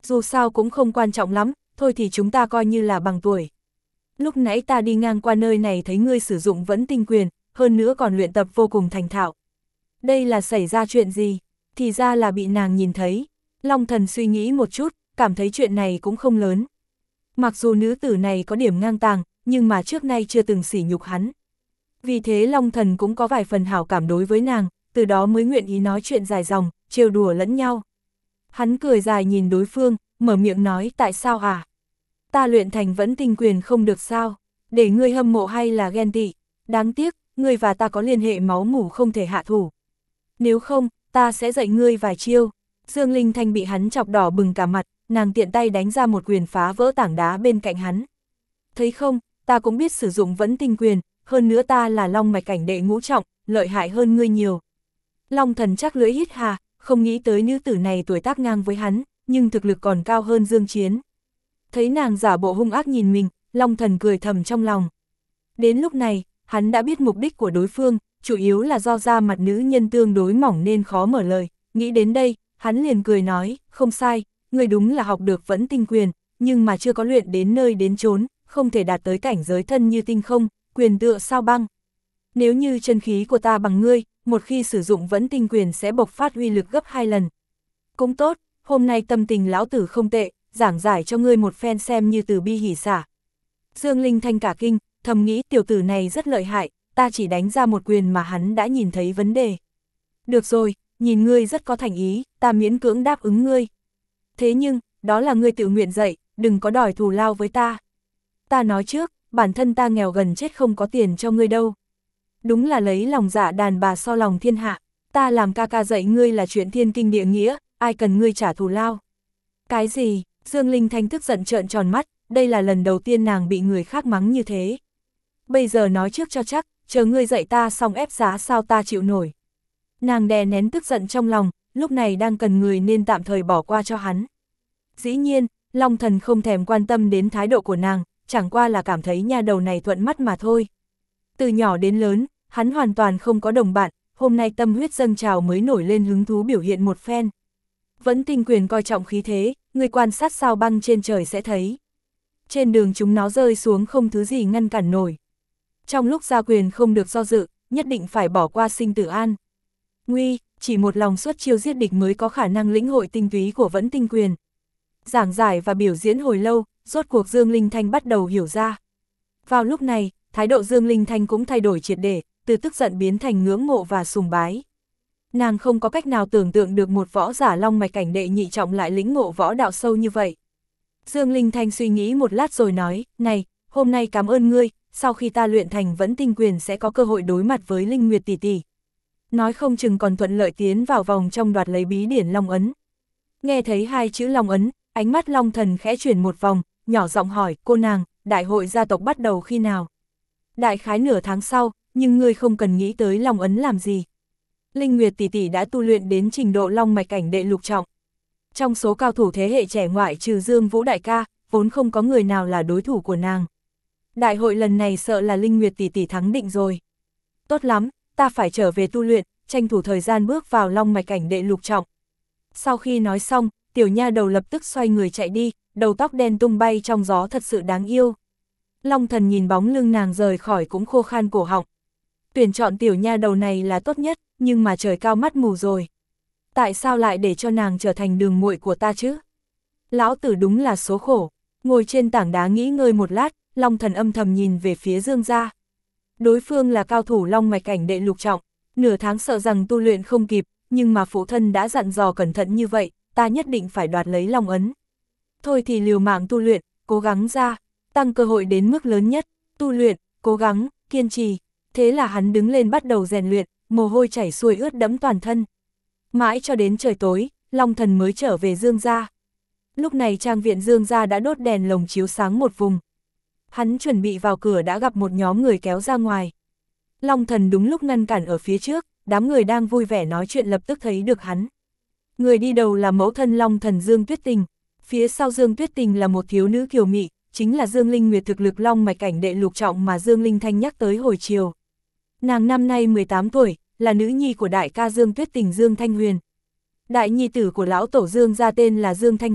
Dù sao cũng không quan trọng lắm, thôi thì chúng ta coi như là bằng tuổi. Lúc nãy ta đi ngang qua nơi này thấy ngươi sử dụng vẫn tinh quyền, hơn nữa còn luyện tập vô cùng thành thạo. Đây là xảy ra chuyện gì? Thì ra là bị nàng nhìn thấy. Long Thần suy nghĩ một chút, cảm thấy chuyện này cũng không lớn. Mặc dù nữ tử này có điểm ngang tàng, nhưng mà trước nay chưa từng sỉ nhục hắn. Vì thế Long Thần cũng có vài phần hảo cảm đối với nàng, từ đó mới nguyện ý nói chuyện dài dòng, trêu đùa lẫn nhau. Hắn cười dài nhìn đối phương, mở miệng nói tại sao à? Ta luyện thành vẫn tinh quyền không được sao? Để ngươi hâm mộ hay là ghen tị? Đáng tiếc, ngươi và ta có liên hệ máu mủ không thể hạ thủ. Nếu không, ta sẽ dạy ngươi vài chiêu. Dương Linh Thanh bị hắn chọc đỏ bừng cả mặt, nàng tiện tay đánh ra một quyền phá vỡ tảng đá bên cạnh hắn. Thấy không, ta cũng biết sử dụng vẫn tinh quyền, hơn nữa ta là long mạch cảnh đệ ngũ trọng, lợi hại hơn ngươi nhiều. Long Thần chắc lưỡi hít hà, không nghĩ tới nữ tử này tuổi tác ngang với hắn, nhưng thực lực còn cao hơn Dương Chiến. Thấy nàng giả bộ hung ác nhìn mình, Long Thần cười thầm trong lòng. Đến lúc này, hắn đã biết mục đích của đối phương, chủ yếu là do da mặt nữ nhân tương đối mỏng nên khó mở lời. Nghĩ đến đây, hắn liền cười nói, không sai, người đúng là học được vẫn tinh quyền, nhưng mà chưa có luyện đến nơi đến chốn, không thể đạt tới cảnh giới thân như tinh không, quyền tựa sao băng. Nếu như chân khí của ta bằng ngươi, một khi sử dụng vẫn tinh quyền sẽ bộc phát uy lực gấp hai lần. Cũng tốt, hôm nay tâm tình lão tử không tệ, giảng giải cho ngươi một phen xem như từ bi hỉ xả. Dương Linh Thanh cả kinh, thầm nghĩ tiểu tử này rất lợi hại, ta chỉ đánh ra một quyền mà hắn đã nhìn thấy vấn đề. Được rồi, nhìn ngươi rất có thành ý, ta miễn cưỡng đáp ứng ngươi. Thế nhưng, đó là ngươi tự nguyện dạy, đừng có đòi thù lao với ta. Ta nói trước, bản thân ta nghèo gần chết không có tiền cho ngươi đâu. Đúng là lấy lòng dạ đàn bà so lòng thiên hạ, ta làm ca ca dạy ngươi là chuyện thiên kinh địa nghĩa, ai cần ngươi trả thù lao. Cái gì? Dương Linh Thanh tức giận trợn tròn mắt, đây là lần đầu tiên nàng bị người khác mắng như thế. Bây giờ nói trước cho chắc, chờ ngươi dạy ta xong ép giá sao ta chịu nổi. Nàng đè nén tức giận trong lòng, lúc này đang cần người nên tạm thời bỏ qua cho hắn. Dĩ nhiên, Long Thần không thèm quan tâm đến thái độ của nàng, chẳng qua là cảm thấy nha đầu này thuận mắt mà thôi. Từ nhỏ đến lớn, hắn hoàn toàn không có đồng bạn, hôm nay tâm huyết dâng trào mới nổi lên hứng thú biểu hiện một phen. Vẫn tinh quyền coi trọng khí thế, người quan sát sao băng trên trời sẽ thấy. Trên đường chúng nó rơi xuống không thứ gì ngăn cản nổi. Trong lúc ra quyền không được do dự, nhất định phải bỏ qua sinh tử an. Nguy, chỉ một lòng xuất chiêu giết địch mới có khả năng lĩnh hội tinh túy của vẫn tinh quyền. Giảng giải và biểu diễn hồi lâu, rốt cuộc Dương Linh Thanh bắt đầu hiểu ra. Vào lúc này, thái độ Dương Linh Thanh cũng thay đổi triệt để, từ tức giận biến thành ngưỡng mộ và sùng bái. Nàng không có cách nào tưởng tượng được một võ giả long mạch cảnh đệ nhị trọng lại lĩnh ngộ võ đạo sâu như vậy. Dương Linh Thanh suy nghĩ một lát rồi nói, này, hôm nay cảm ơn ngươi, sau khi ta luyện thành vẫn tinh quyền sẽ có cơ hội đối mặt với Linh Nguyệt tỷ tỷ. Nói không chừng còn thuận lợi tiến vào vòng trong đoạt lấy bí điển Long Ấn. Nghe thấy hai chữ Long Ấn, ánh mắt Long Thần khẽ chuyển một vòng, nhỏ giọng hỏi, cô nàng, đại hội gia tộc bắt đầu khi nào? Đại khái nửa tháng sau, nhưng ngươi không cần nghĩ tới Long Ấn làm gì. Linh Nguyệt tỷ tỷ đã tu luyện đến trình độ long mạch cảnh đệ lục trọng. Trong số cao thủ thế hệ trẻ ngoại trừ Dương Vũ đại ca, vốn không có người nào là đối thủ của nàng. Đại hội lần này sợ là Linh Nguyệt tỷ tỷ thắng định rồi. Tốt lắm, ta phải trở về tu luyện, tranh thủ thời gian bước vào long mạch cảnh đệ lục trọng. Sau khi nói xong, tiểu nha đầu lập tức xoay người chạy đi, đầu tóc đen tung bay trong gió thật sự đáng yêu. Long Thần nhìn bóng lưng nàng rời khỏi cũng khô khan cổ họng. Tuyển chọn tiểu nha đầu này là tốt nhất, nhưng mà trời cao mắt mù rồi. Tại sao lại để cho nàng trở thành đường muội của ta chứ? Lão tử đúng là số khổ. Ngồi trên tảng đá nghĩ ngơi một lát, Long Thần âm thầm nhìn về phía Dương gia. Đối phương là cao thủ long mạch cảnh đệ lục trọng, nửa tháng sợ rằng tu luyện không kịp, nhưng mà phụ thân đã dặn dò cẩn thận như vậy, ta nhất định phải đoạt lấy Long Ấn. Thôi thì liều mạng tu luyện, cố gắng ra, tăng cơ hội đến mức lớn nhất, tu luyện, cố gắng, kiên trì. Thế là hắn đứng lên bắt đầu rèn luyện, mồ hôi chảy xuôi ướt đẫm toàn thân. Mãi cho đến trời tối, Long Thần mới trở về Dương gia. Lúc này trang viện Dương gia đã đốt đèn lồng chiếu sáng một vùng. Hắn chuẩn bị vào cửa đã gặp một nhóm người kéo ra ngoài. Long Thần đúng lúc ngăn cản ở phía trước, đám người đang vui vẻ nói chuyện lập tức thấy được hắn. Người đi đầu là mẫu thân Long Thần Dương Tuyết Tình, phía sau Dương Tuyết Tình là một thiếu nữ kiều mị, chính là Dương Linh Nguyệt thực lực long mạch cảnh đệ lục trọng mà Dương Linh Thanh nhắc tới hồi chiều. Nàng năm nay mười tám tuổi, là nữ nhi của đại ca Dương Tuyết Tình Dương Thanh Huyền. Đại nhi tử của lão tổ Dương gia tên là Dương Thanh Huyền,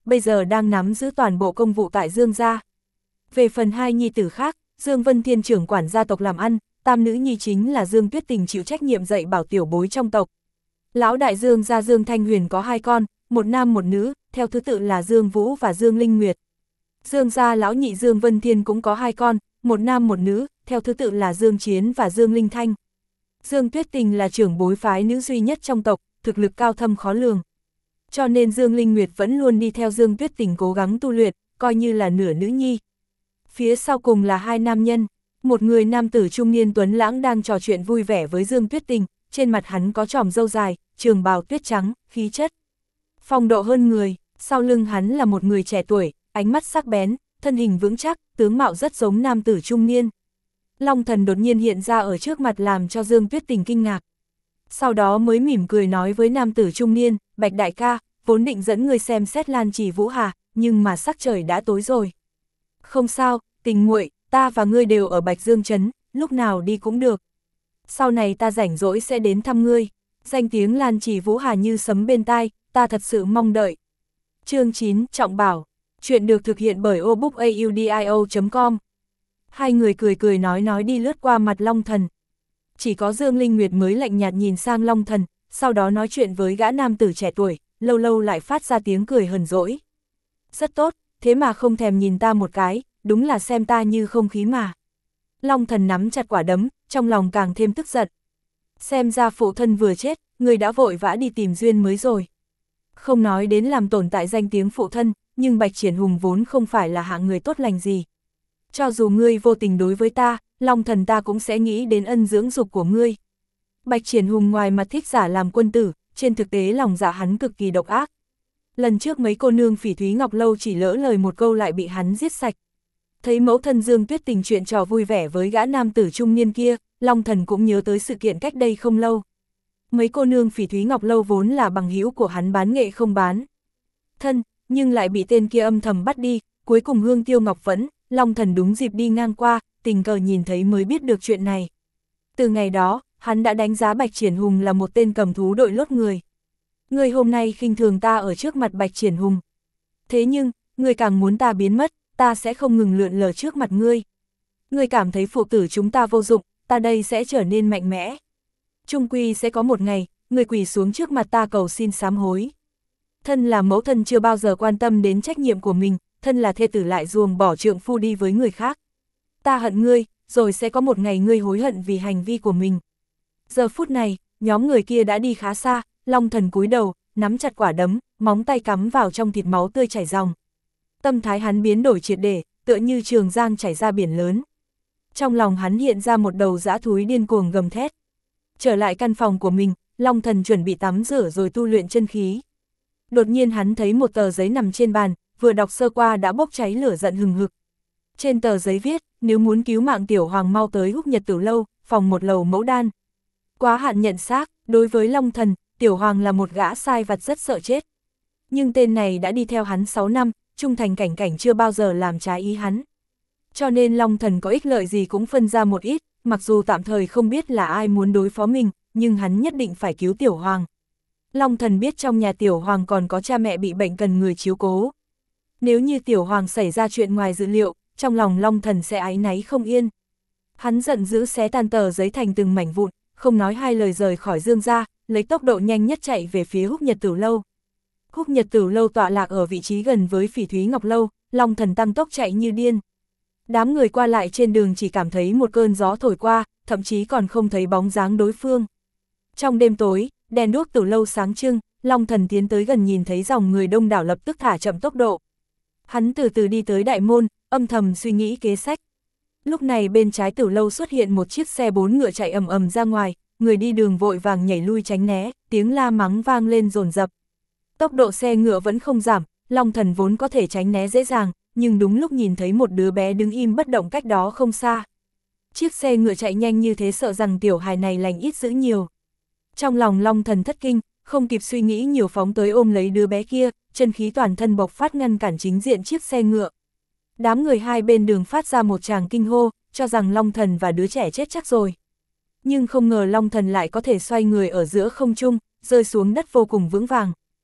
bây giờ đang nắm giữ toàn bộ công vụ tại Dương gia. Về phần hai nhi tử khác, Dương Vân Thiên trưởng quản gia tộc làm ăn, tam nữ nhi chính là Dương Tuyết Tình chịu trách nhiệm dạy bảo tiểu bối trong tộc. Lão đại Dương gia Dương Thanh Huyền có hai con, một nam một nữ, theo thứ tự là Dương Vũ và Dương Linh Nguyệt. Dương gia lão nhị Dương Vân Thiên cũng có hai con, một nam một nữ, theo thứ tự là Dương Chiến và Dương Linh Thanh. Dương Tuyết Tình là trưởng bối phái nữ duy nhất trong tộc, thực lực cao thâm khó lường. Cho nên Dương Linh Nguyệt vẫn luôn đi theo Dương Tuyết Tình cố gắng tu luyện, coi như là nửa nữ nhi. Phía sau cùng là hai nam nhân, một người nam tử trung niên tuấn lãng đang trò chuyện vui vẻ với Dương Tuyết Tình, trên mặt hắn có tròm râu dài, trường bào tuyết trắng, khí chất phong độ hơn người, sau lưng hắn là một người trẻ tuổi, ánh mắt sắc bén, thân hình vững chắc, tướng mạo rất giống nam tử trung niên. Long Thần đột nhiên hiện ra ở trước mặt làm cho Dương Tuyết Tình kinh ngạc. Sau đó mới mỉm cười nói với nam tử trung niên, Bạch đại ca, vốn định dẫn người xem xét Lan Trì Vũ Hà, nhưng mà sắc trời đã tối rồi. Không sao, Tình muội, ta và ngươi đều ở Bạch Dương Trấn, lúc nào đi cũng được. Sau này ta rảnh rỗi sẽ đến thăm ngươi. Danh tiếng Lan Trì Vũ Hà như sấm bên tai, ta thật sự mong đợi. Chương chín, Trọng Bảo. Chuyện được thực hiện bởi obookaudio chấm com. Hai người cười cười nói nói đi lướt qua mặt Long Thần. Chỉ có Dương Linh Nguyệt mới lạnh nhạt nhìn sang Long Thần, sau đó nói chuyện với gã nam tử trẻ tuổi, lâu lâu lại phát ra tiếng cười hờn dỗi. Rất tốt, thế mà không thèm nhìn ta một cái, đúng là xem ta như không khí mà. Long Thần nắm chặt quả đấm, trong lòng càng thêm tức giận. Xem ra phụ thân vừa chết, người đã vội vã đi tìm duyên mới rồi. Không nói đến làm tổn tại danh tiếng phụ thân, nhưng Bạch Triển Hùng vốn không phải là hạng người tốt lành gì. Cho dù ngươi vô tình đối với ta, Long Thần ta cũng sẽ nghĩ đến ân dưỡng dục của ngươi. Bạch Triển Hùng ngoài mặt thích giả làm quân tử, trên thực tế lòng dạ hắn cực kỳ độc ác. Lần trước mấy cô nương Phỉ Thúy Ngọc Lâu chỉ lỡ lời một câu lại bị hắn giết sạch. Thấy mẫu thân Dương Tuyết Tình chuyện trò vui vẻ với gã nam tử trung niên kia, Long Thần cũng nhớ tới sự kiện cách đây không lâu. Mấy cô nương Phỉ Thúy Ngọc Lâu vốn là bằng hữu của hắn bán nghệ không bán thân, nhưng lại bị tên kia âm thầm bắt đi, cuối cùng Hương Tiêu Ngọc Vẫn, Long Thần đúng dịp đi ngang qua, tình cờ nhìn thấy mới biết được chuyện này. Từ ngày đó, hắn đã đánh giá Bạch Triển Hùng là một tên cầm thú đội lốt người. Người hôm nay khinh thường ta ở trước mặt Bạch Triển Hùng. Thế nhưng, người càng muốn ta biến mất, ta sẽ không ngừng lượn lờ trước mặt ngươi. Ngươi cảm thấy phụ tử chúng ta vô dụng, ta đây sẽ trở nên mạnh mẽ. Trung quy sẽ có một ngày, ngươi quỳ xuống trước mặt ta cầu xin sám hối. Thân là mẫu thân chưa bao giờ quan tâm đến trách nhiệm của mình, thân là thê tử lại ruồng bỏ trượng phu đi với người khác. Ta hận ngươi, rồi sẽ có một ngày ngươi hối hận vì hành vi của mình. Giờ phút này, nhóm người kia đã đi khá xa, Long Thần cúi đầu, nắm chặt quả đấm, móng tay cắm vào trong thịt máu tươi chảy ròng. Tâm thái hắn biến đổi triệt để, tựa như trường giang chảy ra biển lớn. Trong lòng hắn hiện ra một đầu dã thú điên cuồng gầm thét. Trở lại căn phòng của mình, Long Thần chuẩn bị tắm rửa rồi tu luyện chân khí. Đột nhiên hắn thấy một tờ giấy nằm trên bàn, vừa đọc sơ qua đã bốc cháy lửa giận hừng hực. Trên tờ giấy viết, nếu muốn cứu mạng Tiểu Hoàng mau tới Húc Nhật Tử Lâu, phòng một lầu mẫu đan. Quá hạn nhận xác, đối với Long Thần, Tiểu Hoàng là một gã sai vặt rất sợ chết. Nhưng tên này đã đi theo hắn sáu năm, trung thành cảnh cảnh chưa bao giờ làm trái ý hắn. Cho nên Long Thần có ích lợi gì cũng phân ra một ít, mặc dù tạm thời không biết là ai muốn đối phó mình, nhưng hắn nhất định phải cứu Tiểu Hoàng. Long Thần biết trong nhà Tiểu Hoàng còn có cha mẹ bị bệnh cần người chiếu cố. Nếu như Tiểu Hoàng xảy ra chuyện ngoài dự liệu, trong lòng Long Thần sẽ áy náy không yên. Hắn giận dữ xé tan tờ giấy thành từng mảnh vụn, không nói hai lời rời khỏi Dương gia, lấy tốc độ nhanh nhất chạy về phía Húc Nhật Tử Lâu. Húc Nhật Tử Lâu tọa lạc ở vị trí gần với Phỉ Thúy Ngọc Lâu, Long Thần tăng tốc chạy như điên. Đám người qua lại trên đường chỉ cảm thấy một cơn gió thổi qua, thậm chí còn không thấy bóng dáng đối phương. Trong đêm tối, đèn đuốc Tử Lâu sáng trưng, Long Thần tiến tới gần nhìn thấy dòng người đông đảo lập tức thả chậm tốc độ. Hắn từ từ đi tới đại môn, âm thầm suy nghĩ kế sách. Lúc này bên trái Tử Lâu xuất hiện một chiếc xe bốn ngựa chạy ầm ầm ra ngoài, người đi đường vội vàng nhảy lui tránh né, tiếng la mắng vang lên dồn dập. Tốc độ xe ngựa vẫn không giảm, Long Thần vốn có thể tránh né dễ dàng, nhưng đúng lúc nhìn thấy một đứa bé đứng im bất động cách đó không xa. Chiếc xe ngựa chạy nhanh như thế sợ rằng tiểu hài này lành ít dữ nhiều. Trong lòng Long Thần thất kinh, không kịp suy nghĩ nhiều phóng tới ôm lấy đứa bé kia, chân khí toàn thân bộc phát ngăn cản chính diện chiếc xe ngựa. Đám người hai bên đường phát ra một tràng kinh hô, cho rằng Long Thần và đứa trẻ chết chắc rồi. Nhưng không ngờ Long Thần lại có thể xoay người ở giữa không trung, rơi xuống đất vô cùng vững vàng.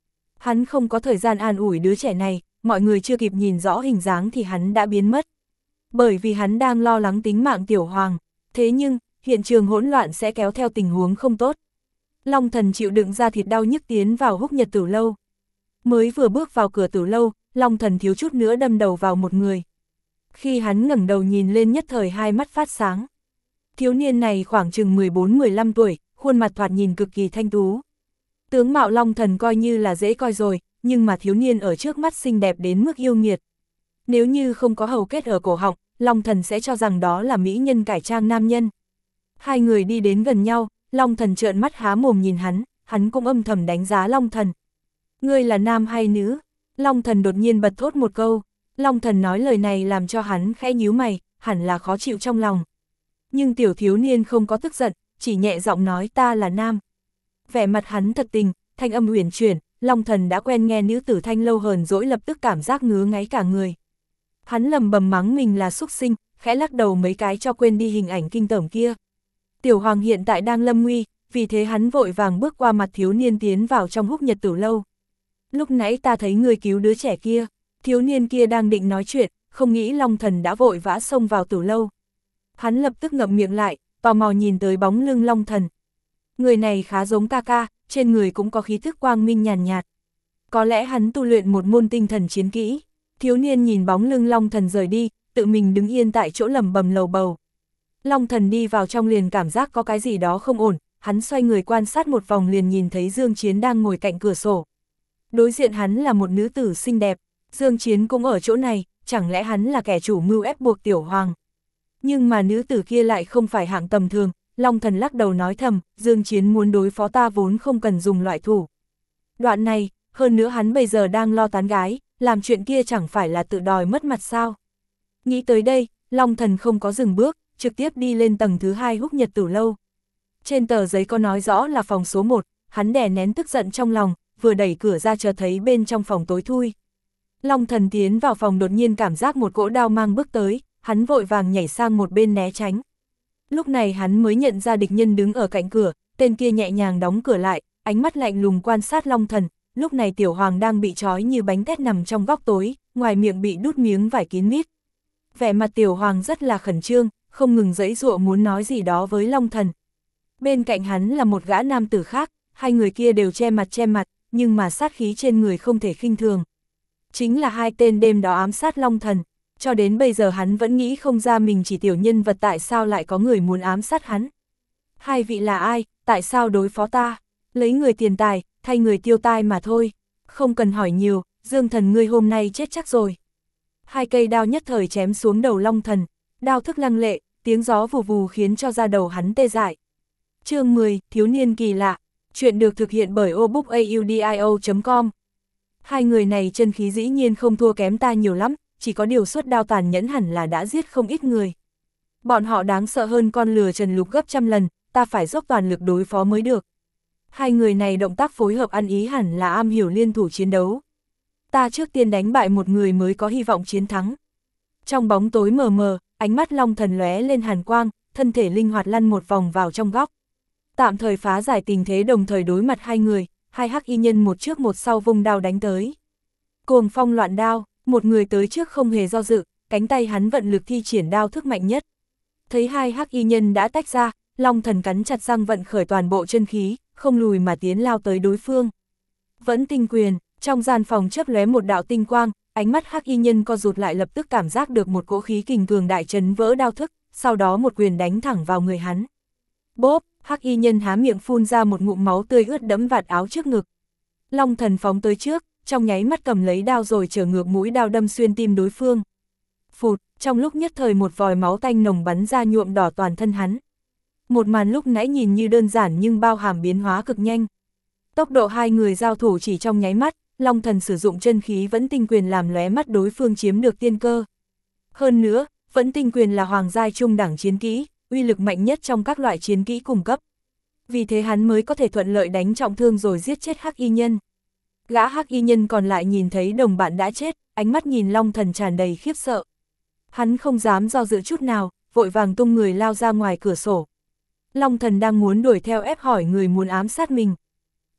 Hắn không có thời gian an ủi đứa trẻ này, mọi người chưa kịp nhìn rõ hình dáng thì hắn đã biến mất. Bởi vì hắn đang lo lắng tính mạng Tiểu Hoàng, thế nhưng, hiện trường hỗn loạn sẽ kéo theo tình huống không tốt. Long Thần chịu đựng ra thịt đau nhức tiến vào Húc Nhật Tử lâu. Mới vừa bước vào cửa Tử lâu, Long Thần thiếu chút nữa đâm đầu vào một người. Khi hắn ngẩng đầu nhìn lên nhất thời hai mắt phát sáng. Thiếu niên này khoảng chừng mười bốn mười lăm tuổi, khuôn mặt thoạt nhìn cực kỳ thanh tú. Tướng mạo Long Thần coi như là dễ coi rồi, nhưng mà thiếu niên ở trước mắt xinh đẹp đến mức yêu nghiệt. Nếu như không có hầu kết ở cổ họng, Long Thần sẽ cho rằng đó là mỹ nhân cải trang nam nhân. Hai người đi đến gần nhau, Long Thần trợn mắt há mồm nhìn hắn, hắn cũng âm thầm đánh giá Long Thần. Ngươi là nam hay nữ? Long Thần đột nhiên bật thốt một câu. Long Thần nói lời này làm cho hắn khẽ nhíu mày, hẳn là khó chịu trong lòng. Nhưng tiểu thiếu niên không có tức giận, chỉ nhẹ giọng nói ta là nam. Vẻ mặt hắn thật tình, thanh âm uyển chuyển, Long Thần đã quen nghe nữ tử thanh lâu hờn dỗi lập tức cảm giác ngứa ngáy cả người. Hắn lầm bầm mắng mình là súc sinh, khẽ lắc đầu mấy cái cho quên đi hình ảnh kinh tởm kia. Tiểu Hoàng hiện tại đang lâm nguy, vì thế hắn vội vàng bước qua mặt thiếu niên tiến vào trong Húc Nhật Tử lâu. Lúc nãy ta thấy người cứu đứa trẻ kia, thiếu niên kia đang định nói chuyện, không nghĩ Long Thần đã vội vã xông vào Tử lâu. Hắn lập tức ngậm miệng lại, tò mò nhìn tới bóng lưng Long Thần. Người này khá giống ca ca, trên người cũng có khí thức quang minh nhàn nhạt, nhạt. Có lẽ hắn tu luyện một môn tinh thần chiến kỹ. Thiếu niên nhìn bóng lưng Long Thần rời đi, tự mình đứng yên tại chỗ lẩm bẩm lầu bầu. Long Thần đi vào trong liền cảm giác có cái gì đó không ổn, hắn xoay người quan sát một vòng liền nhìn thấy Dương Chiến đang ngồi cạnh cửa sổ. Đối diện hắn là một nữ tử xinh đẹp, Dương Chiến cũng ở chỗ này, chẳng lẽ hắn là kẻ chủ mưu ép buộc Tiểu Hoàng. Nhưng mà nữ tử kia lại không phải hạng tầm thường, Long Thần lắc đầu nói thầm, Dương Chiến muốn đối phó ta vốn không cần dùng loại thủ đoạn này, hơn nữa hắn bây giờ đang lo tán gái, làm chuyện kia chẳng phải là tự đòi mất mặt sao. Nghĩ tới đây, Long Thần không có dừng bước, trực tiếp đi lên tầng thứ hai Húc Nhật Tử lâu. Trên tờ giấy có nói rõ là phòng số một, hắn đè nén tức giận trong lòng, vừa đẩy cửa ra chợt thấy bên trong phòng tối thui. Long Thần tiến vào phòng đột nhiên cảm giác một cỗ đao mang bước tới, hắn vội vàng nhảy sang một bên né tránh. Lúc này hắn mới nhận ra địch nhân đứng ở cạnh cửa, tên kia nhẹ nhàng đóng cửa lại, ánh mắt lạnh lùng quan sát Long Thần. Lúc này Tiểu Hoàng đang bị trói như bánh tét nằm trong góc tối, ngoài miệng bị đút miếng vải kín mít. Vẻ mặt Tiểu Hoàng rất là khẩn trương, không ngừng giãy giụa muốn nói gì đó với Long Thần. Bên cạnh hắn là một gã nam tử khác, hai người kia đều che mặt che mặt, nhưng mà sát khí trên người không thể khinh thường. Chính là hai tên đêm đó ám sát Long Thần, cho đến bây giờ hắn vẫn nghĩ không ra mình chỉ tiểu nhân vật tại sao lại có người muốn ám sát hắn. Hai vị là ai, tại sao đối phó ta? Lấy người tiền tài, thay người tiêu tai mà thôi. Không cần hỏi nhiều, Dương Thần ngươi hôm nay chết chắc rồi. Hai cây đao nhất thời chém xuống đầu Long Thần, đao thức lăng lệ, tiếng gió vù vù khiến cho da đầu hắn tê dại. Chương mười, thiếu niên kỳ lạ. Chuyện được thực hiện bởi o book audio chấm com. Hai người này chân khí dĩ nhiên không thua kém ta nhiều lắm, chỉ có điều suất đao tàn nhẫn hẳn là đã giết không ít người. Bọn họ đáng sợ hơn con lừa Trần Lục gấp trăm lần, ta phải dốc toàn lực đối phó mới được. Hai người này động tác phối hợp ăn ý hẳn là am hiểu liên thủ chiến đấu. Ta trước tiên đánh bại một người mới có hy vọng chiến thắng. Trong bóng tối mờ mờ, ánh mắt Long Thần lóe lên hàn quang, thân thể linh hoạt lăn một vòng vào trong góc. Tạm thời phá giải tình thế đồng thời đối mặt hai người, hai hắc y nhân một trước một sau vung đao đánh tới. Cuồng phong loạn đao, một người tới trước không hề do dự, cánh tay hắn vận lực thi triển đao thức mạnh nhất. Thấy hai hắc y nhân đã tách ra, Long Thần cắn chặt răng vận khởi toàn bộ chân khí, không lùi mà tiến lao tới đối phương. Vẫn tinh quyền, trong gian phòng chớp lóe một đạo tinh quang, ánh mắt hắc y nhân co rụt lại lập tức cảm giác được một cỗ khí kình cường đại chấn vỡ đao thức, sau đó một quyền đánh thẳng vào người hắn. Bốp, hắc y nhân há miệng phun ra một ngụm máu tươi ướt đẫm vạt áo trước ngực. Long Thần phóng tới trước, trong nháy mắt cầm lấy đao rồi trở ngược mũi đao đâm xuyên tim đối phương. Phụt, trong lúc nhất thời một vòi máu tanh nồng bắn ra nhuộm đỏ toàn thân hắn. Một màn lúc nãy nhìn như đơn giản nhưng bao hàm biến hóa cực nhanh. Tốc độ hai người giao thủ chỉ trong nháy mắt, Long Thần sử dụng chân khí vẫn tinh quyền làm lóe mắt đối phương chiếm được tiên cơ. Hơn nữa, vẫn tinh quyền là hoàng giai trung đẳng chiến kỹ, uy lực mạnh nhất trong các loại chiến kỹ cung cấp. Vì thế hắn mới có thể thuận lợi đánh trọng thương rồi giết chết hắc y nhân. Gã hắc y nhân còn lại nhìn thấy đồng bạn đã chết, ánh mắt nhìn Long Thần tràn đầy khiếp sợ. Hắn không dám do dự chút nào, vội vàng tung người lao ra ngoài cửa sổ. Long Thần đang muốn đuổi theo ép hỏi người muốn ám sát mình.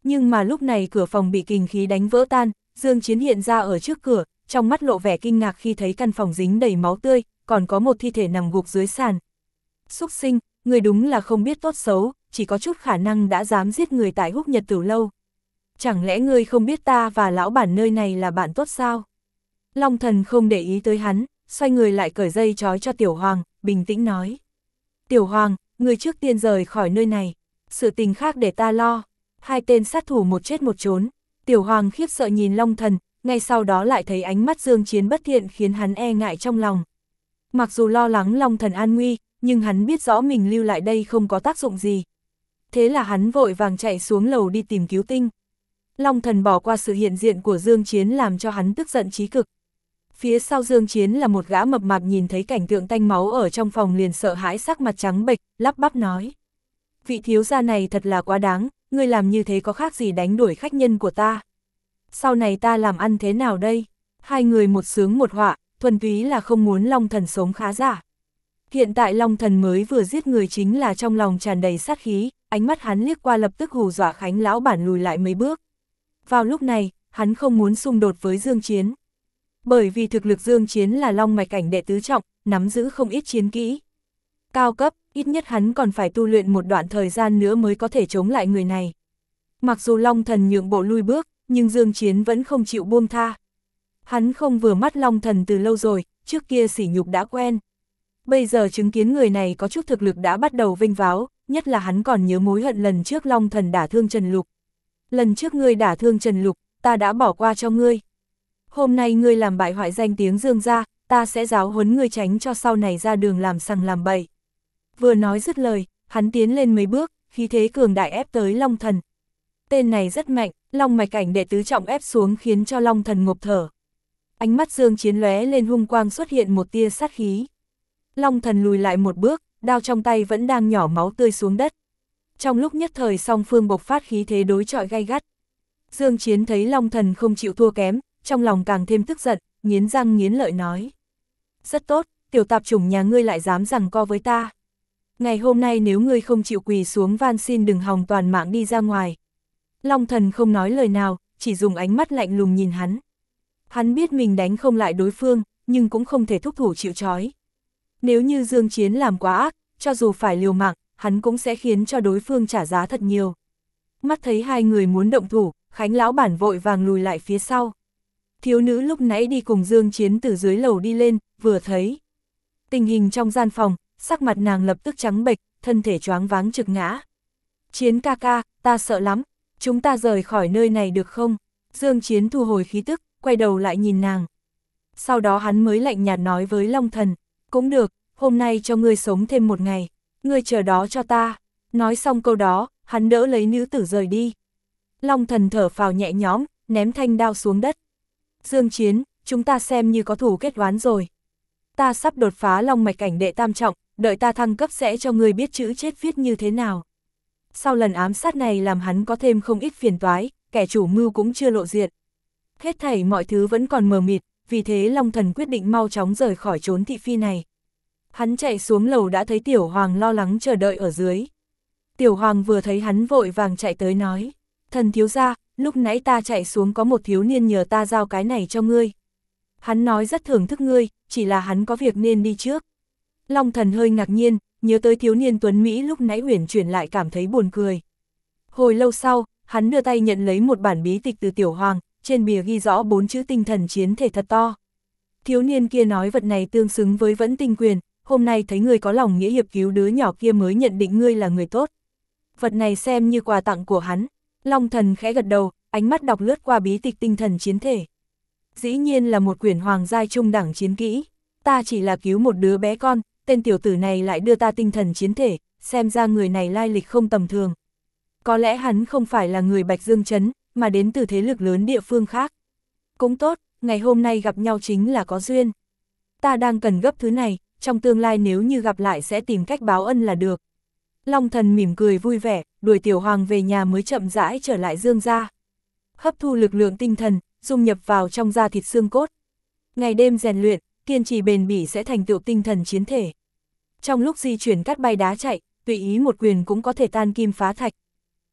Nhưng mà lúc này cửa phòng bị kình khí đánh vỡ tan, Dương Chiến hiện ra ở trước cửa, trong mắt lộ vẻ kinh ngạc khi thấy căn phòng dính đầy máu tươi, còn có một thi thể nằm gục dưới sàn. Súc sinh, người đúng là không biết tốt xấu, chỉ có chút khả năng đã dám giết người tại Húc Nhật Tử lâu. Chẳng lẽ ngươi không biết ta và lão bản nơi này là bạn tốt sao? Long Thần không để ý tới hắn, xoay người lại cởi dây trói cho Tiểu Hoàng, bình tĩnh nói. Tiểu Hoàng, người trước tiên rời khỏi nơi này, sự tình khác để ta lo. Hai tên sát thủ một chết một trốn. Tiểu Hoàng khiếp sợ nhìn Long Thần, ngay sau đó lại thấy ánh mắt Dương Chiến bất thiện khiến hắn e ngại trong lòng. Mặc dù lo lắng Long Thần an nguy, nhưng hắn biết rõ mình lưu lại đây không có tác dụng gì. Thế là hắn vội vàng chạy xuống lầu đi tìm cứu tinh. Long Thần bỏ qua sự hiện diện của Dương Chiến làm cho hắn tức giận chí cực. Phía sau Dương Chiến là một gã mập mạp nhìn thấy cảnh tượng tanh máu ở trong phòng liền sợ hãi sắc mặt trắng bệch, lắp bắp nói. Vị thiếu gia này thật là quá đáng, ngươi làm như thế có khác gì đánh đuổi khách nhân của ta. Sau này ta làm ăn thế nào đây? Hai người một sướng một họa, thuần túy là không muốn Long Thần sống khá giả. Hiện tại Long Thần mới vừa giết người chính là trong lòng tràn đầy sát khí, ánh mắt hắn liếc qua lập tức hù dọa Khánh lão bản lùi lại mấy bước. Vào lúc này, hắn không muốn xung đột với Dương Chiến. Bởi vì thực lực Dương Chiến là Long mạch cảnh đệ tứ trọng, nắm giữ không ít chiến kỹ. Cao cấp, ít nhất hắn còn phải tu luyện một đoạn thời gian nữa mới có thể chống lại người này. Mặc dù Long Thần nhượng bộ lui bước, nhưng Dương Chiến vẫn không chịu buông tha. Hắn không vừa mắt Long Thần từ lâu rồi, trước kia sỉ nhục đã quen. Bây giờ chứng kiến người này có chút thực lực đã bắt đầu vinh váo, nhất là hắn còn nhớ mối hận lần trước Long Thần đả thương Trần Lục. Lần trước ngươi đả thương Trần Lục, ta đã bỏ qua cho ngươi. Hôm nay ngươi làm bại hoại danh tiếng Dương gia, ta sẽ giáo huấn ngươi tránh cho sau này ra đường làm sằng làm bậy. Vừa nói dứt lời, hắn tiến lên mấy bước, khí thế cường đại ép tới Long Thần. Tên này rất mạnh, Long mạch cảnh đệ tứ trọng ép xuống khiến cho Long Thần ngộp thở. Ánh mắt Dương Chiến lóe lên hung quang xuất hiện một tia sát khí. Long Thần lùi lại một bước, đao trong tay vẫn đang nhỏ máu tươi xuống đất. Trong lúc nhất thời song phương bộc phát khí thế đối chọi gay gắt. Dương Chiến thấy Long Thần không chịu thua kém, trong lòng càng thêm tức giận, nghiến răng nghiến lợi nói. Rất tốt, tiểu tạp chủng nhà ngươi lại dám giằng co với ta. Ngày hôm nay nếu ngươi không chịu quỳ xuống van xin đừng hòng toàn mạng đi ra ngoài. Long Thần không nói lời nào, chỉ dùng ánh mắt lạnh lùng nhìn hắn. Hắn biết mình đánh không lại đối phương, nhưng cũng không thể thúc thủ chịu trói. Nếu như Dương Chiến làm quá ác, cho dù phải liều mạng, hắn cũng sẽ khiến cho đối phương trả giá thật nhiều. Mắt thấy hai người muốn động thủ, Khánh lão bản vội vàng lùi lại phía sau. Thiếu nữ lúc nãy đi cùng Dương Chiến từ dưới lầu đi lên, vừa thấy tình hình trong gian phòng, sắc mặt nàng lập tức trắng bệch, thân thể choáng váng trực ngã. Chiến ca ca, ta sợ lắm, chúng ta rời khỏi nơi này được không? Dương Chiến thu hồi khí tức, quay đầu lại nhìn nàng. Sau đó hắn mới lạnh nhạt nói với Long Thần, cũng được, hôm nay cho ngươi sống thêm một ngày, ngươi chờ đó cho ta. Nói xong câu đó, hắn đỡ lấy nữ tử rời đi. Long Thần thở phào nhẹ nhõm, ném thanh đao xuống đất. Dương Chiến, chúng ta xem như có thủ kết oán rồi. Ta sắp đột phá Long mạch cảnh đệ tam trọng, đợi ta thăng cấp sẽ cho ngươi biết chữ chết viết như thế nào. Sau lần ám sát này làm hắn có thêm không ít phiền toái, kẻ chủ mưu cũng chưa lộ diện. Hết thảy mọi thứ vẫn còn mờ mịt, vì thế Long Thần quyết định mau chóng rời khỏi trốn thị phi này. Hắn chạy xuống lầu đã thấy Tiểu Hoàng lo lắng chờ đợi ở dưới. Tiểu Hoàng vừa thấy hắn vội vàng chạy tới nói, thần thiếu gia, lúc nãy ta chạy xuống có một thiếu niên nhờ ta giao cái này cho ngươi. Hắn nói rất thưởng thức ngươi, chỉ là hắn có việc nên đi trước. Long Thần hơi ngạc nhiên, nhớ tới thiếu niên tuấn Mỹ lúc nãy uyển chuyển lại cảm thấy buồn cười. Hồi lâu sau, hắn đưa tay nhận lấy một bản bí tịch từ Tiểu Hoàng, trên bìa ghi rõ bốn chữ tinh thần chiến thể thật to. Thiếu niên kia nói vật này tương xứng với Vẫn Tinh Quyền, hôm nay thấy ngươi có lòng nghĩa hiệp cứu đứa nhỏ kia mới nhận định ngươi là người tốt. Vật này xem như quà tặng của hắn. Long Thần khẽ gật đầu, ánh mắt đọc lướt qua bí tịch tinh thần chiến thể. Dĩ nhiên là một quyển hoàng giai trung đẳng chiến kỹ. Ta chỉ là cứu một đứa bé con, tên tiểu tử này lại đưa ta tinh thần chiến thể, xem ra người này lai lịch không tầm thường. Có lẽ hắn không phải là người Bạch Dương Trấn, mà đến từ thế lực lớn địa phương khác. Cũng tốt, ngày hôm nay gặp nhau chính là có duyên. Ta đang cần gấp thứ này, trong tương lai nếu như gặp lại sẽ tìm cách báo ân là được. Long Thần mỉm cười vui vẻ, đuổi Tiểu Hoàng về nhà mới chậm rãi trở lại Dương gia. Hấp thu lực lượng tinh thần, dung nhập vào trong da thịt xương cốt. Ngày đêm rèn luyện, kiên trì bền bỉ sẽ thành tựu tinh thần chiến thể. Trong lúc di chuyển cắt bay đá chạy, tùy ý một quyền cũng có thể tan kim phá thạch.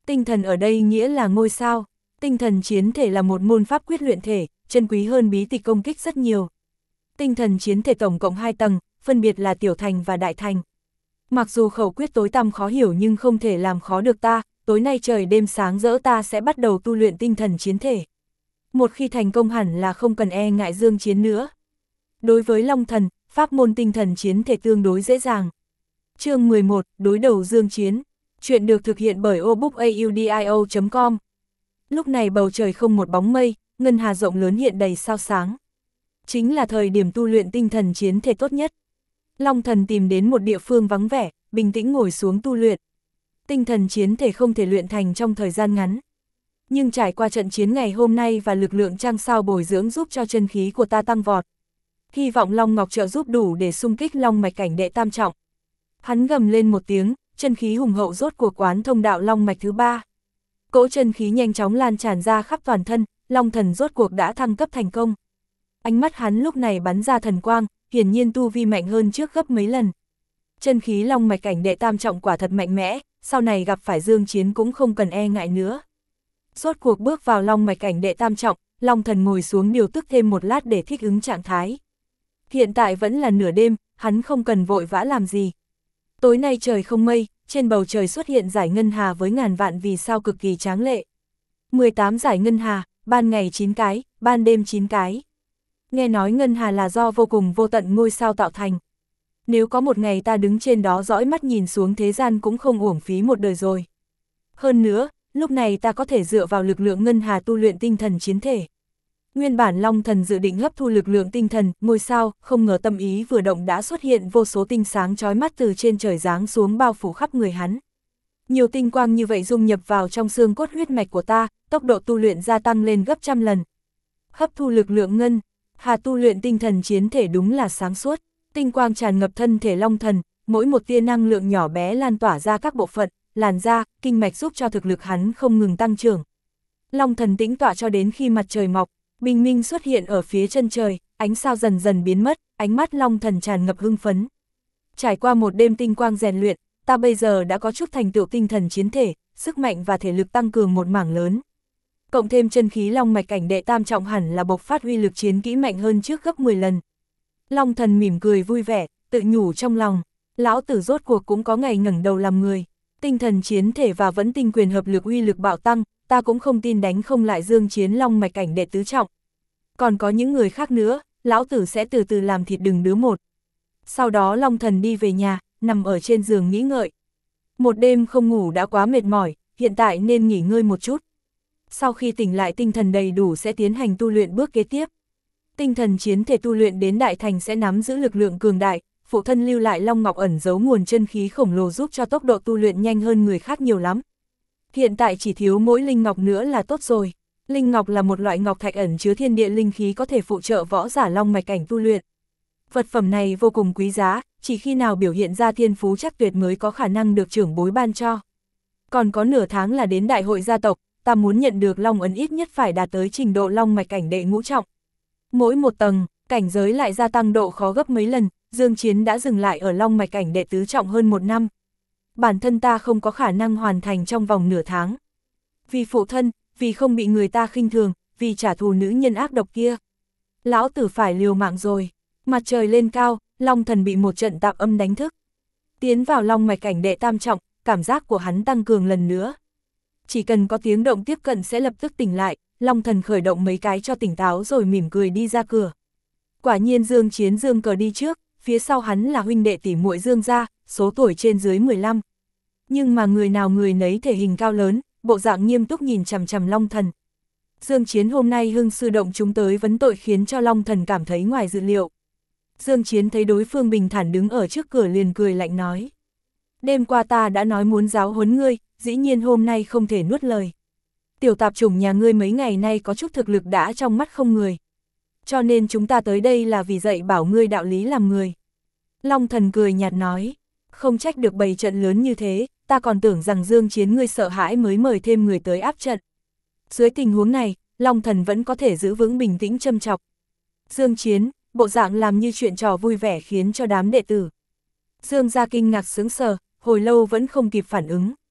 Tinh thần ở đây nghĩa là ngôi sao. Tinh thần chiến thể là một môn pháp quyết luyện thể, chân quý hơn bí tịch công kích rất nhiều. Tinh thần chiến thể tổng cộng hai tầng, phân biệt là tiểu thành và đại thành. Mặc dù khẩu quyết tối tăm khó hiểu nhưng không thể làm khó được ta, tối nay trời đêm sáng rỡ ta sẽ bắt đầu tu luyện tinh thần chiến thể. Một khi thành công hẳn là không cần e ngại dương chiến nữa. Đối với Long Thần, pháp môn tinh thần chiến thể tương đối dễ dàng. Chương mười một, đối đầu dương chiến. Chuyện được thực hiện bởi obookaudio chấm com. Lúc này bầu trời không một bóng mây, ngân hà rộng lớn hiện đầy sao sáng. Chính là thời điểm tu luyện tinh thần chiến thể tốt nhất. Long Thần tìm đến một địa phương vắng vẻ, bình tĩnh ngồi xuống tu luyện. Tinh thần chiến thể không thể luyện thành trong thời gian ngắn. Nhưng trải qua trận chiến ngày hôm nay và lực lượng trăng sao bồi dưỡng giúp cho chân khí của ta tăng vọt. Hy vọng Long Ngọc trợ giúp đủ để xung kích Long mạch cảnh đệ tam trọng. Hắn gầm lên một tiếng, chân khí hùng hậu rốt cuộc quán thông đạo Long mạch thứ ba. Cỗ chân khí nhanh chóng lan tràn ra khắp toàn thân, Long Thần rốt cuộc đã thăng cấp thành công. Ánh mắt hắn lúc này bắn ra thần quang, hiển nhiên tu vi mạnh hơn trước gấp mấy lần. Chân khí Long mạch cảnh đệ tam trọng quả thật mạnh mẽ, sau này gặp phải dương chiến cũng không cần e ngại nữa. Rốt cuộc bước vào Long mạch cảnh đệ tam trọng, Long Thần ngồi xuống điều tức thêm một lát để thích ứng trạng thái. Hiện tại vẫn là nửa đêm, hắn không cần vội vã làm gì. Tối nay trời không mây, trên bầu trời xuất hiện dải ngân hà với ngàn vạn vì sao cực kỳ tráng lệ. mười tám dải ngân hà, ban ngày chín cái, ban đêm chín cái. Nghe nói ngân hà là do vô cùng vô tận ngôi sao tạo thành. Nếu có một ngày ta đứng trên đó dõi mắt nhìn xuống thế gian cũng không uổng phí một đời rồi. Hơn nữa, lúc này ta có thể dựa vào lực lượng ngân hà tu luyện tinh thần chiến thể. Nguyên bản Long Thần dự định hấp thu lực lượng tinh thần, ngôi sao, không ngờ tâm ý vừa động đã xuất hiện vô số tinh sáng chói mắt từ trên trời giáng xuống bao phủ khắp người hắn. Nhiều tinh quang như vậy dung nhập vào trong xương cốt huyết mạch của ta, tốc độ tu luyện gia tăng lên gấp trăm lần. Hấp thu lực lượng ngân hà tu luyện tinh thần chiến thể đúng là sáng suốt. Tinh quang tràn ngập thân thể Long Thần, mỗi một tia năng lượng nhỏ bé lan tỏa ra các bộ phận, làn da, kinh mạch giúp cho thực lực hắn không ngừng tăng trưởng. Long Thần tĩnh tọa cho đến khi mặt trời mọc, bình minh xuất hiện ở phía chân trời, ánh sao dần dần biến mất, ánh mắt Long Thần tràn ngập hưng phấn. Trải qua một đêm tinh quang rèn luyện, ta bây giờ đã có chút thành tựu tinh thần chiến thể, sức mạnh và thể lực tăng cường một mảng lớn. Cộng thêm chân khí Long mạch cảnh đệ tam trọng hẳn là bộc phát uy lực chiến kỹ mạnh hơn trước gấp mười lần. Long Thần mỉm cười vui vẻ, tự nhủ trong lòng, lão tử rốt cuộc cũng có ngày ngẩng đầu làm người. Tinh thần chiến thể và vẫn tinh quyền hợp lực uy lực bạo tăng, ta cũng không tin đánh không lại dương chiến Long mạch cảnh đệ tứ trọng. Còn có những người khác nữa, lão tử sẽ từ từ làm thịt đừng đứa một. Sau đó Long Thần đi về nhà, nằm ở trên giường nghĩ ngợi. Một đêm không ngủ đã quá mệt mỏi, hiện tại nên nghỉ ngơi một chút. Sau khi tỉnh lại tinh thần đầy đủ sẽ tiến hành tu luyện bước kế tiếp. Tinh thần chiến thể tu luyện đến đại thành sẽ nắm giữ lực lượng cường đại, phụ thân lưu lại Long Ngọc ẩn giấu nguồn chân khí khổng lồ giúp cho tốc độ tu luyện nhanh hơn người khác nhiều lắm. Hiện tại chỉ thiếu mỗi linh ngọc nữa là tốt rồi. Linh ngọc là một loại ngọc thạch ẩn chứa thiên địa linh khí có thể phụ trợ võ giả Long mạch cảnh tu luyện. Vật phẩm này vô cùng quý giá, chỉ khi nào biểu hiện ra thiên phú chắc tuyệt mới có khả năng được trưởng bối ban cho. Còn có nửa tháng là đến đại hội gia tộc, ta muốn nhận được Long ấn ít nhất phải đạt tới trình độ Long mạch cảnh đệ ngũ trọng. Mỗi một tầng, cảnh giới lại gia tăng độ khó gấp mấy lần, dương chiến đã dừng lại ở Long mạch cảnh đệ tứ trọng hơn một năm. Bản thân ta không có khả năng hoàn thành trong vòng nửa tháng. Vì phụ thân, vì không bị người ta khinh thường, vì trả thù nữ nhân ác độc kia. Lão tử phải liều mạng rồi. Mặt trời lên cao, Long Thần bị một trận tạp âm đánh thức. Tiến vào Long mạch cảnh đệ tam trọng, cảm giác của hắn tăng cường lần nữa. Chỉ cần có tiếng động tiếp cận sẽ lập tức tỉnh lại, Long Thần khởi động mấy cái cho tỉnh táo rồi mỉm cười đi ra cửa. Quả nhiên Dương Chiến Dương cờ đi trước, phía sau hắn là huynh đệ tỷ muội Dương gia, số tuổi trên dưới mười lăm. Nhưng mà người nào người nấy thể hình cao lớn, bộ dạng nghiêm túc nhìn chằm chằm Long Thần. Dương Chiến hôm nay hưng sư động chúng tới vấn tội khiến cho Long Thần cảm thấy ngoài dự liệu. Dương Chiến thấy đối phương bình thản đứng ở trước cửa liền cười lạnh nói. Đêm qua ta đã nói muốn giáo huấn ngươi, dĩ nhiên hôm nay không thể nuốt lời. Tiểu tạp chủng nhà ngươi mấy ngày nay có chút thực lực đã trong mắt không người. Cho nên chúng ta tới đây là vì dạy bảo ngươi đạo lý làm người. Long Thần cười nhạt nói, không trách được bày trận lớn như thế, ta còn tưởng rằng Dương Chiến ngươi sợ hãi mới mời thêm người tới áp trận. Dưới tình huống này, Long Thần vẫn có thể giữ vững bình tĩnh châm chọc. Dương Chiến, bộ dạng làm như chuyện trò vui vẻ khiến cho đám đệ tử Dương gia kinh ngạc sững sờ, hồi lâu vẫn không kịp phản ứng.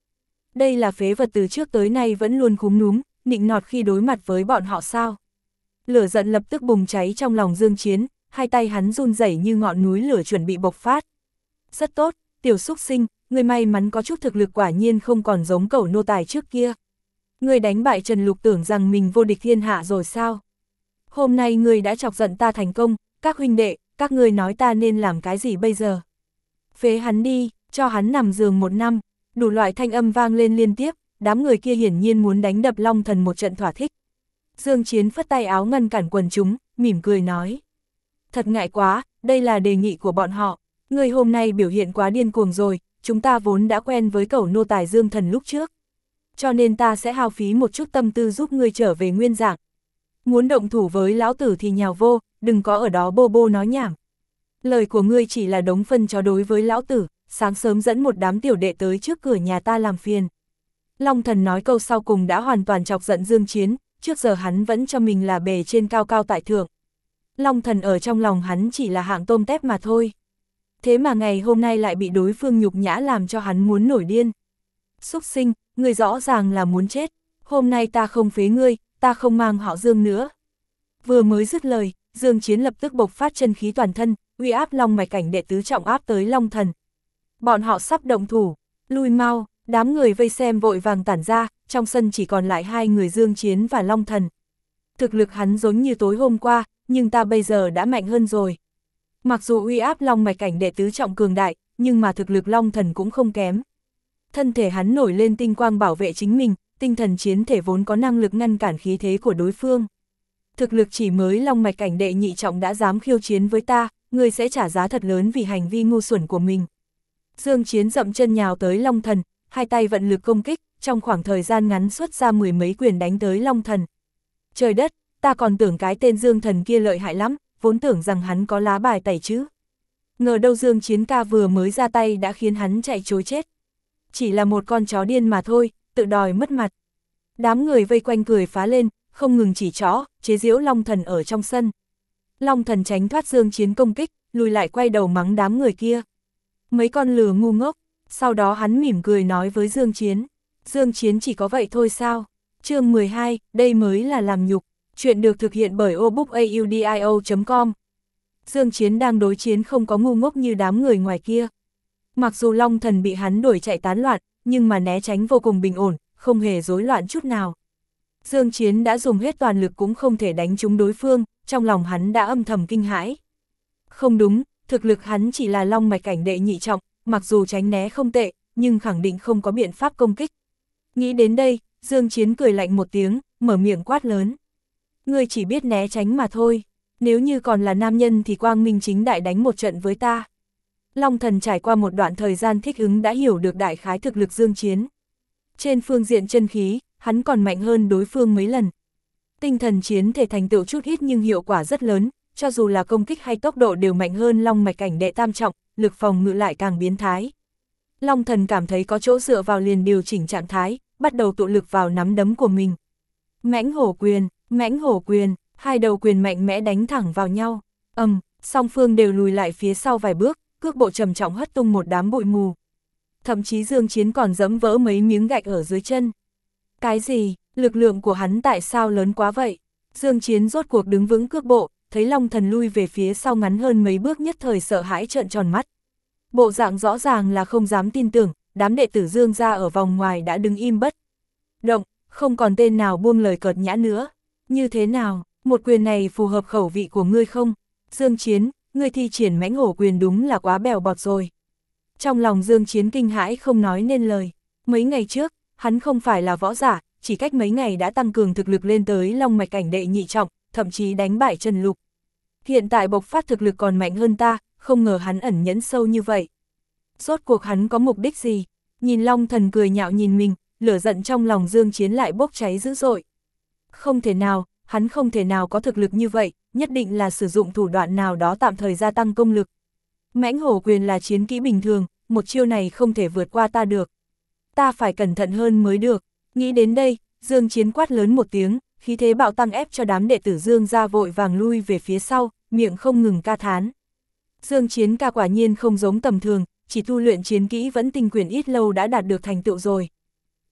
Đây là phế vật từ trước tới nay vẫn luôn cúm núm, nịnh nọt khi đối mặt với bọn họ sao. Lửa giận lập tức bùng cháy trong lòng Dương Chiến, hai tay hắn run rẩy như ngọn núi lửa chuẩn bị bộc phát. Rất tốt, tiểu xúc sinh, người may mắn có chút thực lực quả nhiên không còn giống cẩu nô tài trước kia. Người đánh bại Trần Lục tưởng rằng mình vô địch thiên hạ rồi sao? Hôm nay người đã chọc giận ta thành công, các huynh đệ, các ngươi nói ta nên làm cái gì bây giờ? Phế hắn đi, cho hắn nằm giường một năm, đủ loại thanh âm vang lên liên tiếp, đám người kia hiển nhiên muốn đánh đập Long Thần một trận thỏa thích. Dương Chiến phất tay áo ngăn cản quần chúng, mỉm cười nói. Thật ngại quá, đây là đề nghị của bọn họ, người hôm nay biểu hiện quá điên cuồng rồi, chúng ta vốn đã quen với cẩu nô tài Dương Thần lúc trước. Cho nên ta sẽ hao phí một chút tâm tư giúp ngươi trở về nguyên dạng. Muốn động thủ với lão tử thì nhào vô, đừng có ở đó bô bô nói nhảm. Lời của ngươi chỉ là đống phân chó đối với lão tử, sáng sớm dẫn một đám tiểu đệ tới trước cửa nhà ta làm phiền. Long Thần nói câu sau cùng đã hoàn toàn chọc giận Dương Chiến, trước giờ hắn vẫn cho mình là bề trên cao cao tại thượng. Long Thần ở trong lòng hắn chỉ là hạng tôm tép mà thôi. Thế mà ngày hôm nay lại bị đối phương nhục nhã làm cho hắn muốn nổi điên. Xúc sinh, ngươi rõ ràng là muốn chết, hôm nay ta không phế ngươi, ta không mang họ Dương nữa. Vừa mới dứt lời, Dương Chiến lập tức bộc phát chân khí toàn thân, uy áp long mạch cảnh đệ tứ trọng áp tới Long Thần. Bọn họ sắp động thủ, lui mau, đám người vây xem vội vàng tản ra, trong sân chỉ còn lại hai người Dương Chiến và Long Thần. Thực lực hắn giống như tối hôm qua, nhưng ta bây giờ đã mạnh hơn rồi. Mặc dù uy áp long mạch cảnh đệ tứ trọng cường đại, nhưng mà thực lực Long Thần cũng không kém. Thân thể hắn nổi lên tinh quang bảo vệ chính mình, tinh thần chiến thể vốn có năng lực ngăn cản khí thế của đối phương. Thực lực chỉ mới long mạch cảnh đệ nhị trọng đã dám khiêu chiến với ta, ngươi sẽ trả giá thật lớn vì hành vi ngu xuẩn của mình. Dương Chiến dậm chân nhào tới Long Thần, hai tay vận lực công kích, trong khoảng thời gian ngắn xuất ra mười mấy quyền đánh tới Long Thần. Trời đất, ta còn tưởng cái tên Dương Thần kia lợi hại lắm, vốn tưởng rằng hắn có lá bài tẩy chứ. Ngờ đâu Dương Chiến ca vừa mới ra tay đã khiến hắn chạy trối chết. Chỉ là một con chó điên mà thôi, tự đòi mất mặt. Đám người vây quanh cười phá lên, không ngừng chỉ trỏ, chế giễu Long Thần ở trong sân. Long Thần tránh thoát Dương Chiến công kích, lùi lại quay đầu mắng đám người kia. Mấy con lừa ngu ngốc, sau đó hắn mỉm cười nói với Dương Chiến. Dương Chiến chỉ có vậy thôi sao? Chương mười hai, đây mới là làm nhục. Chuyện được thực hiện bởi obookaudio chấm com. Dương Chiến đang đối chiến không có ngu ngốc như đám người ngoài kia. Mặc dù Long Thần bị hắn đuổi chạy tán loạn, nhưng mà né tránh vô cùng bình ổn, không hề rối loạn chút nào. Dương Chiến đã dùng hết toàn lực cũng không thể đánh trúng đối phương, trong lòng hắn đã âm thầm kinh hãi. Không đúng, thực lực hắn chỉ là long mạch cảnh đệ nhị trọng, mặc dù tránh né không tệ, nhưng khẳng định không có biện pháp công kích. Nghĩ đến đây, Dương Chiến cười lạnh một tiếng, mở miệng quát lớn. Ngươi chỉ biết né tránh mà thôi, nếu như còn là nam nhân thì quang minh chính đại đánh một trận với ta. Long Thần trải qua một đoạn thời gian thích ứng đã hiểu được đại khái thực lực Dương Chiến. Trên phương diện chân khí, hắn còn mạnh hơn đối phương mấy lần. Tinh thần chiến thể thành tựu chút ít nhưng hiệu quả rất lớn, cho dù là công kích hay tốc độ đều mạnh hơn long mạch cảnh đệ tam trọng, lực phòng ngự lại càng biến thái. Long Thần cảm thấy có chỗ dựa vào liền điều chỉnh trạng thái, bắt đầu tụ lực vào nắm đấm của mình. Mãnh hổ quyền, mãnh hổ quyền, hai đầu quyền mạnh mẽ đánh thẳng vào nhau. Ầm, um, song phương đều lùi lại phía sau vài bước, cước bộ trầm trọng hất tung một đám bụi mù. Thậm chí Dương Chiến còn giẫm vỡ mấy miếng gạch ở dưới chân. Cái gì, lực lượng của hắn tại sao lớn quá vậy? Dương Chiến rốt cuộc đứng vững cước bộ, thấy Long Thần lui về phía sau ngắn hơn mấy bước nhất thời sợ hãi trợn tròn mắt. Bộ dạng rõ ràng là không dám tin tưởng, đám đệ tử Dương gia ở vòng ngoài đã đứng im bất động, không còn tên nào buông lời cợt nhã nữa. Như thế nào, một quyền này phù hợp khẩu vị của ngươi không? Dương Chiến, ngươi thi triển mãnh hổ quyền đúng là quá bèo bọt rồi. Trong lòng Dương Chiến kinh hãi không nói nên lời. Mấy ngày trước, hắn không phải là võ giả, chỉ cách mấy ngày đã tăng cường thực lực lên tới long mạch cảnh đệ nhị trọng, thậm chí đánh bại Trần Lục. Hiện tại bộc phát thực lực còn mạnh hơn ta, không ngờ hắn ẩn nhẫn sâu như vậy. Rốt cuộc hắn có mục đích gì? Nhìn Long Thần cười nhạo nhìn mình, lửa giận trong lòng Dương Chiến lại bốc cháy dữ dội. Không thể nào, hắn không thể nào có thực lực như vậy, nhất định là sử dụng thủ đoạn nào đó tạm thời gia tăng công lực. Mãnh hổ quyền là chiến kỹ bình thường, một chiêu này không thể vượt qua ta được. Ta phải cẩn thận hơn mới được. Nghĩ đến đây, Dương Chiến quát lớn một tiếng, khí thế bạo tăng ép cho đám đệ tử Dương gia vội vàng lui về phía sau, miệng không ngừng ca thán. Dương Chiến ca quả nhiên không giống tầm thường, chỉ tu luyện chiến kỹ vẫn tinh quyền ít lâu đã đạt được thành tựu rồi.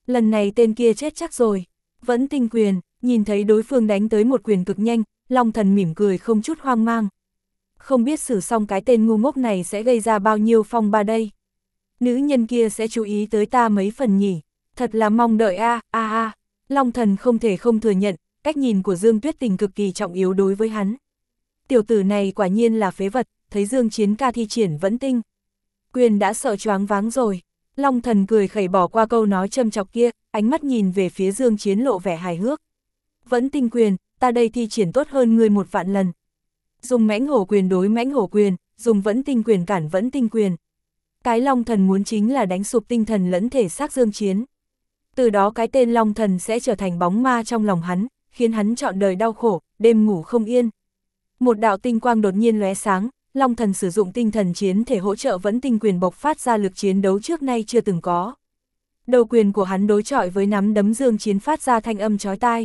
lần này tên kia chết chắc rồi. Vẫn tinh quyền, nhìn thấy đối phương đánh tới một quyền cực nhanh, Long Thần mỉm cười không chút hoang mang. Không biết xử xong cái tên ngu ngốc này sẽ gây ra bao nhiêu phong ba đây. Nữ nhân kia sẽ chú ý tới ta mấy phần nhỉ, thật là mong đợi a a a. Long Thần không thể không thừa nhận, cách nhìn của Dương Tuyết Tình cực kỳ trọng yếu đối với hắn. Tiểu tử này quả nhiên là phế vật, thấy Dương Chiến ca thi triển vẫn tinh quyền đã sợ choáng váng rồi. Long Thần cười khẩy bỏ qua câu nói châm chọc kia, ánh mắt nhìn về phía Dương Chiến lộ vẻ hài hước. Vẫn tinh quyền, ta đây thi triển tốt hơn ngươi một vạn lần. Dùng mãnh hổ quyền đối mãnh hổ quyền, dùng vẫn tinh quyền cản vẫn tinh quyền. Cái Long Thần muốn chính là đánh sụp tinh thần lẫn thể xác Dương Chiến. Từ đó cái tên Long Thần sẽ trở thành bóng ma trong lòng hắn, khiến hắn trọn đời đau khổ, đêm ngủ không yên. Một đạo tinh quang đột nhiên lóe sáng, Long Thần sử dụng tinh thần chiến thể hỗ trợ vẫn tinh quyền bộc phát ra lực chiến đấu trước nay chưa từng có. Đầu quyền của hắn đối chọi với nắm đấm Dương Chiến phát ra thanh âm chói tai.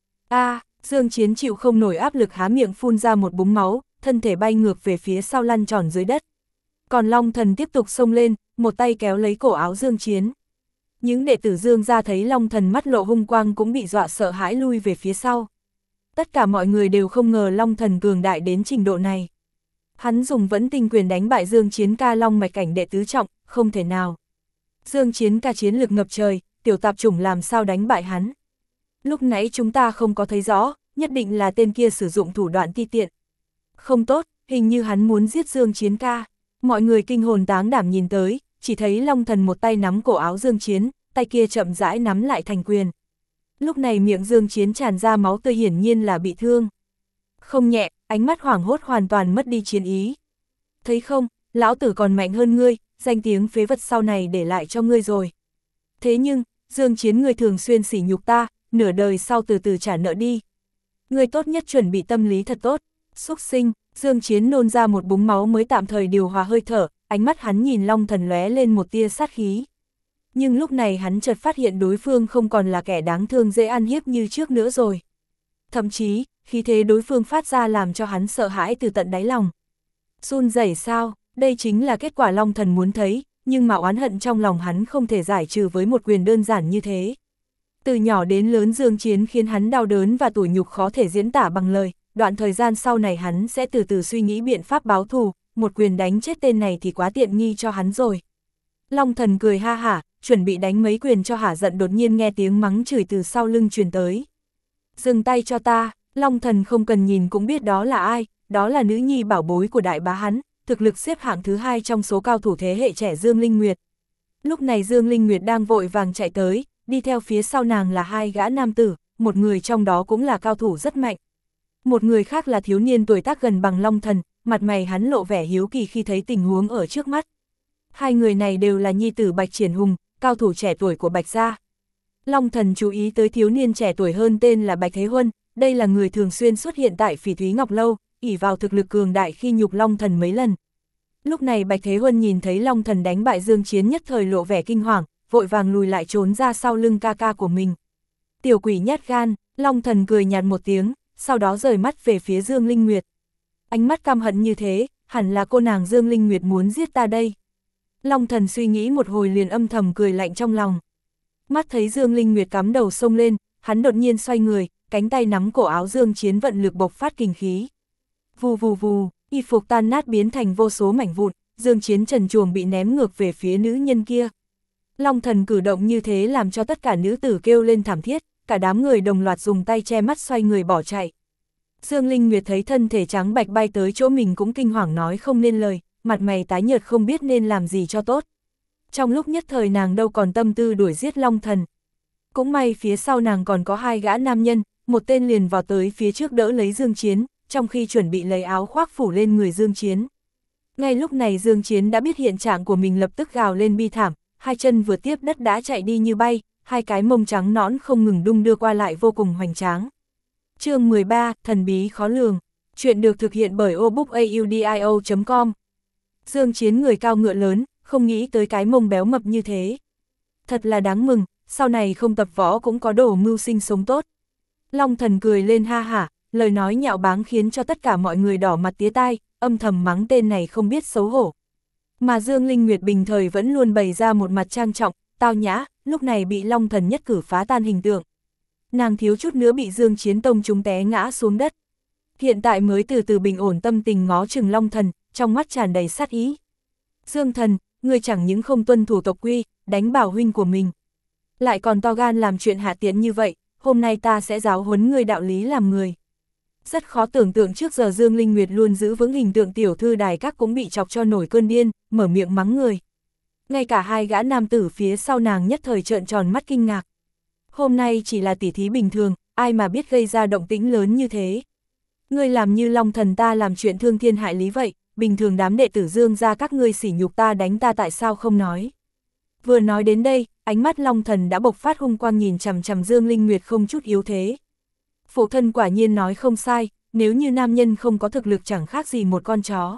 A, à, Dương Chiến chịu không nổi áp lực há miệng phun ra một búng máu, thân thể bay ngược về phía sau lăn tròn dưới đất. Còn Long Thần tiếp tục xông lên, một tay kéo lấy cổ áo Dương Chiến. Những đệ tử Dương gia thấy Long Thần mắt lộ hung quang cũng bị dọa sợ hãi lui về phía sau. Tất cả mọi người đều không ngờ Long Thần cường đại đến trình độ này. Hắn dùng vẫn tinh quyền đánh bại Dương Chiến ca Long mạch cảnh đệ tứ trọng, không thể nào. Dương Chiến ca chiến lực ngập trời, tiểu tạp chủng làm sao đánh bại hắn. Lúc nãy chúng ta không có thấy rõ, nhất định là tên kia sử dụng thủ đoạn ti tiện. Không tốt, hình như hắn muốn giết Dương Chiến ca. Mọi người kinh hồn táng đảm nhìn tới, chỉ thấy Long Thần một tay nắm cổ áo Dương Chiến, tay kia chậm rãi nắm lại thành quyền. Lúc này miệng Dương Chiến tràn ra máu tươi, hiển nhiên là bị thương. Không nhẹ, ánh mắt hoảng hốt hoàn toàn mất đi chiến ý. Thấy không, lão tử còn mạnh hơn ngươi, danh tiếng phế vật sau này để lại cho ngươi rồi. Thế nhưng, Dương Chiến ngươi thường xuyên sỉ nhục ta, nửa đời sau từ từ trả nợ đi. Ngươi tốt nhất chuẩn bị tâm lý thật tốt. Xúc sinh, Dương Chiến nôn ra một búng máu mới tạm thời điều hòa hơi thở, ánh mắt hắn nhìn Long Thần lóe lên một tia sát khí. Nhưng lúc này hắn chợt phát hiện đối phương không còn là kẻ đáng thương dễ ăn hiếp như trước nữa rồi. Thậm chí, khí thế đối phương phát ra làm cho hắn sợ hãi từ tận đáy lòng. Run rẩy sao, đây chính là kết quả Long Thần muốn thấy, nhưng mà oán hận trong lòng hắn không thể giải trừ với một quyền đơn giản như thế. Từ nhỏ đến lớn Dương Chiến khiến hắn đau đớn và tủi nhục khó thể diễn tả bằng lời, đoạn thời gian sau này hắn sẽ từ từ suy nghĩ biện pháp báo thù, một quyền đánh chết tên này thì quá tiện nghi cho hắn rồi. Long Thần cười ha hả, chuẩn bị đánh mấy quyền cho hả giận, đột nhiên nghe tiếng mắng chửi từ sau lưng truyền tới. Dừng tay cho ta. Long Thần không cần nhìn cũng biết đó là ai, đó là nữ nhi bảo bối của đại bá hắn, thực lực xếp hạng thứ hai trong số cao thủ thế hệ trẻ Dương Linh Nguyệt. Lúc này Dương Linh Nguyệt đang vội vàng chạy tới, đi theo phía sau nàng là hai gã nam tử, một người trong đó cũng là cao thủ rất mạnh. Một người khác là thiếu niên tuổi tác gần bằng Long Thần, mặt mày hắn lộ vẻ hiếu kỳ khi thấy tình huống ở trước mắt. Hai người này đều là nhi tử Bạch Triển Hùng, cao thủ trẻ tuổi của Bạch gia. Long Thần chú ý tới thiếu niên trẻ tuổi hơn tên là Bạch Thế Huân, đây là người thường xuyên xuất hiện tại Phỉ Thúy Ngọc Lâu, ỷ vào thực lực cường đại khi nhục Long Thần mấy lần. Lúc này Bạch Thế Huân nhìn thấy Long Thần đánh bại Dương Chiến nhất thời lộ vẻ kinh hoàng, vội vàng lùi lại trốn ra sau lưng ca ca của mình. Tiểu quỷ nhát gan, Long Thần cười nhạt một tiếng, sau đó rời mắt về phía Dương Linh Nguyệt. Ánh mắt căm hận như thế, hẳn là cô nàng Dương Linh Nguyệt muốn giết ta đây. Long Thần suy nghĩ một hồi liền âm thầm cười lạnh trong lòng. Mắt thấy Dương Linh Nguyệt cắm đầu xông lên, hắn đột nhiên xoay người, cánh tay nắm cổ áo Dương Chiến vận lực bộc phát kình khí. Vù vù vù, y phục tan nát biến thành vô số mảnh vụn, Dương Chiến trần truồng bị ném ngược về phía nữ nhân kia. Long Thần cử động như thế làm cho tất cả nữ tử kêu lên thảm thiết, cả đám người đồng loạt dùng tay che mắt xoay người bỏ chạy. Dương Linh Nguyệt thấy thân thể trắng bạch bay tới chỗ mình cũng kinh hoàng nói không nên lời, mặt mày tái nhợt không biết nên làm gì cho tốt. Trong lúc nhất thời nàng đâu còn tâm tư đuổi giết Long Thần. Cũng may phía sau nàng còn có hai gã nam nhân, một tên liền vào tới phía trước đỡ lấy Dương Chiến, trong khi chuẩn bị lấy áo khoác phủ lên người Dương Chiến. Ngay lúc này Dương Chiến đã biết hiện trạng của mình, lập tức gào lên bi thảm, hai chân vừa tiếp đất đã chạy đi như bay, hai cái mông trắng nõn không ngừng đung đưa qua lại vô cùng hoành tráng. Chương mười ba, thần bí khó lường. Chuyện được thực hiện bởi obookaudio chấm com. Dương Chiến người cao ngựa lớn, không nghĩ tới cái mông béo mập như thế. Thật là đáng mừng, sau này không tập võ cũng có đồ mưu sinh sống tốt. Long Thần cười lên ha hả, lời nói nhạo báng khiến cho tất cả mọi người đỏ mặt tía tai, âm thầm mắng tên này không biết xấu hổ. Mà Dương Linh Nguyệt bình thời vẫn luôn bày ra một mặt trang trọng, tao nhã, lúc này bị Long Thần nhất cử phá tan hình tượng. Nàng thiếu chút nữa bị Dương Chiến tông chúng té ngã xuống đất. Hiện tại mới từ từ bình ổn tâm tình ngó chừng Long Thần, trong mắt tràn đầy sát ý. Dương Thần, ngươi chẳng những không tuân thủ tộc quy, đánh bảo huynh của mình, lại còn to gan làm chuyện hạ tiện như vậy, hôm nay ta sẽ giáo huấn ngươi đạo lý làm người. Rất khó tưởng tượng trước giờ Dương Linh Nguyệt luôn giữ vững hình tượng tiểu thư đài các cũng bị chọc cho nổi cơn điên, mở miệng mắng người. Ngay cả hai gã nam tử phía sau nàng nhất thời trợn tròn mắt kinh ngạc. Hôm nay chỉ là tỉ thí bình thường, ai mà biết gây ra động tĩnh lớn như thế. Ngươi làm như Long Thần ta làm chuyện thương thiên hại lý vậy, bình thường đám đệ tử Dương ra các ngươi sỉ nhục ta đánh ta tại sao không nói. Vừa nói đến đây, ánh mắt Long Thần đã bộc phát hung quang nhìn chằm chằm Dương Linh Nguyệt không chút yếu thế. Phụ thân quả nhiên nói không sai, nếu như nam nhân không có thực lực chẳng khác gì một con chó.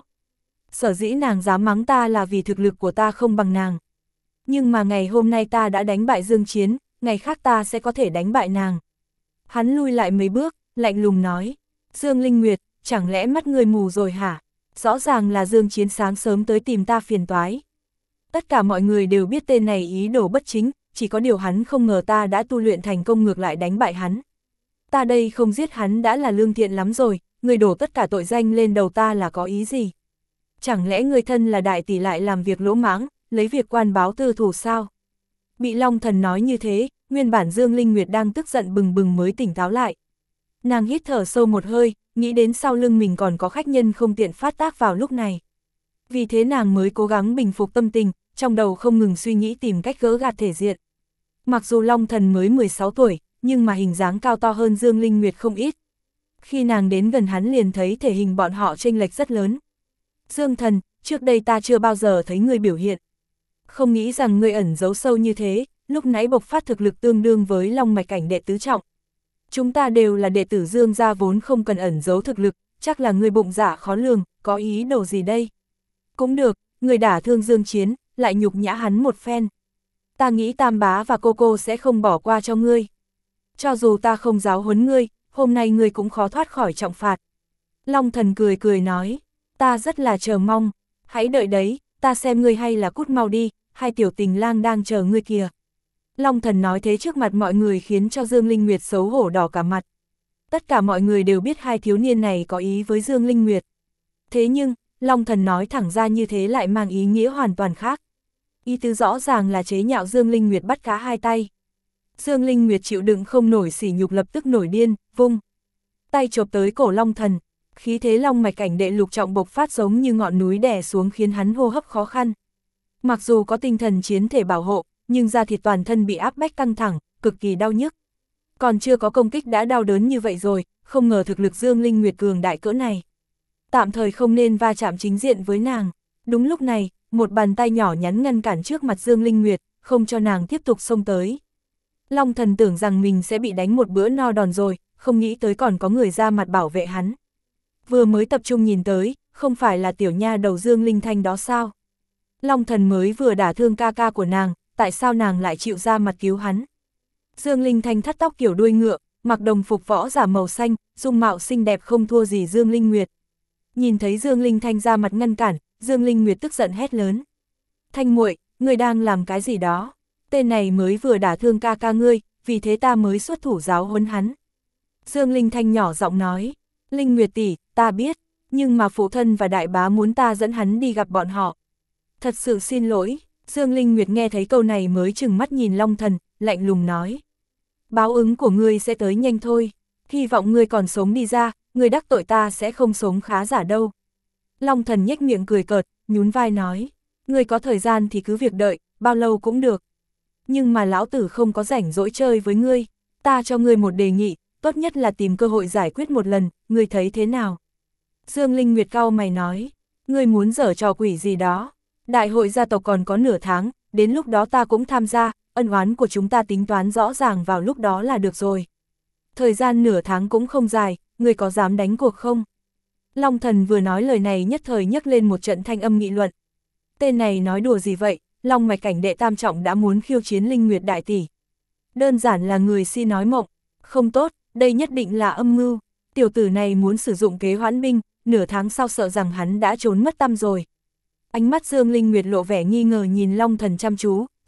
Sở dĩ nàng dám mắng ta là vì thực lực của ta không bằng nàng. Nhưng mà ngày hôm nay ta đã đánh bại Dương Chiến, ngày khác ta sẽ có thể đánh bại nàng. Hắn lui lại mấy bước, lạnh lùng nói, Dương Linh Nguyệt, chẳng lẽ mắt ngươi mù rồi hả? Rõ ràng là Dương Chiến sáng sớm tới tìm ta phiền toái. Tất cả mọi người đều biết tên này ý đồ bất chính, chỉ có điều hắn không ngờ ta đã tu luyện thành công ngược lại đánh bại hắn. Ta đây không giết hắn đã là lương thiện lắm rồi, người đổ tất cả tội danh lên đầu ta là có ý gì? Chẳng lẽ người thân là đại tỷ lại làm việc lỗ mãng, lấy việc quan báo tư thủ sao? Bị Long Thần nói như thế, nguyên bản Dương Linh Nguyệt đang tức giận bừng bừng mới tỉnh táo lại. Nàng hít thở sâu một hơi, nghĩ đến sau lưng mình còn có khách nhân không tiện phát tác vào lúc này. Vì thế nàng mới cố gắng bình phục tâm tình, trong đầu không ngừng suy nghĩ tìm cách gỡ gạt thể diện. Mặc dù Long Thần mới mười sáu tuổi, nhưng mà hình dáng cao to hơn Dương Linh Nguyệt không ít. Khi nàng đến gần hắn liền thấy thể hình bọn họ chênh lệch rất lớn. Dương Thần, trước đây ta chưa bao giờ thấy ngươi biểu hiện. Không nghĩ rằng ngươi ẩn giấu sâu như thế, lúc nãy bộc phát thực lực tương đương với Long Mạch cảnh đệ tứ trọng. Chúng ta đều là đệ tử Dương gia vốn không cần ẩn giấu thực lực, chắc là ngươi bụng dạ khó lường, có ý đồ gì đây? Cũng được, ngươi đả thương Dương Chiến, lại nhục nhã hắn một phen. Ta nghĩ Tam bá và cô cô sẽ không bỏ qua cho ngươi. Cho dù ta không giáo huấn ngươi, hôm nay ngươi cũng khó thoát khỏi trọng phạt. Long Thần cười cười nói, ta rất là chờ mong, hãy đợi đấy, ta xem ngươi hay là cút mau đi, hai tiểu tình lang đang chờ ngươi kìa. Long Thần nói thế trước mặt mọi người khiến cho Dương Linh Nguyệt xấu hổ đỏ cả mặt. Tất cả mọi người đều biết hai thiếu niên này có ý với Dương Linh Nguyệt. Thế nhưng, Long Thần nói thẳng ra như thế lại mang ý nghĩa hoàn toàn khác. Ý tứ rõ ràng là chế nhạo Dương Linh Nguyệt bắt cá hai tay. Dương Linh Nguyệt chịu đựng không nổi sỉ nhục lập tức nổi điên, vung tay chộp tới cổ Long Thần. Khí thế Long Mạch cảnh đệ lục trọng bộc phát giống như ngọn núi đè xuống khiến hắn hô hấp khó khăn. Mặc dù có tinh thần chiến thể bảo hộ, nhưng da thịt toàn thân bị áp bách căng thẳng, cực kỳ đau nhức. Còn chưa có công kích đã đau đớn như vậy rồi, không ngờ thực lực Dương Linh Nguyệt cường đại cỡ này. Tạm thời không nên va chạm chính diện với nàng. Đúng lúc này, một bàn tay nhỏ nhắn ngăn cản trước mặt Dương Linh Nguyệt, không cho nàng tiếp tục xông tới. Long Thần tưởng rằng mình sẽ bị đánh một bữa no đòn rồi, không nghĩ tới còn có người ra mặt bảo vệ hắn. Vừa mới tập trung nhìn tới, không phải là tiểu nha đầu Dương Linh Thanh đó sao? Long Thần mới vừa đả thương ca ca của nàng, tại sao nàng lại chịu ra mặt cứu hắn? Dương Linh Thanh thắt tóc kiểu đuôi ngựa, mặc đồng phục võ giả màu xanh, dung mạo xinh đẹp không thua gì Dương Linh Nguyệt. Nhìn thấy Dương Linh Thanh ra mặt ngăn cản, Dương Linh Nguyệt tức giận hét lớn. Thanh muội, ngươi đang làm cái gì đó? Tên này mới vừa đả thương ca ca ngươi, vì thế ta mới xuất thủ giáo huấn hắn. Dương Linh Thanh nhỏ giọng nói, Linh Nguyệt tỷ, ta biết, nhưng mà phụ thân và đại bá muốn ta dẫn hắn đi gặp bọn họ. Thật sự xin lỗi. Dương Linh Nguyệt nghe thấy câu này mới chừng mắt nhìn Long Thần, lạnh lùng nói. Báo ứng của ngươi sẽ tới nhanh thôi, hy vọng ngươi còn sống đi ra, ngươi đắc tội ta sẽ không sống khá giả đâu. Long Thần nhếch miệng cười cợt, nhún vai nói, ngươi có thời gian thì cứ việc đợi, bao lâu cũng được. Nhưng mà lão tử không có rảnh rỗi chơi với ngươi, ta cho ngươi một đề nghị, tốt nhất là tìm cơ hội giải quyết một lần, ngươi thấy thế nào? Dương Linh Nguyệt cau mày nói, ngươi muốn giở trò quỷ gì đó? Đại hội gia tộc còn có nửa tháng, đến lúc đó ta cũng tham gia, ân oán của chúng ta tính toán rõ ràng vào lúc đó là được rồi. Thời gian nửa tháng cũng không dài, ngươi có dám đánh cuộc không? Long Thần vừa nói lời này nhất thời nhấc lên một trận thanh âm nghị luận. Tên này nói đùa gì vậy, Long Mạch cảnh đệ tam trọng đã muốn khiêu chiến Linh Nguyệt đại tỷ. Đơn giản là người si nói mộng, không tốt, đây nhất định là âm mưu. Tiểu tử này muốn sử dụng kế hoãn binh, nửa tháng sau sợ rằng hắn đã trốn mất tăm rồi. Ánh mắt Dương Linh Nguyệt lộ vẻ nghi ngờ nhìn Long Thần chăm chú,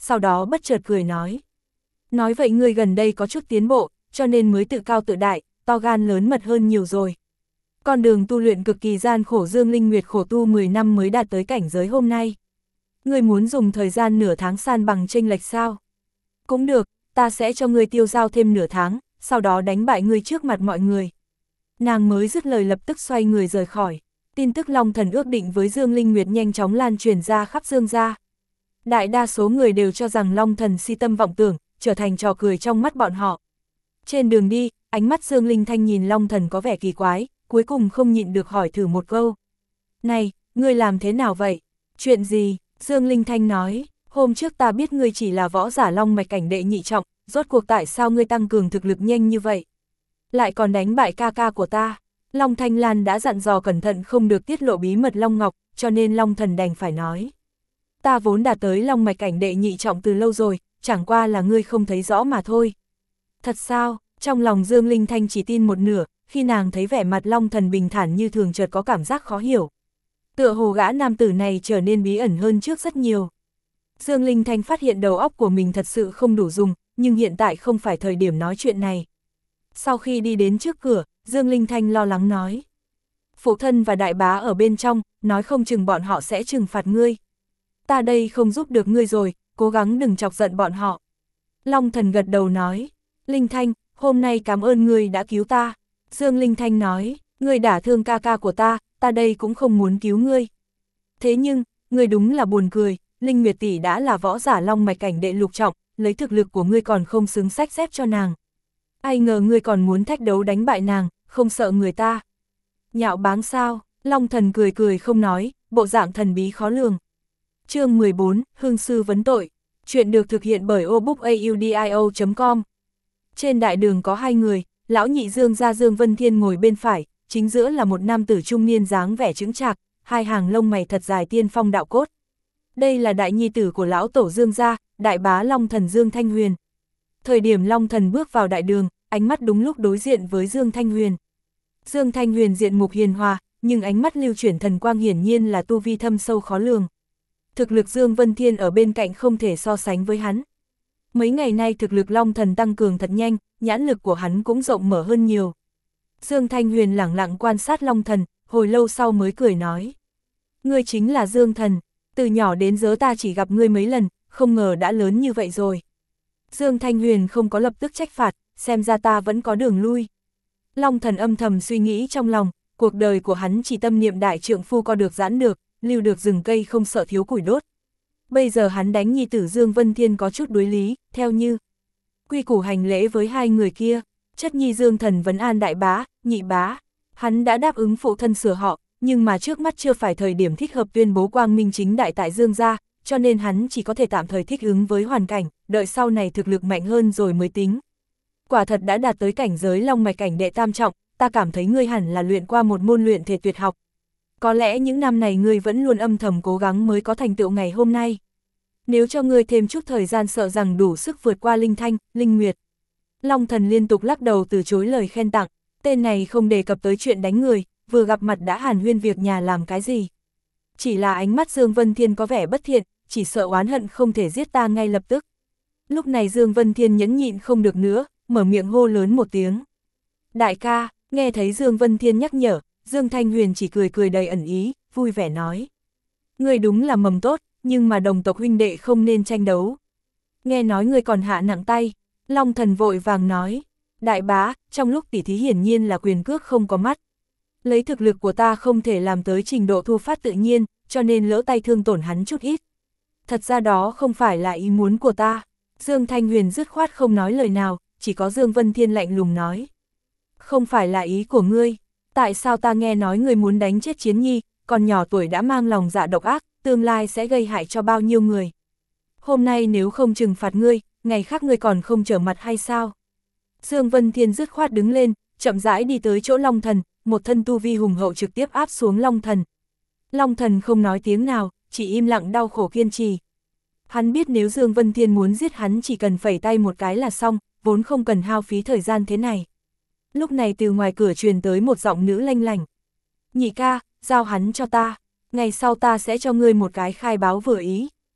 sau đó bất chợt cười nói. Nói vậy ngươi gần đây có chút tiến bộ, cho nên mới tự cao tự đại, to gan lớn mật hơn nhiều rồi. Con đường tu luyện cực kỳ gian khổ Dương Linh Nguyệt khổ tu mười năm mới đạt tới cảnh giới hôm nay. Ngươi muốn dùng thời gian nửa tháng san bằng chênh lệch sao? Cũng được, ta sẽ cho ngươi tiêu dao thêm nửa tháng, sau đó đánh bại ngươi trước mặt mọi người. Nàng mới dứt lời lập tức xoay người rời khỏi. Tin tức Long Thần ước định với Dương Linh Nguyệt nhanh chóng lan truyền ra khắp Dương gia. Đại đa số người đều cho rằng Long Thần si tâm vọng tưởng, trở thành trò cười trong mắt bọn họ. Trên đường đi, ánh mắt Dương Linh Thanh nhìn Long Thần có vẻ kỳ quái, cuối cùng không nhịn được hỏi thử một câu. Này, ngươi làm thế nào vậy? Chuyện gì? Dương Linh Thanh nói, hôm trước ta biết ngươi chỉ là võ giả long mạch cảnh đệ nhị trọng, rốt cuộc tại sao ngươi tăng cường thực lực nhanh như vậy? Lại còn đánh bại ca ca của ta. Long Thanh Lan đã dặn dò cẩn thận không được tiết lộ bí mật Long Ngọc, cho nên Long Thần đành phải nói. Ta vốn đạt tới long mạch cảnh đệ nhị trọng từ lâu rồi, chẳng qua là ngươi không thấy rõ mà thôi. Thật sao? Trong lòng Dương Linh Thanh chỉ tin một nửa, khi nàng thấy vẻ mặt Long Thần bình thản như thường chợt có cảm giác khó hiểu. Tựa hồ gã nam tử này trở nên bí ẩn hơn trước rất nhiều. Dương Linh Thanh phát hiện đầu óc của mình thật sự không đủ dùng, nhưng hiện tại không phải thời điểm nói chuyện này. Sau khi đi đến trước cửa, Dương Linh Thanh lo lắng nói. Phụ thân và đại bá ở bên trong, nói không chừng bọn họ sẽ trừng phạt ngươi. Ta đây không giúp được ngươi rồi, cố gắng đừng chọc giận bọn họ. Long Thần gật đầu nói. Linh Thanh, hôm nay cảm ơn ngươi đã cứu ta. Dương Linh Thanh nói, ngươi đả thương ca ca của ta, ta đây cũng không muốn cứu ngươi. Thế nhưng, ngươi đúng là buồn cười, Linh Nguyệt tỷ đã là võ giả long mạch cảnh đệ lục trọng, lấy thực lực của ngươi còn không xứng sách xếp cho nàng. Ai ngờ ngươi còn muốn thách đấu đánh bại nàng, không sợ người ta. Nhạo báng sao? Long Thần cười cười không nói, bộ dạng thần bí khó lường. Chương mười bốn, Hương sư vấn tội. Chuyện được thực hiện bởi obookaudio chấm com. Trên đại đường có hai người, lão nhị Dương gia Dương Vân Thiên ngồi bên phải, chính giữa là một nam tử trung niên dáng vẻ chững chạc, hai hàng lông mày thật dài tiên phong đạo cốt. Đây là đại nhi tử của lão tổ Dương gia, đại bá Long Thần Dương Thanh Huyền. Thời điểm Long Thần bước vào đại đường, ánh mắt đúng lúc đối diện với Dương Thanh Huyền. Dương Thanh Huyền diện mục hiền hòa, nhưng ánh mắt lưu chuyển thần quang hiển nhiên là tu vi thâm sâu khó lường. Thực lực Dương Vân Thiên ở bên cạnh không thể so sánh với hắn. Mấy ngày nay thực lực Long Thần tăng cường thật nhanh, nhãn lực của hắn cũng rộng mở hơn nhiều. Dương Thanh Huyền lẳng lặng quan sát Long Thần, hồi lâu sau mới cười nói. Ngươi chính là Dương Thần, từ nhỏ đến giờ ta chỉ gặp ngươi mấy lần, không ngờ đã lớn như vậy rồi. Dương Thanh Huyền không có lập tức trách phạt, xem ra ta vẫn có đường lui. Long Thần âm thầm suy nghĩ trong lòng, cuộc đời của hắn chỉ tâm niệm đại trượng phu co được giãn được, lưu được rừng cây không sợ thiếu củi đốt. Bây giờ hắn đánh nhi tử Dương Vân Thiên có chút đối lý, theo như quy củ hành lễ với hai người kia, chất nhi Dương Thần vấn an đại bá, nhị bá. Hắn đã đáp ứng phụ thân sửa họ, nhưng mà trước mắt chưa phải thời điểm thích hợp tuyên bố quang minh chính đại tại Dương gia, cho nên hắn chỉ có thể tạm thời thích ứng với hoàn cảnh, đợi sau này thực lực mạnh hơn rồi mới tính. Quả thật đã đạt tới cảnh giới long mạch cảnh đệ tam trọng, ta cảm thấy ngươi hẳn là luyện qua một môn luyện thể tuyệt học. Có lẽ những năm này ngươi vẫn luôn âm thầm cố gắng mới có thành tựu ngày hôm nay. Nếu cho ngươi thêm chút thời gian sợ rằng đủ sức vượt qua Linh Thanh, Linh Nguyệt. Long Thần liên tục lắc đầu từ chối lời khen tặng, tên này không đề cập tới chuyện đánh người, vừa gặp mặt đã hàn huyên việc nhà làm cái gì. Chỉ là ánh mắt Dương Vân Thiên có vẻ bất thiện, chỉ sợ oán hận không thể giết ta ngay lập tức. Lúc này Dương Vân Thiên nhẫn nhịn không được nữa, mở miệng hô lớn một tiếng. Đại ca, nghe thấy Dương Vân Thiên nhắc nhở, Dương Thanh Huyền chỉ cười cười đầy ẩn ý, vui vẻ nói. Ngươi đúng là mầm tốt, nhưng mà đồng tộc huynh đệ không nên tranh đấu. Nghe nói ngươi còn hạ nặng tay, Long Thần vội vàng nói. Đại bá, trong lúc tỉ thí hiển nhiên là quyền cước không có mắt. Lấy thực lực của ta không thể làm tới trình độ thu phát tự nhiên, cho nên lỡ tay thương tổn hắn chút ít. Thật ra đó không phải là ý muốn của ta. Dương Thanh Huyền dứt khoát không nói lời nào, chỉ có Dương Vân Thiên lạnh lùng nói. Không phải là ý của ngươi, tại sao ta nghe nói ngươi muốn đánh chết Chiến Nhi, còn nhỏ tuổi đã mang lòng dạ độc ác, tương lai sẽ gây hại cho bao nhiêu người. Hôm nay nếu không trừng phạt ngươi, ngày khác ngươi còn không trở mặt hay sao? Dương Vân Thiên dứt khoát đứng lên, chậm rãi đi tới chỗ Long Thần, một thân tu vi hùng hậu trực tiếp áp xuống Long Thần. Long Thần không nói tiếng nào, chỉ im lặng đau khổ kiên trì. Hắn biết nếu Dương Vân Thiên muốn giết hắn chỉ cần phẩy tay một cái là xong, vốn không cần hao phí thời gian thế này. Lúc này từ ngoài cửa truyền tới một giọng nữ lanh lảnh. Nhị ca, giao hắn cho ta, ngày sau ta sẽ cho ngươi một cái khai báo vừa ý.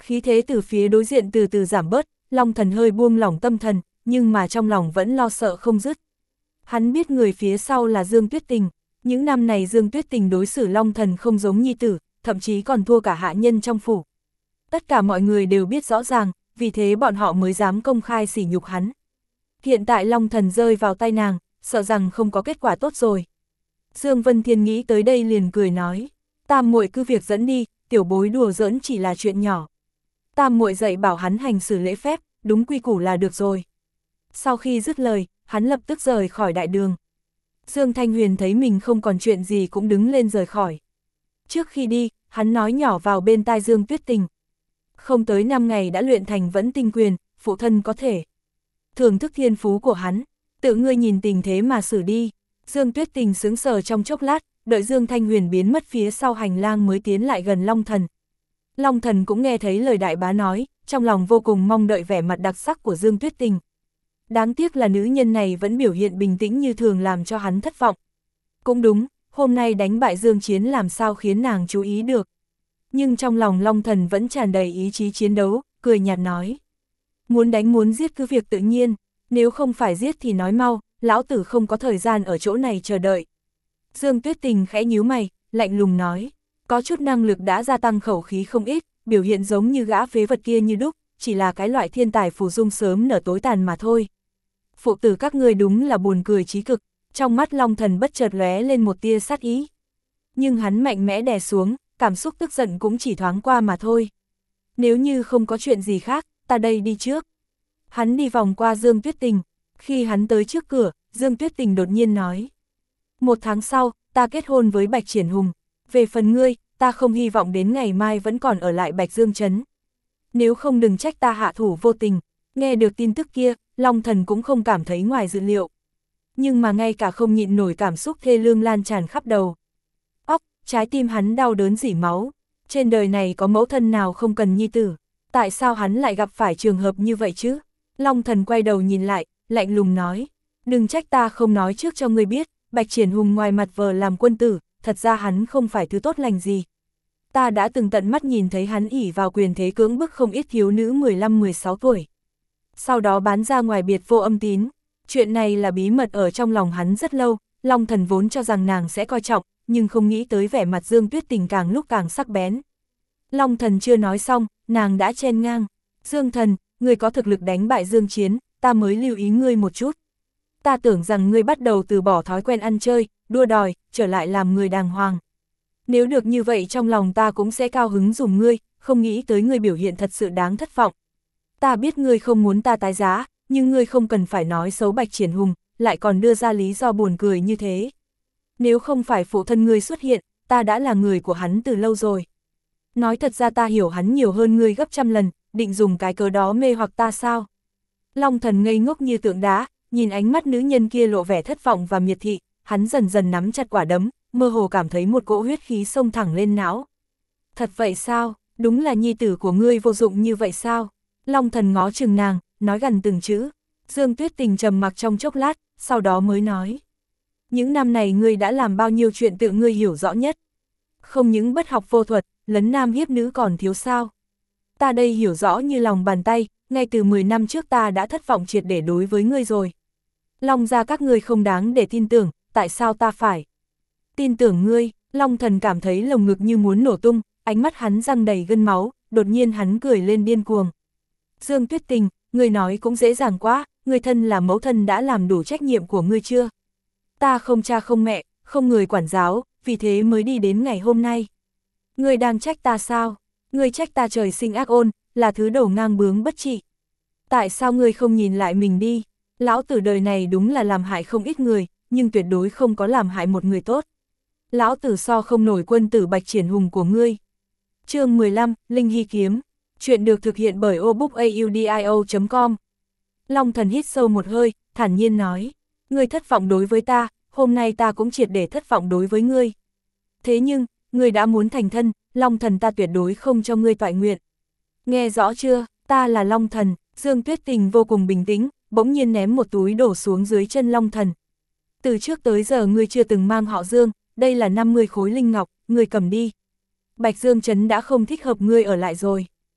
Khí thế từ phía đối diện từ từ giảm bớt, Long Thần hơi buông lỏng tâm thần, nhưng mà trong lòng vẫn lo sợ không dứt. Hắn biết người phía sau là Dương Tuyết Tình, những năm này Dương Tuyết Tình đối xử Long Thần không giống nhi tử, thậm chí còn thua cả hạ nhân trong phủ. Tất cả mọi người đều biết rõ ràng, vì thế bọn họ mới dám công khai sỉ nhục hắn. Hiện tại Long Thần rơi vào tay nàng, sợ rằng không có kết quả tốt rồi. Dương Vân Thiên nghĩ tới đây liền cười nói, Tam muội cứ việc dẫn đi, tiểu bối đùa giỡn chỉ là chuyện nhỏ. Tam muội dạy bảo hắn hành xử lễ phép, đúng quy củ là được rồi. Sau khi dứt lời, hắn lập tức rời khỏi đại đường. Dương Thanh Huyền thấy mình không còn chuyện gì cũng đứng lên rời khỏi. Trước khi đi, hắn nói nhỏ vào bên tai Dương Tuyết Tình. Không tới năm ngày đã luyện thành vẫn tinh quyền, phụ thân có thể thưởng thức thiên phú của hắn, tự ngươi nhìn tình thế mà xử đi. Dương Tuyết Tình sững sờ trong chốc lát, đợi Dương Thanh Huyền biến mất phía sau hành lang mới tiến lại gần Long Thần. Long Thần cũng nghe thấy lời đại bá nói, trong lòng vô cùng mong đợi vẻ mặt đặc sắc của Dương Tuyết Tình. Đáng tiếc là nữ nhân này vẫn biểu hiện bình tĩnh như thường làm cho hắn thất vọng. Cũng đúng, hôm nay đánh bại Dương Chiến làm sao khiến nàng chú ý được. Nhưng trong lòng Long Thần vẫn tràn đầy ý chí chiến đấu, cười nhạt nói. Muốn đánh muốn giết cứ việc tự nhiên, nếu không phải giết thì nói mau, lão tử không có thời gian ở chỗ này chờ đợi. Dương Tuyết Tình khẽ nhíu mày, lạnh lùng nói. Có chút năng lực đã gia tăng khẩu khí không ít, biểu hiện giống như gã phế vật kia như đúc, chỉ là cái loại thiên tài phù dung sớm nở tối tàn mà thôi. Phụ tử các ngươi đúng là buồn cười chí cực, trong mắt Long Thần bất chợt lóe lên một tia sát ý. Nhưng hắn mạnh mẽ đè xuống, cảm xúc tức giận cũng chỉ thoáng qua mà thôi. Nếu như không có chuyện gì khác, ta đây đi trước. Hắn đi vòng qua Dương Tuyết Tình, khi hắn tới trước cửa, Dương Tuyết Tình đột nhiên nói. Một tháng sau, ta kết hôn với Bạch Triển Hùng, về phần ngươi, ta không hy vọng đến ngày mai vẫn còn ở lại Bạch Dương Trấn. Nếu không đừng trách ta hạ thủ vô tình. Nghe được tin tức kia, Long Thần cũng không cảm thấy ngoài dự liệu. Nhưng mà ngay cả không nhịn nổi cảm xúc thê lương lan tràn khắp đầu. Óc, trái tim hắn đau đớn rỉ máu. Trên đời này có mẫu thân nào không cần nhi tử? Tại sao hắn lại gặp phải trường hợp như vậy chứ? Long Thần quay đầu nhìn lại, lạnh lùng nói. Đừng trách ta không nói trước cho ngươi biết, Bạch Triển Hùng ngoài mặt vờ làm quân tử, thật ra hắn không phải thứ tốt lành gì. Ta đã từng tận mắt nhìn thấy hắn ỷ vào quyền thế cưỡng bức không ít thiếu nữ mười lăm mười sáu tuổi. Sau đó bán ra ngoài biệt vô âm tín. Chuyện này là bí mật ở trong lòng hắn rất lâu, Long Thần vốn cho rằng nàng sẽ coi trọng, nhưng không nghĩ tới vẻ mặt Dương Tuyết Tình càng lúc càng sắc bén. Long Thần chưa nói xong, nàng đã chen ngang. Dương Thần, ngươi có thực lực đánh bại Dương Chiến, ta mới lưu ý ngươi một chút. Ta tưởng rằng ngươi bắt đầu từ bỏ thói quen ăn chơi, đua đòi, trở lại làm người đàng hoàng. Nếu được như vậy trong lòng ta cũng sẽ cao hứng dùng ngươi, không nghĩ tới ngươi biểu hiện thật sự đáng thất vọng. Ta biết ngươi không muốn ta tái giá, nhưng ngươi không cần phải nói xấu Bạch Triển Hùng, lại còn đưa ra lý do buồn cười như thế. Nếu không phải phụ thân ngươi xuất hiện, ta đã là người của hắn từ lâu rồi. Nói thật ra ta hiểu hắn nhiều hơn ngươi gấp trăm lần, định dùng cái cớ đó mê hoặc ta sao? Long Thần ngây ngốc như tượng đá, nhìn ánh mắt nữ nhân kia lộ vẻ thất vọng và miệt thị, hắn dần dần nắm chặt quả đấm, mơ hồ cảm thấy một cỗ huyết khí xông thẳng lên não. Thật vậy sao? Đúng là nhi tử của ngươi vô dụng như vậy sao? Long Thần ngó chừng nàng, nói gần từng chữ. Dương Tuyết Tình trầm mặc trong chốc lát, sau đó mới nói. Những năm này ngươi đã làm bao nhiêu chuyện tự ngươi hiểu rõ nhất. Không những bất học vô thuật, lấn nam hiếp nữ còn thiếu sao. Ta đây hiểu rõ như lòng bàn tay, ngay từ mười năm trước ta đã thất vọng triệt để đối với ngươi rồi. Long gia các ngươi không đáng để tin tưởng, tại sao ta phải tin tưởng ngươi? Long Thần cảm thấy lồng ngực như muốn nổ tung, ánh mắt hắn răng đầy gân máu, đột nhiên hắn cười lên điên cuồng. Dương Tuyết Tình, ngươi nói cũng dễ dàng quá, ngươi thân là mẫu thân đã làm đủ trách nhiệm của ngươi chưa? Ta không cha không mẹ, không người quản giáo, vì thế mới đi đến ngày hôm nay. Ngươi đang trách ta sao? Ngươi trách ta trời sinh ác ôn, là thứ đầu ngang bướng bất trị. Tại sao ngươi không nhìn lại mình đi? Lão tử đời này đúng là làm hại không ít người, nhưng tuyệt đối không có làm hại một người tốt. Lão tử so không nổi quân tử Bạch Triển Hùng của ngươi. Chương mười lăm, Linh Hy Kiếm. Chuyện được thực hiện bởi obookaudio chấm com. Long Thần hít sâu một hơi, thản nhiên nói. Ngươi thất vọng đối với ta, hôm nay ta cũng triệt để thất vọng đối với ngươi. Thế nhưng, ngươi đã muốn thành thân, Long Thần ta tuyệt đối không cho ngươi toại nguyện. Nghe rõ chưa, ta là Long Thần. Dương Tuyết Tình vô cùng bình tĩnh, bỗng nhiên ném một túi đổ xuống dưới chân Long Thần. Từ trước tới giờ ngươi chưa từng mang họ Dương, đây là năm mươi khối linh ngọc, ngươi cầm đi. Bạch Dương Trấn đã không thích hợp ngươi ở lại rồi.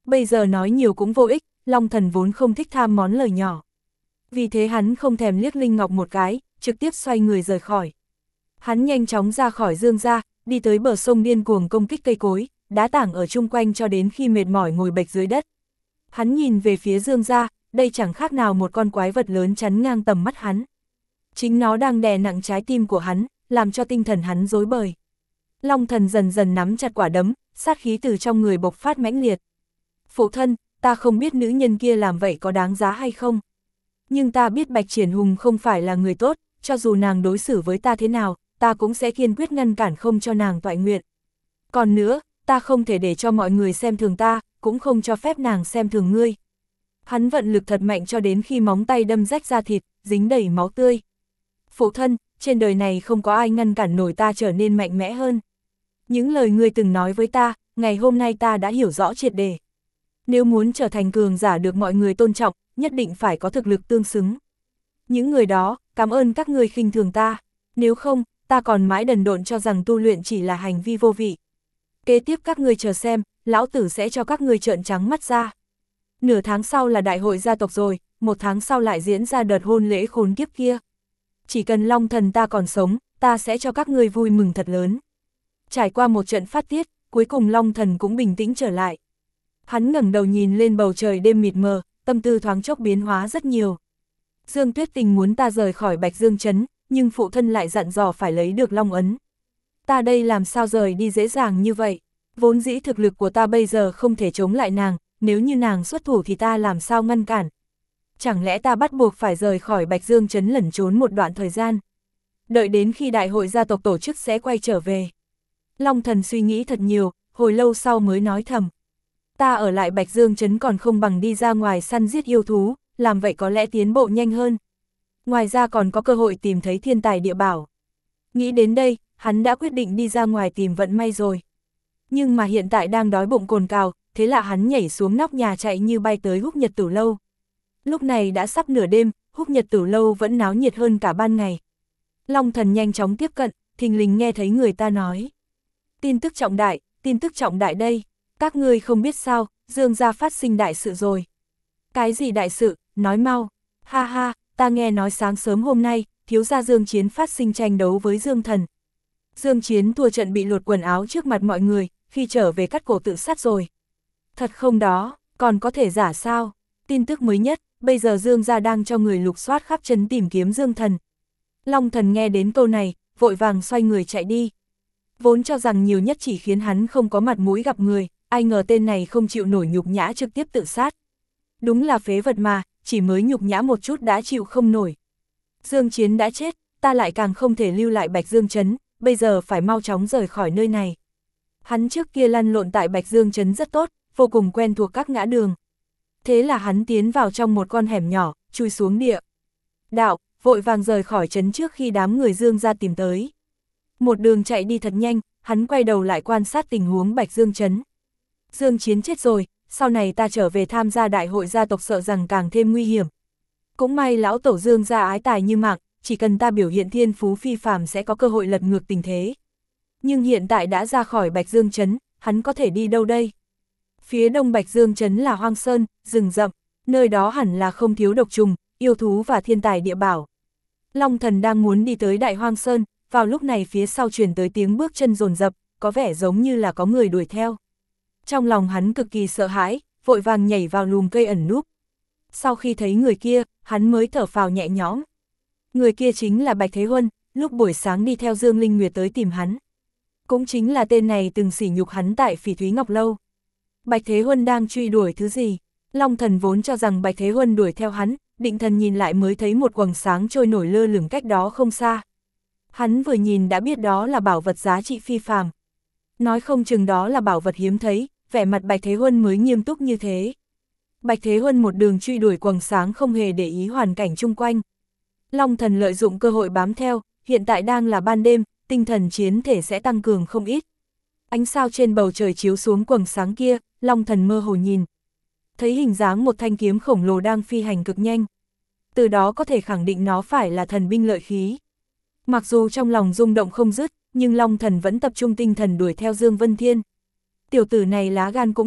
Bây giờ nói nhiều cũng vô ích, Long Thần vốn không thích tham món lời nhỏ. Vì thế hắn không thèm liếc Linh Ngọc một cái, trực tiếp xoay người rời khỏi. Hắn nhanh chóng ra khỏi Dương gia, đi tới bờ sông điên cuồng công kích cây cối, đá tảng ở chung quanh cho đến khi mệt mỏi ngồi bệt dưới đất. Hắn nhìn về phía Dương gia, đây chẳng khác nào một con quái vật lớn chắn ngang tầm mắt hắn. Chính nó đang đè nặng trái tim của hắn, làm cho tinh thần hắn rối bời. Long Thần dần dần nắm chặt quả đấm, sát khí từ trong người bộc phát mãnh liệt. Phụ thân, ta không biết nữ nhân kia làm vậy có đáng giá hay không. Nhưng ta biết Bạch Triển Hùng không phải là người tốt, cho dù nàng đối xử với ta thế nào, ta cũng sẽ kiên quyết ngăn cản không cho nàng toại nguyện. Còn nữa, ta không thể để cho mọi người xem thường ta, cũng không cho phép nàng xem thường ngươi. Hắn vận lực thật mạnh cho đến khi móng tay đâm rách da thịt, dính đầy máu tươi. Phụ thân, trên đời này không có ai ngăn cản nổi ta trở nên mạnh mẽ hơn. Những lời ngươi từng nói với ta, ngày hôm nay ta đã hiểu rõ triệt để. Nếu muốn trở thành cường giả được mọi người tôn trọng, nhất định phải có thực lực tương xứng. Những người đó, cảm ơn các ngươi khinh thường ta. Nếu không, ta còn mãi đần độn cho rằng tu luyện chỉ là hành vi vô vị. Kế tiếp các ngươi chờ xem, lão tử sẽ cho các ngươi trợn trắng mắt ra. Nửa tháng sau là đại hội gia tộc rồi, một tháng sau lại diễn ra đợt hôn lễ khốn kiếp kia. Chỉ cần Long Thần ta còn sống, ta sẽ cho các ngươi vui mừng thật lớn. Trải qua một trận phát tiết, cuối cùng Long Thần cũng bình tĩnh trở lại. Hắn ngẩng đầu nhìn lên bầu trời đêm mịt mờ, tâm tư thoáng chốc biến hóa rất nhiều. Dương Tuyết Tình muốn ta rời khỏi Bạch Dương Trấn, nhưng phụ thân lại dặn dò phải lấy được Long Ấn. Ta đây làm sao rời đi dễ dàng như vậy? Vốn dĩ thực lực của ta bây giờ không thể chống lại nàng, nếu như nàng xuất thủ thì ta làm sao ngăn cản? Chẳng lẽ ta bắt buộc phải rời khỏi Bạch Dương Trấn lẩn trốn một đoạn thời gian? Đợi đến khi đại hội gia tộc tổ chức sẽ quay trở về. Long Thần suy nghĩ thật nhiều, hồi lâu sau mới nói thầm. Ta ở lại Bạch Dương Trấn còn không bằng đi ra ngoài săn giết yêu thú, làm vậy có lẽ tiến bộ nhanh hơn. Ngoài ra còn có cơ hội tìm thấy thiên tài địa bảo. Nghĩ đến đây, hắn đã quyết định đi ra ngoài tìm vận may rồi. Nhưng mà hiện tại đang đói bụng cồn cào, thế là hắn nhảy xuống nóc nhà chạy như bay tới Húc Nhật Tử Lâu. Lúc này đã sắp nửa đêm, Húc Nhật Tử Lâu vẫn náo nhiệt hơn cả ban ngày. Long Thần nhanh chóng tiếp cận, thình lình nghe thấy người ta nói. Tin tức trọng đại, tin tức trọng đại đây. Các ngươi không biết sao, Dương gia phát sinh đại sự rồi. Cái gì đại sự, nói mau. Ha ha, ta nghe nói sáng sớm hôm nay, thiếu gia Dương Chiến phát sinh tranh đấu với Dương Thần. Dương Chiến thua trận bị lột quần áo trước mặt mọi người, khi trở về cắt cổ tự sát rồi. Thật không đó, còn có thể giả sao? Tin tức mới nhất, bây giờ Dương gia đang cho người lục soát khắp trấn tìm kiếm Dương Thần. Long Thần nghe đến câu này, vội vàng xoay người chạy đi. Vốn cho rằng nhiều nhất chỉ khiến hắn không có mặt mũi gặp người, ai ngờ tên này không chịu nổi nhục nhã trực tiếp tự sát. Đúng là phế vật mà, chỉ mới nhục nhã một chút đã chịu không nổi. Dương Chiến đã chết, ta lại càng không thể lưu lại Bạch Dương Trấn, bây giờ phải mau chóng rời khỏi nơi này. Hắn trước kia lăn lộn tại Bạch Dương Trấn rất tốt, vô cùng quen thuộc các ngã đường. Thế là hắn tiến vào trong một con hẻm nhỏ, chui xuống địa đạo, vội vàng rời khỏi trấn trước khi đám người Dương ra tìm tới. Một đường chạy đi thật nhanh, hắn quay đầu lại quan sát tình huống Bạch Dương Trấn. Dương Chiến chết rồi, sau này ta trở về tham gia đại hội gia tộc sợ rằng càng thêm nguy hiểm. Cũng may lão tổ Dương gia ái tài như mạng, chỉ cần ta biểu hiện thiên phú phi phàm sẽ có cơ hội lật ngược tình thế. Nhưng hiện tại đã ra khỏi Bạch Dương Trấn, hắn có thể đi đâu đây? Phía đông Bạch Dương Trấn là hoang sơn, rừng rậm, nơi đó hẳn là không thiếu độc trùng, yêu thú và thiên tài địa bảo. Long Thần đang muốn đi tới Đại Hoang Sơn, vào lúc này phía sau truyền tới tiếng bước chân dồn dập, có vẻ giống như là có người đuổi theo. Trong lòng hắn cực kỳ sợ hãi, vội vàng nhảy vào lùm cây ẩn núp. Sau khi thấy người kia, hắn mới thở phào nhẹ nhõm. Người kia chính là Bạch Thế Huân, lúc buổi sáng đi theo Dương Linh Nguyệt tới tìm hắn. Cũng chính là tên này từng sỉ nhục hắn tại Phỉ Thúy Ngọc Lâu. Bạch Thế Huân đang truy đuổi thứ gì? Long Thần vốn cho rằng Bạch Thế Huân đuổi theo hắn, định thần nhìn lại mới thấy một quầng sáng trôi nổi lơ lửng cách đó không xa. Hắn vừa nhìn đã biết đó là bảo vật giá trị phi phàm. Nói không chừng đó là bảo vật hiếm thấy, vẻ mặt Bạch Thế Huân mới nghiêm túc như thế. Bạch Thế Huân một đường truy đuổi quầng sáng không hề để ý hoàn cảnh chung quanh. Long Thần lợi dụng cơ hội bám theo, hiện tại đang là ban đêm, tinh thần chiến thể sẽ tăng cường không ít. Ánh sao trên bầu trời chiếu xuống quầng sáng kia, Long Thần mơ hồ nhìn. Thấy hình dáng một thanh kiếm khổng lồ đang phi hành cực nhanh. Từ đó có thể khẳng định nó phải là thần binh lợi khí. Mặc dù trong lòng rung động không dứt, nhưng Long Thần vẫn tập trung tinh thần đuổi theo Dương Vân Thiên. Tiểu tử này lá gan cũng lớn,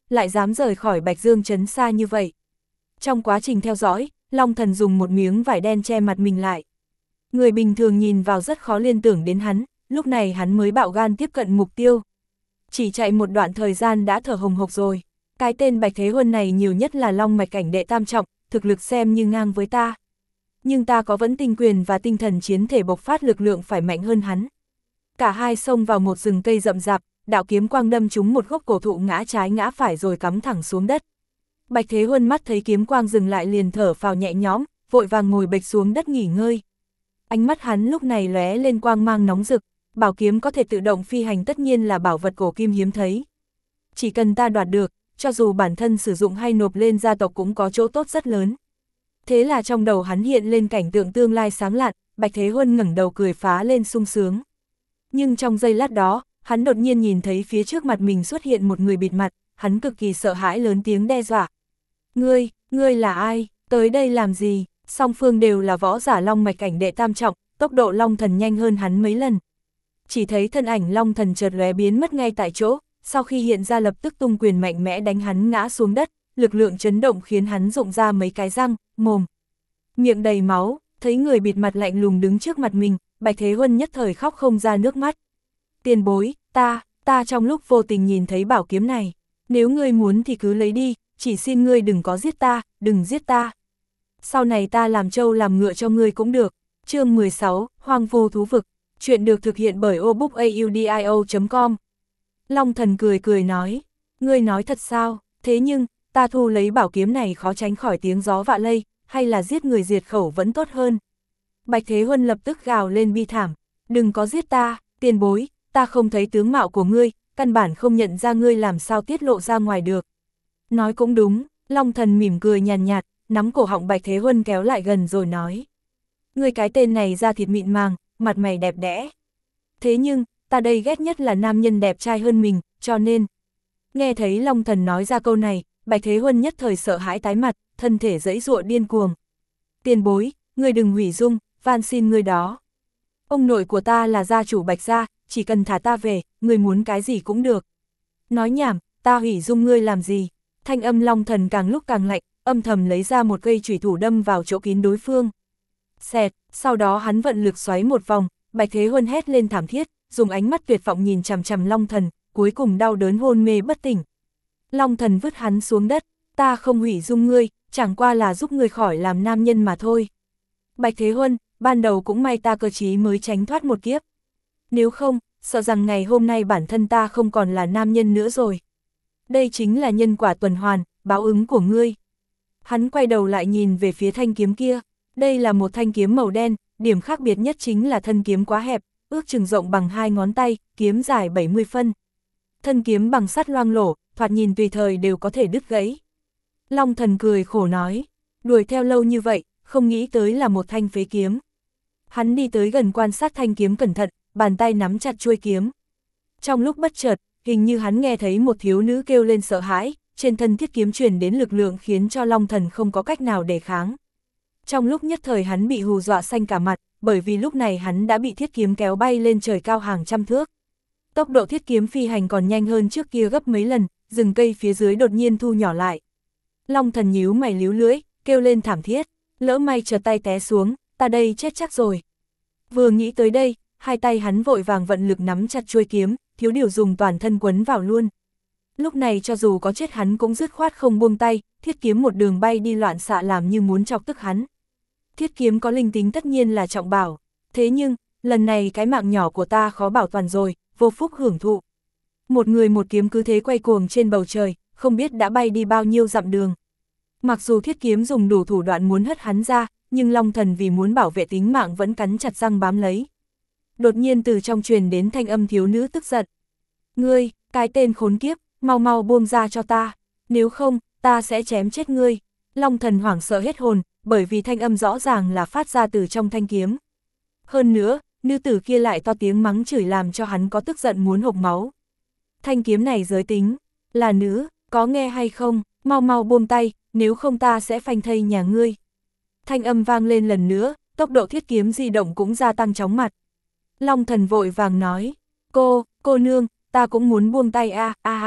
lại dám rời khỏi Bạch Dương Trấn xa như vậy. Trong quá trình theo dõi, Long Thần dùng một miếng vải đen che mặt mình lại. Người bình thường nhìn vào rất khó liên tưởng đến hắn, lúc này hắn mới bạo gan tiếp cận mục tiêu. Chỉ chạy một đoạn thời gian đã thở hồng hộc rồi. Cái tên Bạch Thế Huân này nhiều nhất là Long Mạch cảnh đệ tam trọng, thực lực xem như ngang với ta. Nhưng ta có vẫn tinh quyền và tinh thần chiến thể bộc phát lực lượng phải mạnh hơn hắn. Cả hai xông vào một rừng cây rậm rạp, đạo kiếm quang đâm trúng một gốc cổ thụ ngã trái ngã phải rồi cắm thẳng xuống đất. Bạch Thế Huân mắt thấy kiếm quang dừng lại liền thở phào nhẹ nhõm, vội vàng ngồi bệt xuống đất nghỉ ngơi. Ánh mắt hắn lúc này lóe lên quang mang nóng rực, bảo kiếm có thể tự động phi hành tất nhiên là bảo vật cổ kim hiếm thấy. Chỉ cần ta đoạt được, cho dù bản thân sử dụng hay nộp lên gia tộc cũng có chỗ tốt rất lớn. Thế là trong đầu hắn hiện lên cảnh tượng tương lai sáng lạn, Bạch Thế Huân ngẩng đầu cười phá lên sung sướng. Nhưng trong giây lát đó, hắn đột nhiên nhìn thấy phía trước mặt mình xuất hiện một người bịt mặt, hắn cực kỳ sợ hãi lớn tiếng đe dọa. Ngươi, ngươi là ai, tới đây làm gì? Song phương đều là võ giả Long Mạch cảnh đệ tam trọng, tốc độ Long Thần nhanh hơn hắn mấy lần. Chỉ thấy thân ảnh Long Thần chợt lóe biến mất ngay tại chỗ, sau khi hiện ra lập tức tung quyền mạnh mẽ đánh hắn ngã xuống đất, lực lượng chấn động khiến hắn rụng ra mấy cái răng, mồm, miệng đầy máu. Thấy người bịt mặt lạnh lùng đứng trước mặt mình, Bạch Thế Huân nhất thời khóc không ra nước mắt. Tiền bối, ta, ta trong lúc vô tình nhìn thấy bảo kiếm này, nếu ngươi muốn thì cứ lấy đi, chỉ xin ngươi đừng có giết ta, đừng giết ta. Sau này ta làm trâu làm ngựa cho ngươi cũng được. Chương mười sáu, Hoang Vô Thú Vực. Chuyện được thực hiện bởi obookaudio chấm com. Long Thần cười cười nói, ngươi nói thật sao, thế nhưng, ta thu lấy bảo kiếm này khó tránh khỏi tiếng gió vạ lây, hay là giết người diệt khẩu vẫn tốt hơn. Bạch Thế Huân lập tức gào lên bi thảm, đừng có giết ta, tiền bối, ta không thấy tướng mạo của ngươi, căn bản không nhận ra ngươi làm sao tiết lộ ra ngoài được. Nói cũng đúng, Long Thần mỉm cười nhàn nhạt, nắm cổ họng Bạch Thế Huân kéo lại gần rồi nói. Ngươi cái tên này da thịt mịn màng, mặt mày đẹp đẽ. Thế nhưng, ta đây ghét nhất là nam nhân đẹp trai hơn mình, cho nên. Nghe thấy Long Thần nói ra câu này, Bạch Thế Huân nhất thời sợ hãi tái mặt, thân thể giãy giụa điên cuồng. Tiền bối, ngươi đừng hủy dung, van xin ngươi đó. Ông nội của ta là gia chủ Bạch gia, chỉ cần thả ta về, ngươi muốn cái gì cũng được. Nói nhảm, ta hủy dung ngươi làm gì? Thanh âm Long Thần càng lúc càng lạnh, âm thầm lấy ra một cây chủy thủ đâm vào chỗ kín đối phương. Xẹt, sau đó hắn vận lực xoáy một vòng, Bạch Thế Huân hét lên thảm thiết, dùng ánh mắt tuyệt vọng nhìn chằm chằm Long Thần, cuối cùng đau đớn hôn mê bất tỉnh. Long Thần vứt hắn xuống đất, ta không hủy dung ngươi, chẳng qua là giúp ngươi khỏi làm nam nhân mà thôi. Bạch Thế Huân, ban đầu cũng may ta cơ trí mới tránh thoát một kiếp. Nếu không, sợ rằng ngày hôm nay bản thân ta không còn là nam nhân nữa rồi. Đây chính là nhân quả tuần hoàn, báo ứng của ngươi. Hắn quay đầu lại nhìn về phía thanh kiếm kia. Đây là một thanh kiếm màu đen, điểm khác biệt nhất chính là thân kiếm quá hẹp, ước chừng rộng bằng hai ngón tay, kiếm dài bảy mươi phân. Thân kiếm bằng sắt loang lổ, thoạt nhìn tùy thời đều có thể đứt gãy. Long Thần cười khổ nói, đuổi theo lâu như vậy, không nghĩ tới là một thanh phế kiếm. Hắn đi tới gần quan sát thanh kiếm cẩn thận, bàn tay nắm chặt chuôi kiếm. Trong lúc bất chợt, hình như hắn nghe thấy một thiếu nữ kêu lên sợ hãi, trên thân thiết kiếm truyền đến lực lượng khiến cho Long Thần không có cách nào đề kháng. Trong lúc nhất thời hắn bị hù dọa xanh cả mặt, bởi vì lúc này hắn đã bị thiết kiếm kéo bay lên trời cao hàng trăm thước. Tốc độ thiết kiếm phi hành còn nhanh hơn trước kia gấp mấy lần, rừng cây phía dưới đột nhiên thu nhỏ lại. Long Thần nhíu mày líu lưỡi, kêu lên thảm thiết, lỡ may trượt tay té xuống, ta đây chết chắc rồi. Vừa nghĩ tới đây, hai tay hắn vội vàng vận lực nắm chặt chuôi kiếm, thiếu điều dùng toàn thân quấn vào luôn. Lúc này cho dù có chết hắn cũng dứt khoát không buông tay, thiết kiếm một đường bay đi loạn xạ làm như muốn chọc tức hắn. Thiết kiếm có linh tính tất nhiên là trọng bảo, thế nhưng, lần này cái mạng nhỏ của ta khó bảo toàn rồi, vô phúc hưởng thụ. Một người một kiếm cứ thế quay cuồng trên bầu trời, không biết đã bay đi bao nhiêu dặm đường. Mặc dù thiết kiếm dùng đủ thủ đoạn muốn hất hắn ra, nhưng Long Thần vì muốn bảo vệ tính mạng vẫn cắn chặt răng bám lấy. Đột nhiên từ trong truyền đến thanh âm thiếu nữ tức giận. Ngươi, cái tên khốn kiếp, mau mau buông ra cho ta, nếu không, ta sẽ chém chết ngươi. Long Thần hoảng sợ hết hồn, bởi vì thanh âm rõ ràng là phát ra từ trong thanh kiếm. Hơn nữa, nữ tử kia lại to tiếng mắng chửi làm cho hắn có tức giận muốn hộc máu. Thanh kiếm này giới tính, là nữ, có nghe hay không, mau mau buông tay, nếu không ta sẽ phanh thây nhà ngươi. Thanh âm vang lên lần nữa, tốc độ thiết kiếm di động cũng gia tăng chóng mặt. Long Thần vội vàng nói, cô, cô nương, ta cũng muốn buông tay a a a.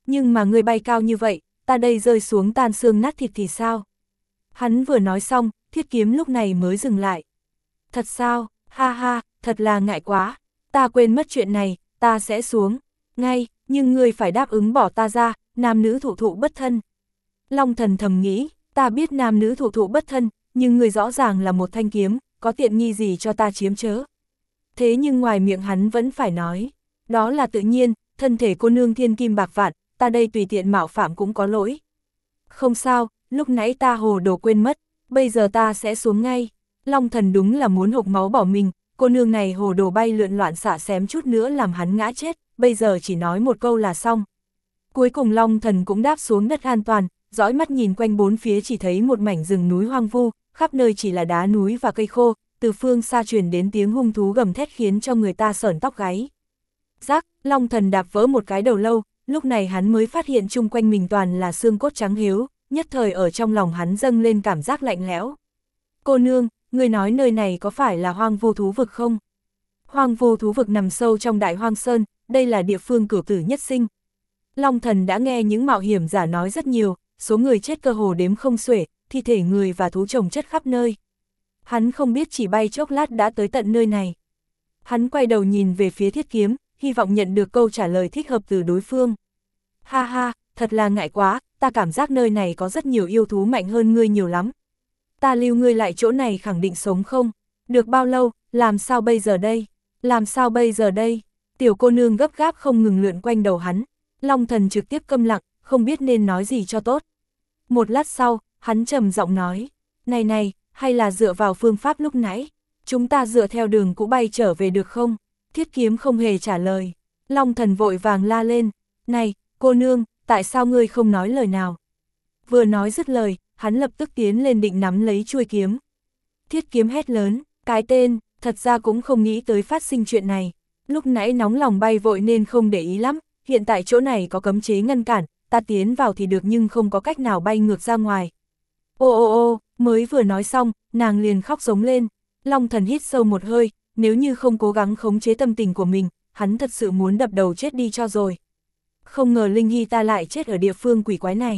Nhưng mà ngươi bay cao như vậy, ta đây rơi xuống tan xương nát thịt thì sao? Hắn vừa nói xong, thiết kiếm lúc này mới dừng lại. Thật sao, ha ha, thật là ngại quá, ta quên mất chuyện này, ta sẽ xuống, ngay, nhưng ngươi phải đáp ứng bỏ ta ra, nam nữ thụ thụ bất thân. Long Thần thầm nghĩ, ta biết nam nữ thụ thụ bất thân, nhưng ngươi rõ ràng là một thanh kiếm, có tiện nghi gì cho ta chiếm chớ. Thế nhưng ngoài miệng hắn vẫn phải nói, đó là tự nhiên, thân thể cô nương thiên kim bạc vạn, ta đây tùy tiện mạo phạm cũng có lỗi. Không sao, lúc nãy ta hồ đồ quên mất, bây giờ ta sẽ xuống ngay. Long Thần đúng là muốn hộc máu bỏ mình, cô nương này hồ đồ bay lượn loạn xả xém chút nữa làm hắn ngã chết, bây giờ chỉ nói một câu là xong. Cuối cùng Long Thần cũng đáp xuống đất an toàn, dõi mắt nhìn quanh bốn phía chỉ thấy một mảnh rừng núi hoang vu, khắp nơi chỉ là đá núi và cây khô, từ phương xa truyền đến tiếng hung thú gầm thét khiến cho người ta sởn tóc gáy. Rắc, Long Thần đạp vỡ một cái đầu lâu, lúc này hắn mới phát hiện chung quanh mình toàn là xương cốt trắng hiếu, nhất thời ở trong lòng hắn dâng lên cảm giác lạnh lẽo. Cô nương, người nói nơi này có phải là hoang vu thú vực không? Hoang vu thú vực nằm sâu trong đại hoang sơn, đây là địa phương cửu tử nhất sinh. Long Thần đã nghe những mạo hiểm giả nói rất nhiều, số người chết cơ hồ đếm không xuể, thi thể người và thú chồng chất khắp nơi. Hắn không biết chỉ bay chốc lát đã tới tận nơi này. Hắn quay đầu nhìn về phía thiết kiếm, hy vọng nhận được câu trả lời thích hợp từ đối phương. Ha ha, thật là ngại quá, ta cảm giác nơi này có rất nhiều yêu thú mạnh hơn ngươi nhiều lắm. Ta lưu ngươi lại chỗ này khẳng định sống không? Được bao lâu, làm sao bây giờ đây? Làm sao bây giờ đây? Tiểu cô nương gấp gáp không ngừng lượn quanh đầu hắn. Long Thần trực tiếp câm lặng, không biết nên nói gì cho tốt. Một lát sau, hắn trầm giọng nói, này này, hay là dựa vào phương pháp lúc nãy, chúng ta dựa theo đường cũ bay trở về được không? Thiết kiếm không hề trả lời. Long Thần vội vàng la lên, này, cô nương, tại sao ngươi không nói lời nào? Vừa nói dứt lời, hắn lập tức tiến lên định nắm lấy chuôi kiếm. Thiết kiếm hét lớn, cái tên, thật ra cũng không nghĩ tới phát sinh chuyện này. Lúc nãy nóng lòng bay vội nên không để ý lắm, hiện tại chỗ này có cấm chế ngăn cản, ta tiến vào thì được nhưng không có cách nào bay ngược ra ngoài. Ô ô ô, mới vừa nói xong, nàng liền khóc giống lên. Long Thần hít sâu một hơi, nếu như không cố gắng khống chế tâm tình của mình, hắn thật sự muốn đập đầu chết đi cho rồi. Không ngờ Linh Hy ta lại chết ở địa phương quỷ quái này.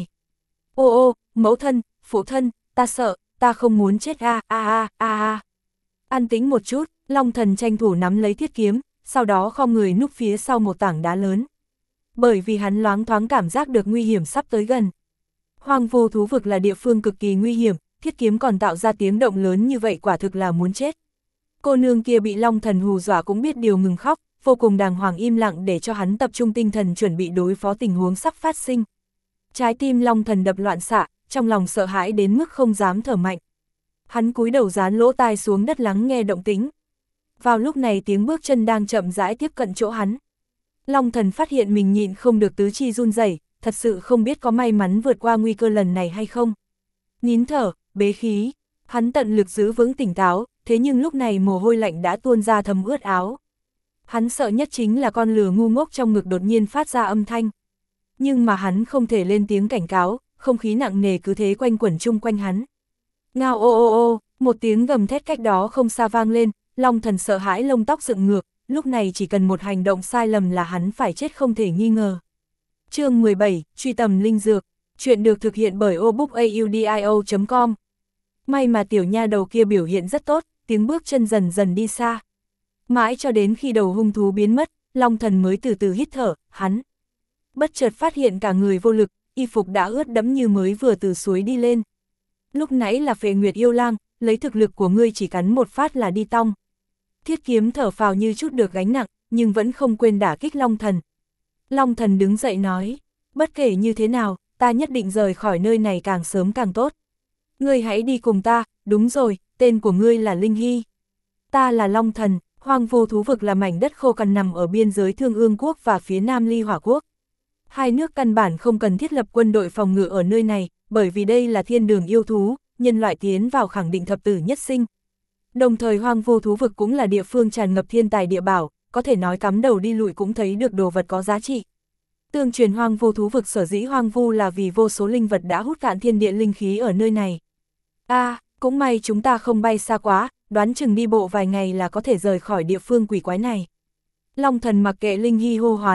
Ô ô, mẫu thân, phụ thân, ta sợ, ta không muốn chết a a a a a. An tĩnh một chút, Long Thần tranh thủ nắm lấy thiết kiếm, sau đó khom người núp phía sau một tảng đá lớn. Bởi vì hắn loáng thoáng cảm giác được nguy hiểm sắp tới gần. Hoang vu thú vực là địa phương cực kỳ nguy hiểm, thiết kiếm còn tạo ra tiếng động lớn như vậy quả thực là muốn chết. Cô nương kia bị Long Thần hù dọa cũng biết điều ngừng khóc, vô cùng đàng hoàng im lặng để cho hắn tập trung tinh thần chuẩn bị đối phó tình huống sắp phát sinh. Trái tim Long Thần đập loạn xạ, trong lòng sợ hãi đến mức không dám thở mạnh. Hắn cúi đầu dán lỗ tai xuống đất lắng nghe động tĩnh. Vào lúc này tiếng bước chân đang chậm rãi tiếp cận chỗ hắn. Long Thần phát hiện mình nhịn không được tứ chi run rẩy, thật sự không biết có may mắn vượt qua nguy cơ lần này hay không. Nín thở, bế khí, hắn tận lực giữ vững tỉnh táo, thế nhưng lúc này mồ hôi lạnh đã tuôn ra thấm ướt áo. Hắn sợ nhất chính là con lừa ngu ngốc trong ngực đột nhiên phát ra âm thanh. Nhưng mà hắn không thể lên tiếng cảnh cáo, không khí nặng nề cứ thế quanh quẩn chung quanh hắn. Ngao ô ô ô, một tiếng gầm thét cách đó không xa vang lên, Long Thần sợ hãi lông tóc dựng ngược, lúc này chỉ cần một hành động sai lầm là hắn phải chết không thể nghi ngờ. Chương mười bảy, truy tầm linh dược, chuyện được thực hiện bởi obookaudio chấm com. May mà tiểu nha đầu kia biểu hiện rất tốt, tiếng bước chân dần dần đi xa. Mãi cho đến khi đầu hung thú biến mất, Long Thần mới từ từ hít thở, hắn bất chợt phát hiện cả người vô lực, y phục đã ướt đẫm như mới vừa từ suối đi lên. Lúc nãy là Phệ Nguyệt yêu lang, lấy thực lực của ngươi chỉ cắn một phát là đi tong. Thiết kiếm thở phào như chút được gánh nặng, nhưng vẫn không quên đả kích Long Thần. Long Thần đứng dậy nói, bất kể như thế nào, ta nhất định rời khỏi nơi này càng sớm càng tốt. Ngươi hãy đi cùng ta, đúng rồi, tên của ngươi là Linh Hy. Ta là Long Thần, hoang vu thú vực là mảnh đất khô cằn nằm ở biên giới Thương Ương Quốc và phía Nam Ly Hỏa Quốc. Hai nước căn bản không cần thiết lập quân đội phòng ngự ở nơi này, bởi vì đây là thiên đường yêu thú, nhân loại tiến vào khẳng định thập tử nhất sinh. Đồng thời hoang vu thú vực cũng là địa phương tràn ngập thiên tài địa bảo, có thể nói cắm đầu đi lụi cũng thấy được đồ vật có giá trị. Tương truyền hoang vu thú vực sở dĩ hoang vu là vì vô số linh vật đã hút cạn thiên địa linh khí ở nơi này. A, à, cũng may chúng ta không bay xa quá, đoán chừng đi bộ vài ngày là có thể rời khỏi địa phương quỷ quái này. Long Thần mặc kệ Linh Hy hô hoán,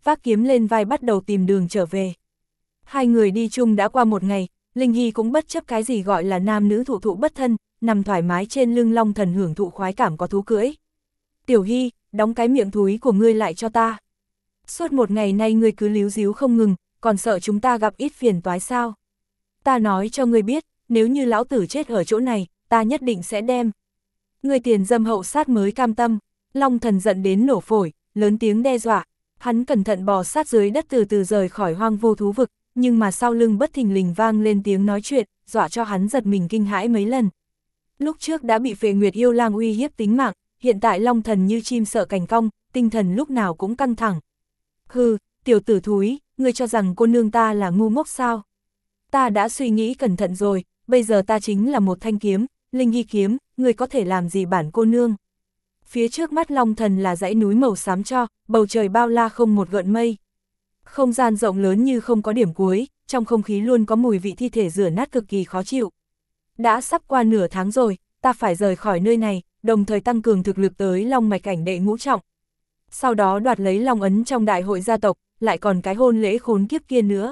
vác kiếm lên vai bắt đầu tìm đường trở về. Hai người đi chung đã qua một ngày, Linh Hy cũng bất chấp cái gì gọi là nam nữ thụ thụ bất thân, nằm thoải mái trên lưng Long Thần hưởng thụ khoái cảm có thú cưỡi. Tiểu Hy, đóng cái miệng thúi của ngươi lại cho ta. Suốt một ngày nay ngươi cứ líu díu không ngừng, còn sợ chúng ta gặp ít phiền toái sao? Ta nói cho ngươi biết, nếu như lão tử chết ở chỗ này, ta nhất định sẽ đem. Ngươi tiền dâm hậu sát mới cam tâm. Long Thần giận đến nổ phổi, lớn tiếng đe dọa. Hắn cẩn thận bò sát dưới đất từ từ rời khỏi hoang vô thú vực, nhưng mà sau lưng bất thình lình vang lên tiếng nói chuyện, dọa cho hắn giật mình kinh hãi mấy lần. Lúc trước đã bị Phệ Nguyệt yêu lang uy hiếp tính mạng, hiện tại Long Thần như chim sợ cành cong, tinh thần lúc nào cũng căng thẳng. Hừ, tiểu tử thúi, ngươi cho rằng cô nương ta là ngu ngốc sao? Ta đã suy nghĩ cẩn thận rồi, bây giờ ta chính là một thanh kiếm, Linh Hy kiếm, ngươi có thể làm gì bản cô nương? Phía trước mắt Long Thần là dãy núi màu xám cho, bầu trời bao la không một gợn mây. Không gian rộng lớn như không có điểm cuối, trong không khí luôn có mùi vị thi thể rửa nát cực kỳ khó chịu. Đã sắp qua nửa tháng rồi, ta phải rời khỏi nơi này, đồng thời tăng cường thực lực tới Long Mạch cảnh đệ ngũ trọng. Sau đó đoạt lấy Long ấn trong đại hội gia tộc, lại còn cái hôn lễ khốn kiếp kia nữa.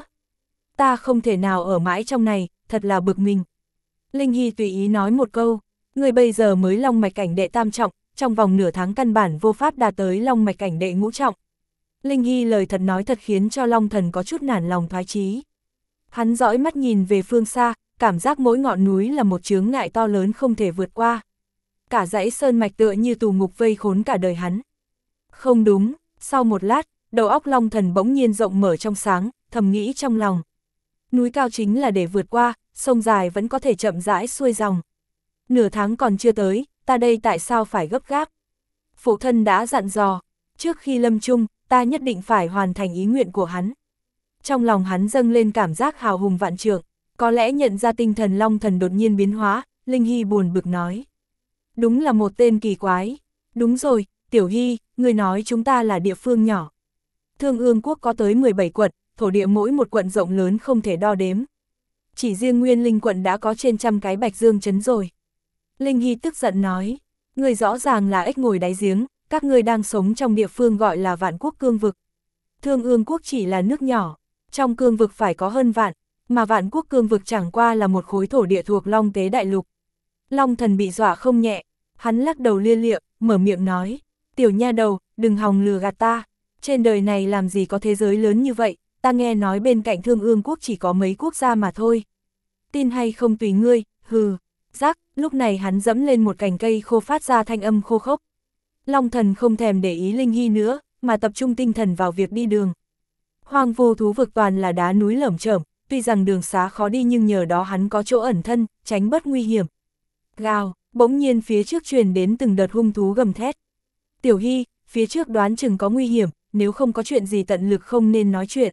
Ta không thể nào ở mãi trong này, thật là bực mình. Linh Hy tùy ý nói một câu, người bây giờ mới Long Mạch cảnh đệ tam trọng, trong vòng nửa tháng căn bản vô pháp đạt tới Long Mạch cảnh đệ ngũ trọng. Linh Hy lời thật nói thật khiến cho Long Thần có chút nản lòng thoái chí. Hắn dõi mắt nhìn về phương xa, cảm giác mỗi ngọn núi là một chướng ngại to lớn không thể vượt qua. Cả dãy sơn mạch tựa như tù ngục vây khốn cả đời hắn. Không đúng, sau một lát, đầu óc Long Thần bỗng nhiên rộng mở trong sáng, thầm nghĩ trong lòng. Núi cao chính là để vượt qua, sông dài vẫn có thể chậm rãi xuôi dòng. Nửa tháng còn chưa tới, ta đây tại sao phải gấp gáp? Phụ thân đã dặn dò, trước khi lâm chung, ta nhất định phải hoàn thành ý nguyện của hắn. Trong lòng hắn dâng lên cảm giác hào hùng vạn trượng, có lẽ nhận ra tinh thần Long Thần đột nhiên biến hóa, Linh Hy buồn bực nói. Đúng là một tên kỳ quái. Đúng rồi, Tiểu Hy, người nói chúng ta là địa phương nhỏ. Thương Ương quốc có tới mười bảy quận, thổ địa mỗi một quận rộng lớn không thể đo đếm. Chỉ riêng Nguyên Linh quận đã có trên trăm cái Bạch Dương trấn rồi. Linh Hy tức giận nói, người rõ ràng là ếch ngồi đáy giếng, các ngươi đang sống trong địa phương gọi là Vạn Quốc cương vực. Thương Ương quốc chỉ là nước nhỏ, trong cương vực phải có hơn vạn, mà Vạn Quốc cương vực chẳng qua là một khối thổ địa thuộc Long Tế Đại Lục. Long Thần bị dọa không nhẹ, hắn lắc đầu lia lịa, mở miệng nói, tiểu nha đầu, đừng hòng lừa gạt ta, trên đời này làm gì có thế giới lớn như vậy, ta nghe nói bên cạnh Thương Ương quốc chỉ có mấy quốc gia mà thôi. Tin hay không tùy ngươi, hừ, rắc, lúc này hắn dẫm lên một cành cây khô phát ra thanh âm khô khốc. Long Thần không thèm để ý Linh Hy nữa, mà tập trung tinh thần vào việc đi đường. Hoang vô thú vực toàn là đá núi lởm chởm, tuy rằng đường xá khó đi nhưng nhờ đó hắn có chỗ ẩn thân, tránh bất nguy hiểm. Gào, bỗng nhiên phía trước truyền đến từng đợt hung thú gầm thét. Tiểu Hy, phía trước đoán chừng có nguy hiểm, nếu không có chuyện gì tận lực không nên nói chuyện.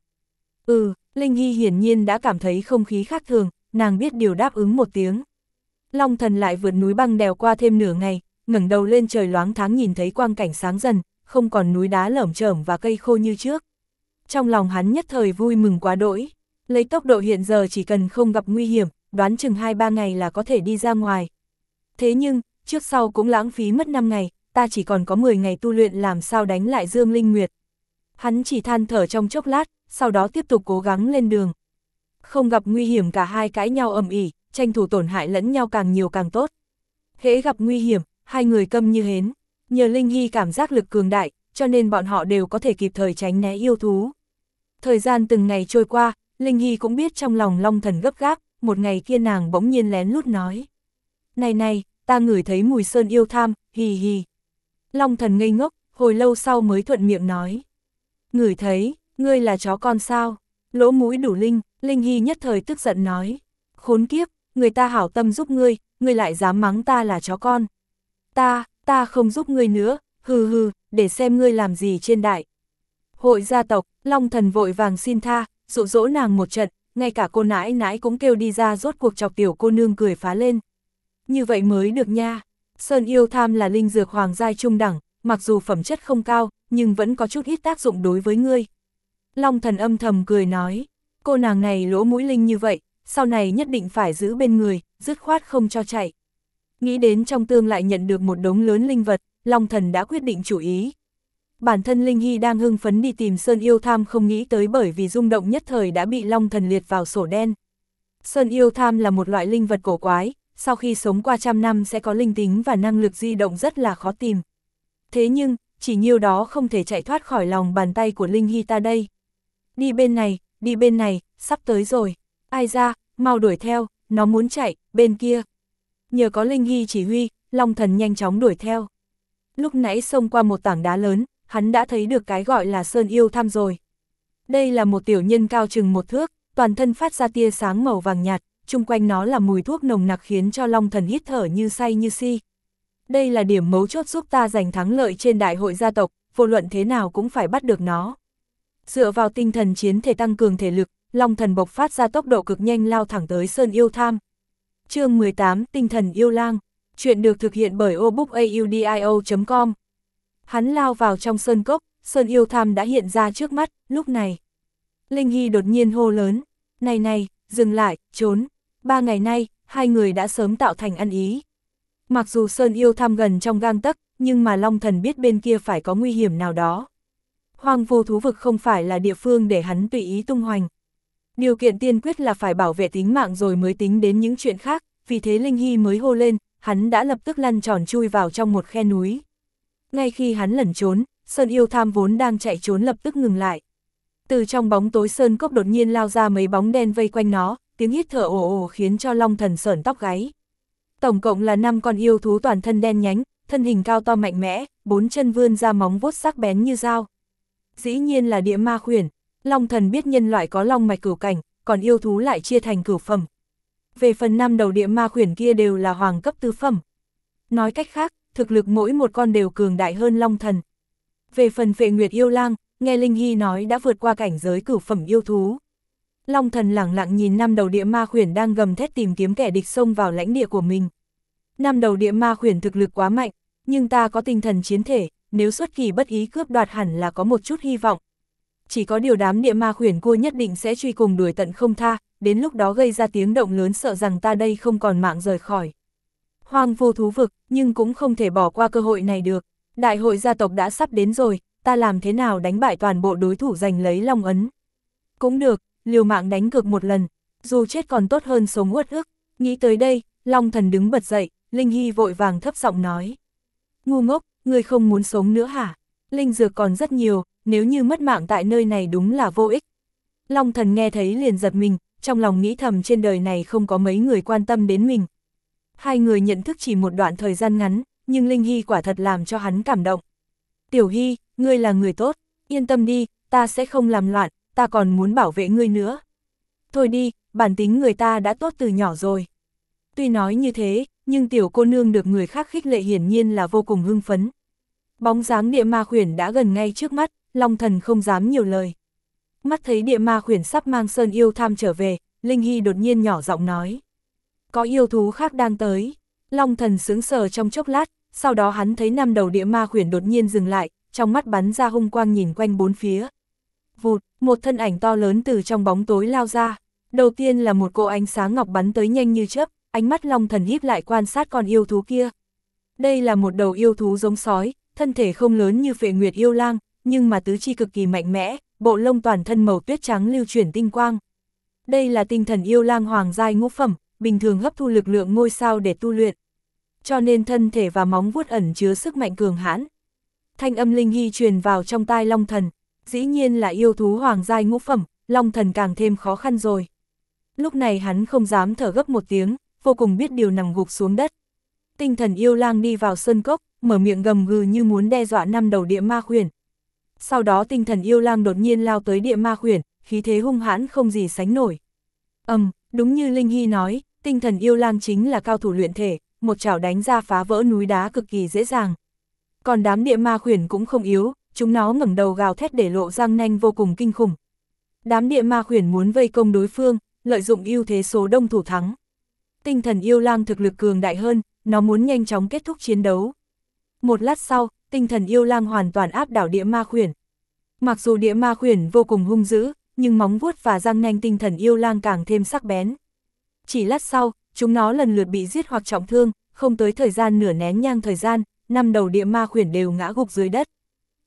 Ừ, Linh Hy hiển nhiên đã cảm thấy không khí khác thường, nàng biết điều đáp ứng một tiếng. Long Thần lại vượt núi băng đèo qua thêm nửa ngày, ngẩng đầu lên trời loáng thoáng nhìn thấy quang cảnh sáng dần, không còn núi đá lởm chởm và cây khô như trước. Trong lòng hắn nhất thời vui mừng quá đỗi, lấy tốc độ hiện giờ chỉ cần không gặp nguy hiểm, đoán chừng hai ba ngày là có thể đi ra ngoài. Thế nhưng, trước sau cũng lãng phí mất năm ngày, ta chỉ còn có mười ngày tu luyện làm sao đánh lại Dương Linh Nguyệt. Hắn chỉ than thở trong chốc lát, sau đó tiếp tục cố gắng lên đường. Không gặp nguy hiểm cả hai cãi nhau ầm ĩ, tranh thủ tổn hại lẫn nhau càng nhiều càng tốt. Hễ gặp nguy hiểm, hai người câm như hến, nhờ Linh Hy cảm giác lực cường đại, cho nên bọn họ đều có thể kịp thời tránh né yêu thú. Thời gian từng ngày trôi qua, Linh Hy cũng biết trong lòng Long Thần gấp gáp, một ngày kia nàng bỗng nhiên lén lút nói. Này này, ta ngửi thấy mùi sơn yêu tham, hì hì. Long Thần ngây ngốc, hồi lâu sau mới thuận miệng nói. Ngửi thấy, ngươi là chó con sao? Lỗ mũi đủ linh, Linh Hy nhất thời tức giận nói. Khốn kiếp, người ta hảo tâm giúp ngươi, ngươi lại dám mắng ta là chó con. Ta, ta không giúp ngươi nữa, hừ hừ, để xem ngươi làm gì trên đại hội gia tộc. Long Thần vội vàng xin tha, dụ dỗ nàng một trận, ngay cả cô nãi nãi cũng kêu đi ra rốt cuộc chọc tiểu cô nương cười phá lên. Như vậy mới được nha, sơn yêu tham là linh dược hoàng giai trung đẳng, mặc dù phẩm chất không cao, nhưng vẫn có chút ít tác dụng đối với ngươi. Long Thần âm thầm cười nói, cô nàng này lỗ mũi linh như vậy, sau này nhất định phải giữ bên người, dứt khoát không cho chạy. Nghĩ đến trong tương lại nhận được một đống lớn linh vật, Long Thần đã quyết định chủ ý. Bản thân Linh Hy đang hưng phấn đi tìm Sơn Yêu Tham, không nghĩ tới bởi vì rung động nhất thời đã bị Long Thần liệt vào sổ đen. Sơn Yêu Tham là một loại linh vật cổ quái, sau khi sống qua trăm năm sẽ có linh tính và năng lực di động rất là khó tìm. Thế nhưng, chỉ nhiêu đó không thể chạy thoát khỏi lòng bàn tay của Linh Hy ta đây. Đi bên này, đi bên này, sắp tới rồi. Ai ra, mau đuổi theo, nó muốn chạy, bên kia. Nhờ có Linh Hy chỉ huy, Long Thần nhanh chóng đuổi theo. Lúc nãy xông qua một tảng đá lớn, hắn đã thấy được cái gọi là Sơn Yêu Tham rồi. Đây là một tiểu nhân cao chừng một thước, toàn thân phát ra tia sáng màu vàng nhạt, chung quanh nó là mùi thuốc nồng nặc khiến cho Long Thần hít thở như say như si. Đây là điểm mấu chốt giúp ta giành thắng lợi trên đại hội gia tộc, vô luận thế nào cũng phải bắt được nó. Dựa vào tinh thần chiến thể tăng cường thể lực, Long Thần bộc phát ra tốc độ cực nhanh lao thẳng tới Sơn Yêu Tham. Chương mười tám, Tinh thần yêu lang. Chuyện được thực hiện bởi obookaudio chấm com. Hắn lao vào trong sơn cốc, Sơn Yêu Tham đã hiện ra trước mắt, lúc này. Linh Hy đột nhiên hô lớn, này này, dừng lại, trốn. Ba ngày nay, hai người đã sớm tạo thành ăn ý. Mặc dù Sơn Yêu Tham gần trong gang tấc, nhưng mà Long Thần biết bên kia phải có nguy hiểm nào đó. Hoang vô thú vực không phải là địa phương để hắn tùy ý tung hoành. Điều kiện tiên quyết là phải bảo vệ tính mạng rồi mới tính đến những chuyện khác, vì thế Linh Hy mới hô lên, hắn đã lập tức lăn tròn chui vào trong một khe núi. Ngay khi hắn lẩn trốn, Sơn Yêu Tham vốn đang chạy trốn lập tức ngừng lại. Từ trong bóng tối sơn cốc đột nhiên lao ra mấy bóng đen vây quanh nó, tiếng hít thở ồ ồ khiến cho Long Thần sởn tóc gáy. Tổng cộng là năm con yêu thú toàn thân đen nhánh, thân hình cao to mạnh mẽ, bốn chân vươn ra móng vuốt sắc bén như dao. Dĩ nhiên là địa ma khuyển. Long Thần biết nhân loại có long mạch cửu cảnh, còn yêu thú lại chia thành cửu phẩm. Về phần năm đầu địa ma khuyển kia đều là hoàng cấp tứ phẩm. Nói cách khác, thực lực mỗi một con đều cường đại hơn Long Thần. Về phần Phệ Nguyệt yêu lang, nghe Linh Hy nói đã vượt qua cảnh giới cửu phẩm yêu thú. Long Thần lẳng lặng nhìn năm đầu địa ma khuyển đang gầm thét tìm kiếm kẻ địch xông vào lãnh địa của mình. Năm đầu địa ma khuyển thực lực quá mạnh, nhưng ta có tinh thần chiến thể, nếu xuất kỳ bất ý cướp đoạt hẳn là có một chút hy vọng. Chỉ có điều đám địa ma khuyển cua nhất định sẽ truy cùng đuổi tận không tha, đến lúc đó gây ra tiếng động lớn sợ rằng ta đây không còn mạng rời khỏi. Hoang vô thú vực, nhưng cũng không thể bỏ qua cơ hội này được. Đại hội gia tộc đã sắp đến rồi, ta làm thế nào đánh bại toàn bộ đối thủ giành lấy long ấn. Cũng được, liều mạng đánh cược một lần, dù chết còn tốt hơn sống uất ức. Nghĩ tới đây, Long Thần đứng bật dậy, Linh Hy vội vàng thấp giọng nói. Ngu ngốc, ngươi không muốn sống nữa hả? Linh dược còn rất nhiều, nếu như mất mạng tại nơi này đúng là vô ích. Long Thần nghe thấy liền giật mình, trong lòng nghĩ thầm trên đời này không có mấy người quan tâm đến mình. Hai người nhận thức chỉ một đoạn thời gian ngắn, nhưng Linh Hy quả thật làm cho hắn cảm động. Tiểu Hy, ngươi là người tốt, yên tâm đi, ta sẽ không làm loạn, ta còn muốn bảo vệ ngươi nữa. Thôi đi, bản tính người ta đã tốt từ nhỏ rồi. Tuy nói như thế, nhưng tiểu cô nương được người khác khích lệ hiển nhiên là vô cùng hưng phấn. Bóng dáng địa ma khuyển đã gần ngay trước mắt, Long Thần không dám nhiều lời. Mắt thấy địa ma khuyển sắp mang Sơn Yêu Tham trở về, Linh Hy đột nhiên nhỏ giọng nói. Có yêu thú khác đang tới. Long Thần sững sờ trong chốc lát, sau đó hắn thấy năm đầu địa ma khuyển đột nhiên dừng lại, trong mắt bắn ra hung quang nhìn quanh bốn phía. Vụt, một thân ảnh to lớn từ trong bóng tối lao ra. Đầu tiên là một cô ánh sáng ngọc bắn tới nhanh như chớp, ánh mắt Long Thần híp lại quan sát con yêu thú kia. Đây là một đầu yêu thú giống sói, thân thể không lớn như Phệ Nguyệt yêu lang, nhưng mà tứ chi cực kỳ mạnh mẽ, bộ lông toàn thân màu tuyết trắng lưu chuyển tinh quang. Đây là tinh thần yêu lang hoàng giai ngũ phẩm, bình thường hấp thu lực lượng ngôi sao để tu luyện. Cho nên thân thể và móng vuốt ẩn chứa sức mạnh cường hãn. Thanh âm Linh Hy truyền vào trong tai Long Thần, dĩ nhiên là yêu thú hoàng giai ngũ phẩm, Long Thần càng thêm khó khăn rồi. Lúc này hắn không dám thở gấp một tiếng, vô cùng biết điều nằm gục xuống đất. Tinh thần yêu lang đi vào sơn cốc, mở miệng gầm gừ như muốn đe dọa năm đầu địa ma khuyển. Sau đó tinh thần yêu lang đột nhiên lao tới địa ma khuyển, khí thế hung hãn không gì sánh nổi. Ầm, um, đúng như Linh Hy nói, tinh thần yêu lang chính là cao thủ luyện thể, một chảo đánh ra phá vỡ núi đá cực kỳ dễ dàng. Còn đám địa ma khuyển cũng không yếu, chúng nó ngẩng đầu gào thét để lộ răng nanh vô cùng kinh khủng. Đám địa ma khuyển muốn vây công đối phương, lợi dụng ưu thế số đông thủ thắng. Tinh thần yêu lang thực lực cường đại hơn, nó muốn nhanh chóng kết thúc chiến đấu. Một lát sau, tinh thần yêu lang hoàn toàn áp đảo địa ma khuyển. Mặc dù địa ma khuyển vô cùng hung dữ, nhưng móng vuốt và răng nanh tinh thần yêu lang càng thêm sắc bén. Chỉ lát sau, chúng nó lần lượt bị giết hoặc trọng thương, không tới thời gian nửa nén nhang thời gian, năm đầu địa ma khuyển đều ngã gục dưới đất.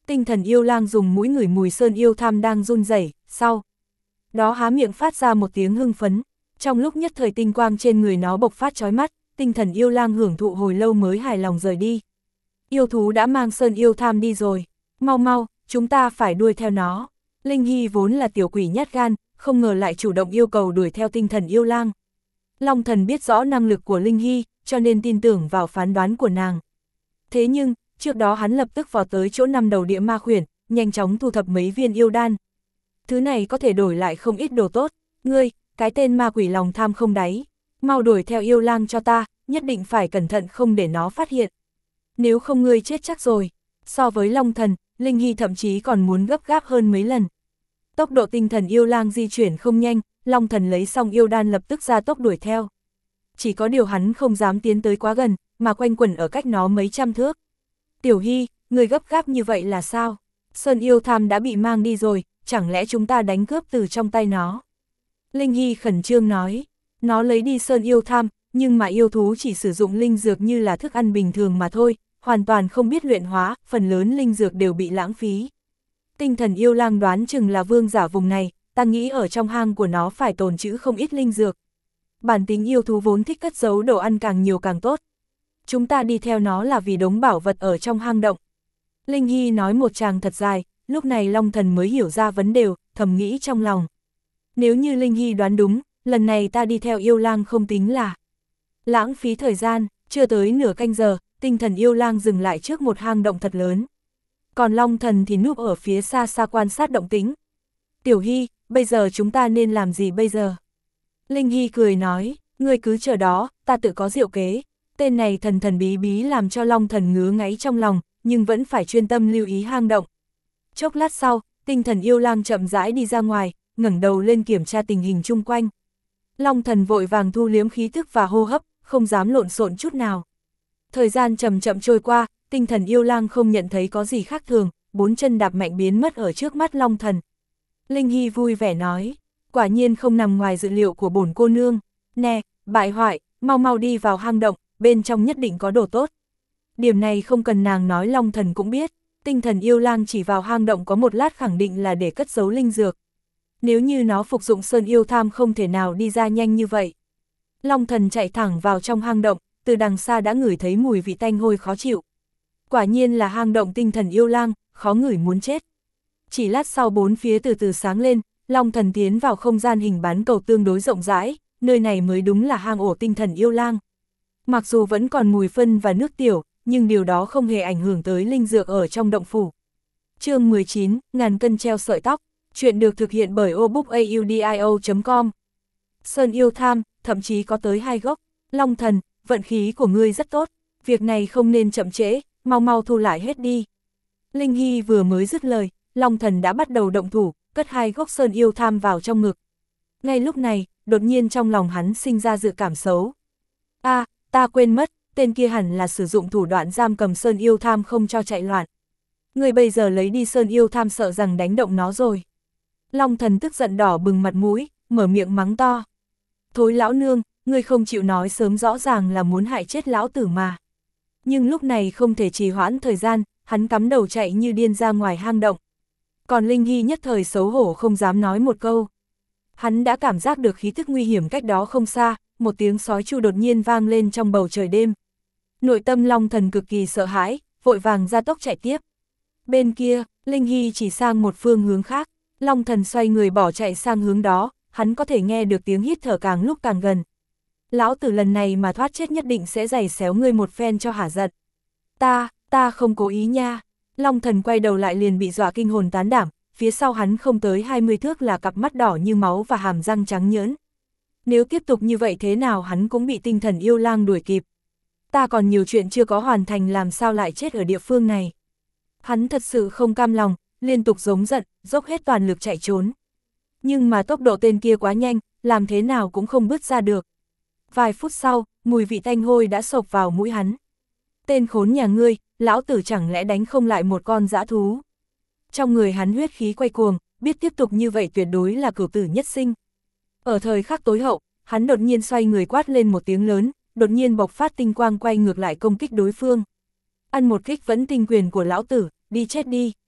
Tinh thần yêu lang dùng mũi ngửi mùi sơn yêu tham đang run rẩy, sau đó há miệng phát ra một tiếng hưng phấn. Trong lúc nhất thời tinh quang trên người nó bộc phát chói mắt, tinh thần yêu lang hưởng thụ hồi lâu mới hài lòng rời đi. Yêu thú đã mang sơn yêu tham đi rồi, mau mau, chúng ta phải đuổi theo nó. Linh Hy vốn là tiểu quỷ nhát gan, không ngờ lại chủ động yêu cầu đuổi theo tinh thần yêu lang. Long Thần biết rõ năng lực của Linh Hy, cho nên tin tưởng vào phán đoán của nàng. Thế nhưng, trước đó hắn lập tức vào tới chỗ năm đầu địa ma khuyển, nhanh chóng thu thập mấy viên yêu đan. Thứ này có thể đổi lại không ít đồ tốt. Ngươi, cái tên ma quỷ lòng tham không đáy, mau đuổi theo yêu lang cho ta, nhất định phải cẩn thận không để nó phát hiện. Nếu không ngươi chết chắc rồi. So với Long Thần, Linh Hy thậm chí còn muốn gấp gáp hơn mấy lần. Tốc độ tinh thần yêu lang di chuyển không nhanh, Long Thần lấy xong yêu đan lập tức ra tốc đuổi theo. Chỉ có điều hắn không dám tiến tới quá gần, mà quanh quẩn ở cách nó mấy trăm thước. Tiểu Hy, người gấp gáp như vậy là sao? Sơn yêu tham đã bị mang đi rồi, chẳng lẽ chúng ta đánh cướp từ trong tay nó? Linh Hy khẩn trương nói, nó lấy đi sơn yêu tham, nhưng mà yêu thú chỉ sử dụng linh dược như là thức ăn bình thường mà thôi, hoàn toàn không biết luyện hóa, phần lớn linh dược đều bị lãng phí. Tinh thần yêu lang đoán chừng là vương giả vùng này, ta nghĩ ở trong hang của nó phải tồn trữ không ít linh dược. Bản tính yêu thú vốn thích cất giấu đồ ăn càng nhiều càng tốt. Chúng ta đi theo nó là vì đống bảo vật ở trong hang động. Linh Hy nói một tràng thật dài, lúc này Long Thần mới hiểu ra vấn đề, thầm nghĩ trong lòng. Nếu như Linh Hy đoán đúng, lần này ta đi theo yêu lang không tính là lãng phí thời gian. Chưa tới nửa canh giờ, tinh thần yêu lang dừng lại trước một hang động thật lớn. Còn Long Thần thì núp ở phía xa xa quan sát động tĩnh. Tiểu Hy, bây giờ chúng ta nên làm gì bây giờ? Linh Hy cười nói, ngươi cứ chờ đó, ta tự có diệu kế. Tên này thần thần bí bí làm cho Long Thần ngứa ngáy trong lòng, nhưng vẫn phải chuyên tâm lưu ý hang động. Chốc lát sau, tinh thần yêu lang chậm rãi đi ra ngoài, ngẩng đầu lên kiểm tra tình hình chung quanh. Long Thần vội vàng thu liếm khí thức và hô hấp, không dám lộn xộn chút nào. Thời gian chậm chậm trôi qua, tinh thần yêu lang không nhận thấy có gì khác thường, bốn chân đạp mạnh biến mất ở trước mắt Long Thần. Linh Hy vui vẻ nói, quả nhiên không nằm ngoài dự liệu của bổn cô nương. Nè, bại hoại, mau mau đi vào hang động, bên trong nhất định có đồ tốt. Điểm này không cần nàng nói Long Thần cũng biết, tinh thần yêu lang chỉ vào hang động có một lát khẳng định là để cất giấu linh dược. Nếu như nó phục dụng sơn yêu tham không thể nào đi ra nhanh như vậy. Long Thần chạy thẳng vào trong hang động, từ đằng xa đã ngửi thấy mùi vị tanh hôi khó chịu. Quả nhiên là hang động tinh thần yêu lang, khó ngửi muốn chết. Chỉ lát sau bốn phía từ từ sáng lên, Long Thần tiến vào không gian hình bán cầu tương đối rộng rãi, nơi này mới đúng là hang ổ tinh thần yêu lang. Mặc dù vẫn còn mùi phân và nước tiểu, nhưng điều đó không hề ảnh hưởng tới linh dược ở trong động phủ. Chương mười chín, ngàn cân treo sợi tóc, chuyện được thực hiện bởi obookaudio chấm com. Sơn yêu tham, thậm chí có tới hai gốc. Long Thần, vận khí của ngươi rất tốt, việc này không nên chậm trễ, mau mau thu lại hết đi. Linh Hy vừa mới dứt lời, Long Thần đã bắt đầu động thủ, cất hai gốc sơn yêu tham vào trong ngực. Ngay lúc này, đột nhiên trong lòng hắn sinh ra dự cảm xấu. A, à, ta quên mất, tên kia hẳn là sử dụng thủ đoạn giam cầm sơn yêu tham không cho chạy loạn. Người bây giờ lấy đi sơn yêu tham sợ rằng đánh động nó rồi. Long Thần tức giận đỏ bừng mặt mũi, mở miệng mắng to. Thối lão nương, ngươi không chịu nói sớm rõ ràng là muốn hại chết lão tử mà. Nhưng lúc này không thể trì hoãn thời gian, hắn cắm đầu chạy như điên ra ngoài hang động. Còn Linh Hy nhất thời xấu hổ không dám nói một câu. Hắn đã cảm giác được khí tức nguy hiểm cách đó không xa, một tiếng sói chu đột nhiên vang lên trong bầu trời đêm. Nội tâm Long Thần cực kỳ sợ hãi, vội vàng ra tốc chạy tiếp. Bên kia, Linh Hy chỉ sang một phương hướng khác, Long Thần xoay người bỏ chạy sang hướng đó, hắn có thể nghe được tiếng hít thở càng lúc càng gần. Lão tử lần này mà thoát chết nhất định sẽ giày xéo ngươi một phen cho hả giận. Ta, ta không cố ý nha. Long Thần quay đầu lại liền bị dọa kinh hồn tán đảm, phía sau hắn không tới hai mươi thước là cặp mắt đỏ như máu và hàm răng trắng nhỡn. Nếu tiếp tục như vậy thế nào hắn cũng bị tinh thần yêu lang đuổi kịp. Ta còn nhiều chuyện chưa có hoàn thành làm sao lại chết ở địa phương này. Hắn thật sự không cam lòng, liên tục giống giận, dốc hết toàn lực chạy trốn. Nhưng mà tốc độ tên kia quá nhanh, làm thế nào cũng không bứt ra được. Vài phút sau, mùi vị tanh hôi đã sộc vào mũi hắn. Tên khốn nhà ngươi, lão tử chẳng lẽ đánh không lại một con dã thú. Trong người hắn huyết khí quay cuồng, biết tiếp tục như vậy tuyệt đối là cửu tử nhất sinh. Ở thời khắc tối hậu, hắn đột nhiên xoay người quát lên một tiếng lớn, đột nhiên bộc phát tinh quang quay ngược lại công kích đối phương. Ăn một kích vẫn tinh quyền của lão tử, đi chết đi.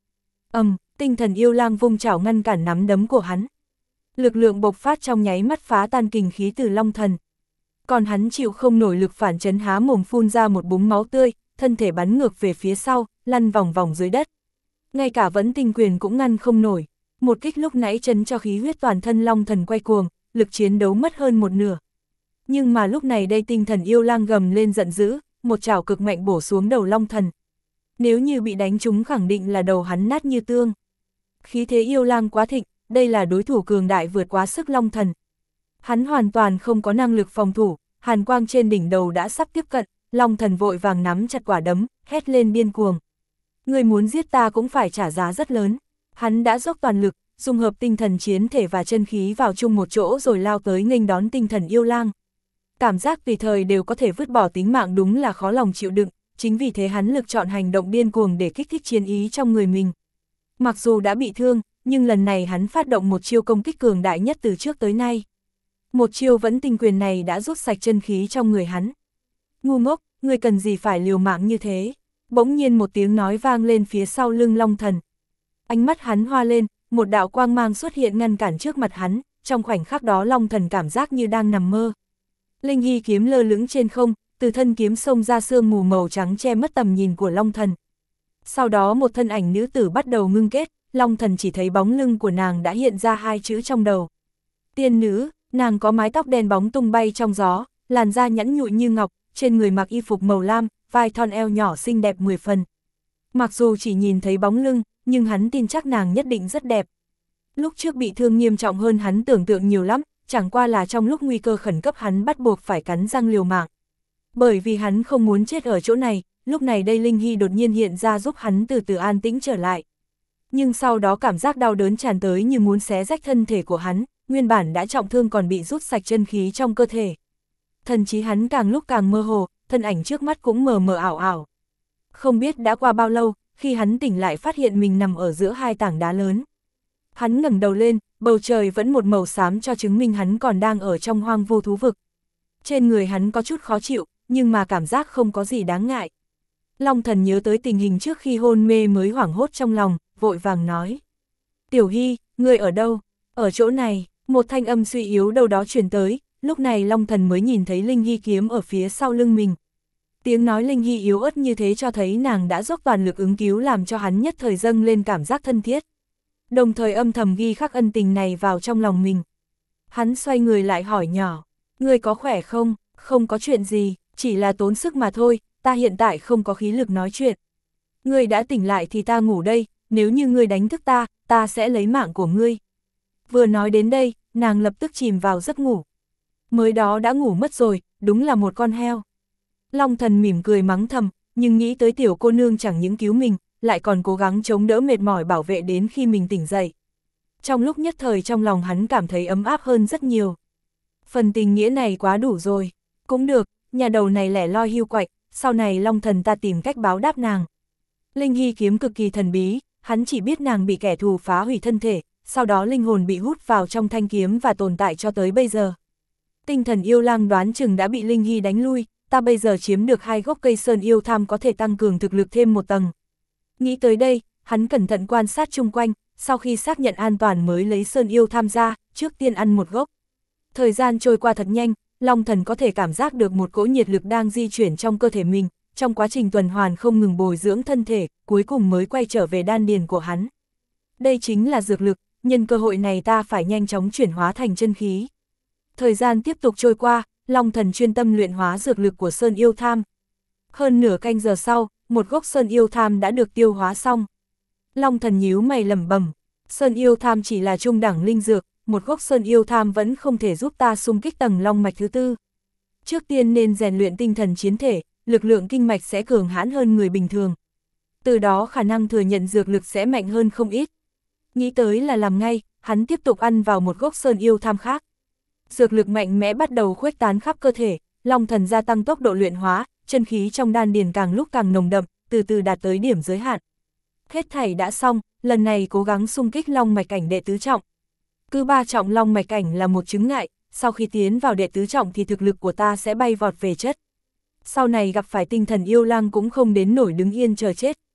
Ầm, tinh thần yêu lang vung chảo ngăn cản nắm đấm của hắn. Lực lượng bộc phát trong nháy mắt phá tan kình khí từ long thần. Còn hắn chịu không nổi lực phản chấn há mồm phun ra một búng máu tươi, thân thể bắn ngược về phía sau, lăn vòng vòng dưới đất. Ngay cả vẫn tinh quyền cũng ngăn không nổi. Một kích lúc nãy chấn cho khí huyết toàn thân long thần quay cuồng, lực chiến đấu mất hơn một nửa. Nhưng mà lúc này đây tinh thần yêu lang gầm lên giận dữ, một chảo cực mạnh bổ xuống đầu long thần. Nếu như bị đánh trúng khẳng định là đầu hắn nát như tương. Khí thế yêu lang quá thịnh, đây là đối thủ cường đại vượt quá sức long thần. Hắn hoàn toàn không có năng lực phòng thủ, hàn quang trên đỉnh đầu đã sắp tiếp cận, long thần vội vàng nắm chặt quả đấm, hét lên điên cuồng. Người muốn giết ta cũng phải trả giá rất lớn. Hắn đã dốc toàn lực, dung hợp tinh thần chiến thể và chân khí vào chung một chỗ rồi lao tới nghênh đón tinh thần yêu lang. Cảm giác tùy thời đều có thể vứt bỏ tính mạng đúng là khó lòng chịu đựng, chính vì thế hắn lực chọn hành động điên cuồng để kích thích chiến ý trong người mình. Mặc dù đã bị thương, nhưng lần này hắn phát động một chiêu công kích cường đại nhất từ trước tới nay. Một chiêu vẫn tinh quyền này đã rút sạch chân khí trong người hắn. Ngu ngốc, ngươi cần gì phải liều mạng như thế? Bỗng nhiên một tiếng nói vang lên phía sau lưng long thần. Ánh mắt hắn hoa lên, một đạo quang mang xuất hiện ngăn cản trước mặt hắn, trong khoảnh khắc đó long thần cảm giác như đang nằm mơ. Linh hy kiếm lơ lửng trên không, từ thân kiếm xông ra sương mù màu trắng che mất tầm nhìn của long thần. Sau đó một thân ảnh nữ tử bắt đầu ngưng kết, long thần chỉ thấy bóng lưng của nàng đã hiện ra hai chữ trong đầu. Tiên nữ, nàng có mái tóc đen bóng tung bay trong gió, làn da nhẵn nhụi như ngọc, trên người mặc y phục màu lam, vai thon eo nhỏ xinh đẹp mười phần. Mặc dù chỉ nhìn thấy bóng lưng, nhưng hắn tin chắc nàng nhất định rất đẹp. Lúc trước bị thương nghiêm trọng hơn hắn tưởng tượng nhiều lắm, chẳng qua là trong lúc nguy cơ khẩn cấp hắn bắt buộc phải cắn răng liều mạng. Bởi vì hắn không muốn chết ở chỗ này, lúc này đây Linh Hy đột nhiên hiện ra giúp hắn từ từ an tĩnh trở lại. Nhưng sau đó cảm giác đau đớn tràn tới như muốn xé rách thân thể của hắn, nguyên bản đã trọng thương còn bị rút sạch chân khí trong cơ thể. Thần trí hắn càng lúc càng mơ hồ, thân ảnh trước mắt cũng mờ mờ ảo ảo. Không biết đã qua bao lâu, khi hắn tỉnh lại phát hiện mình nằm ở giữa hai tảng đá lớn. Hắn ngẩng đầu lên, bầu trời vẫn một màu xám cho chứng minh hắn còn đang ở trong hoang vu thú vực. Trên người hắn có chút khó chịu, nhưng mà cảm giác không có gì đáng ngại. Long thần nhớ tới tình hình trước khi hôn mê mới hoảng hốt trong lòng, vội vàng nói. Tiểu Hy, ngươi ở đâu? Ở chỗ này, một thanh âm suy yếu đâu đó truyền tới, lúc này Long thần mới nhìn thấy Linh Hy kiếm ở phía sau lưng mình. Tiếng nói Linh Hy yếu ớt như thế cho thấy nàng đã dốc toàn lực ứng cứu làm cho hắn nhất thời dâng lên cảm giác thân thiết. Đồng thời âm thầm ghi khắc ân tình này vào trong lòng mình. Hắn xoay người lại hỏi nhỏ, ngươi có khỏe không? Không có chuyện gì, chỉ là tốn sức mà thôi, ta hiện tại không có khí lực nói chuyện. Ngươi đã tỉnh lại thì ta ngủ đây, nếu như ngươi đánh thức ta, ta sẽ lấy mạng của ngươi. Vừa nói đến đây, nàng lập tức chìm vào giấc ngủ. Mới đó đã ngủ mất rồi, đúng là một con heo. Long thần mỉm cười mắng thầm, nhưng nghĩ tới tiểu cô nương chẳng những cứu mình, lại còn cố gắng chống đỡ mệt mỏi bảo vệ đến khi mình tỉnh dậy. Trong lúc nhất thời trong lòng hắn cảm thấy ấm áp hơn rất nhiều. Phần tình nghĩa này quá đủ rồi. Cũng được, nhà đầu này lẻ loi hiu quạnh, sau này Long thần ta tìm cách báo đáp nàng. Linh Hy kiếm cực kỳ thần bí, hắn chỉ biết nàng bị kẻ thù phá hủy thân thể, sau đó linh hồn bị hút vào trong thanh kiếm và tồn tại cho tới bây giờ. Tinh thần yêu lang đoán chừng đã bị Linh Hy đánh lui, ta bây giờ chiếm được hai gốc cây sơn yêu tham có thể tăng cường thực lực thêm một tầng. Nghĩ tới đây, hắn cẩn thận quan sát chung quanh, sau khi xác nhận an toàn mới lấy sơn yêu tham ra, trước tiên ăn một gốc. Thời gian trôi qua thật nhanh, Long thần có thể cảm giác được một cỗ nhiệt lực đang di chuyển trong cơ thể mình, trong quá trình tuần hoàn không ngừng bồi dưỡng thân thể, cuối cùng mới quay trở về đan điền của hắn. Đây chính là dược lực, nhân cơ hội này ta phải nhanh chóng chuyển hóa thành chân khí. Thời gian tiếp tục trôi qua, Long thần chuyên tâm luyện hóa dược lực của sơn yêu tham. Hơn nửa canh giờ sau, một gốc sơn yêu tham đã được tiêu hóa xong. Long thần nhíu mày lẩm bẩm, sơn yêu tham chỉ là trung đẳng linh dược, một gốc sơn yêu tham vẫn không thể giúp ta xung kích tầng long mạch thứ tư. Trước tiên nên rèn luyện tinh thần chiến thể, lực lượng kinh mạch sẽ cường hãn hơn người bình thường. Từ đó khả năng thừa nhận dược lực sẽ mạnh hơn không ít. Nghĩ tới là làm ngay, hắn tiếp tục ăn vào một gốc sơn yêu tham khác. Dược lực mạnh mẽ bắt đầu khuếch tán khắp cơ thể, Long thần gia tăng tốc độ luyện hóa, chân khí trong đan điền càng lúc càng nồng đậm, từ từ đạt tới điểm giới hạn. Hết thảy đã xong, lần này cố gắng xung kích long mạch cảnh đệ tứ trọng. Cứ ba trọng long mạch cảnh là một chứng ngại, sau khi tiến vào đệ tứ trọng thì thực lực của ta sẽ bay vọt về chất. Sau này gặp phải tinh thần yêu lang cũng không đến nổi đứng yên chờ chết.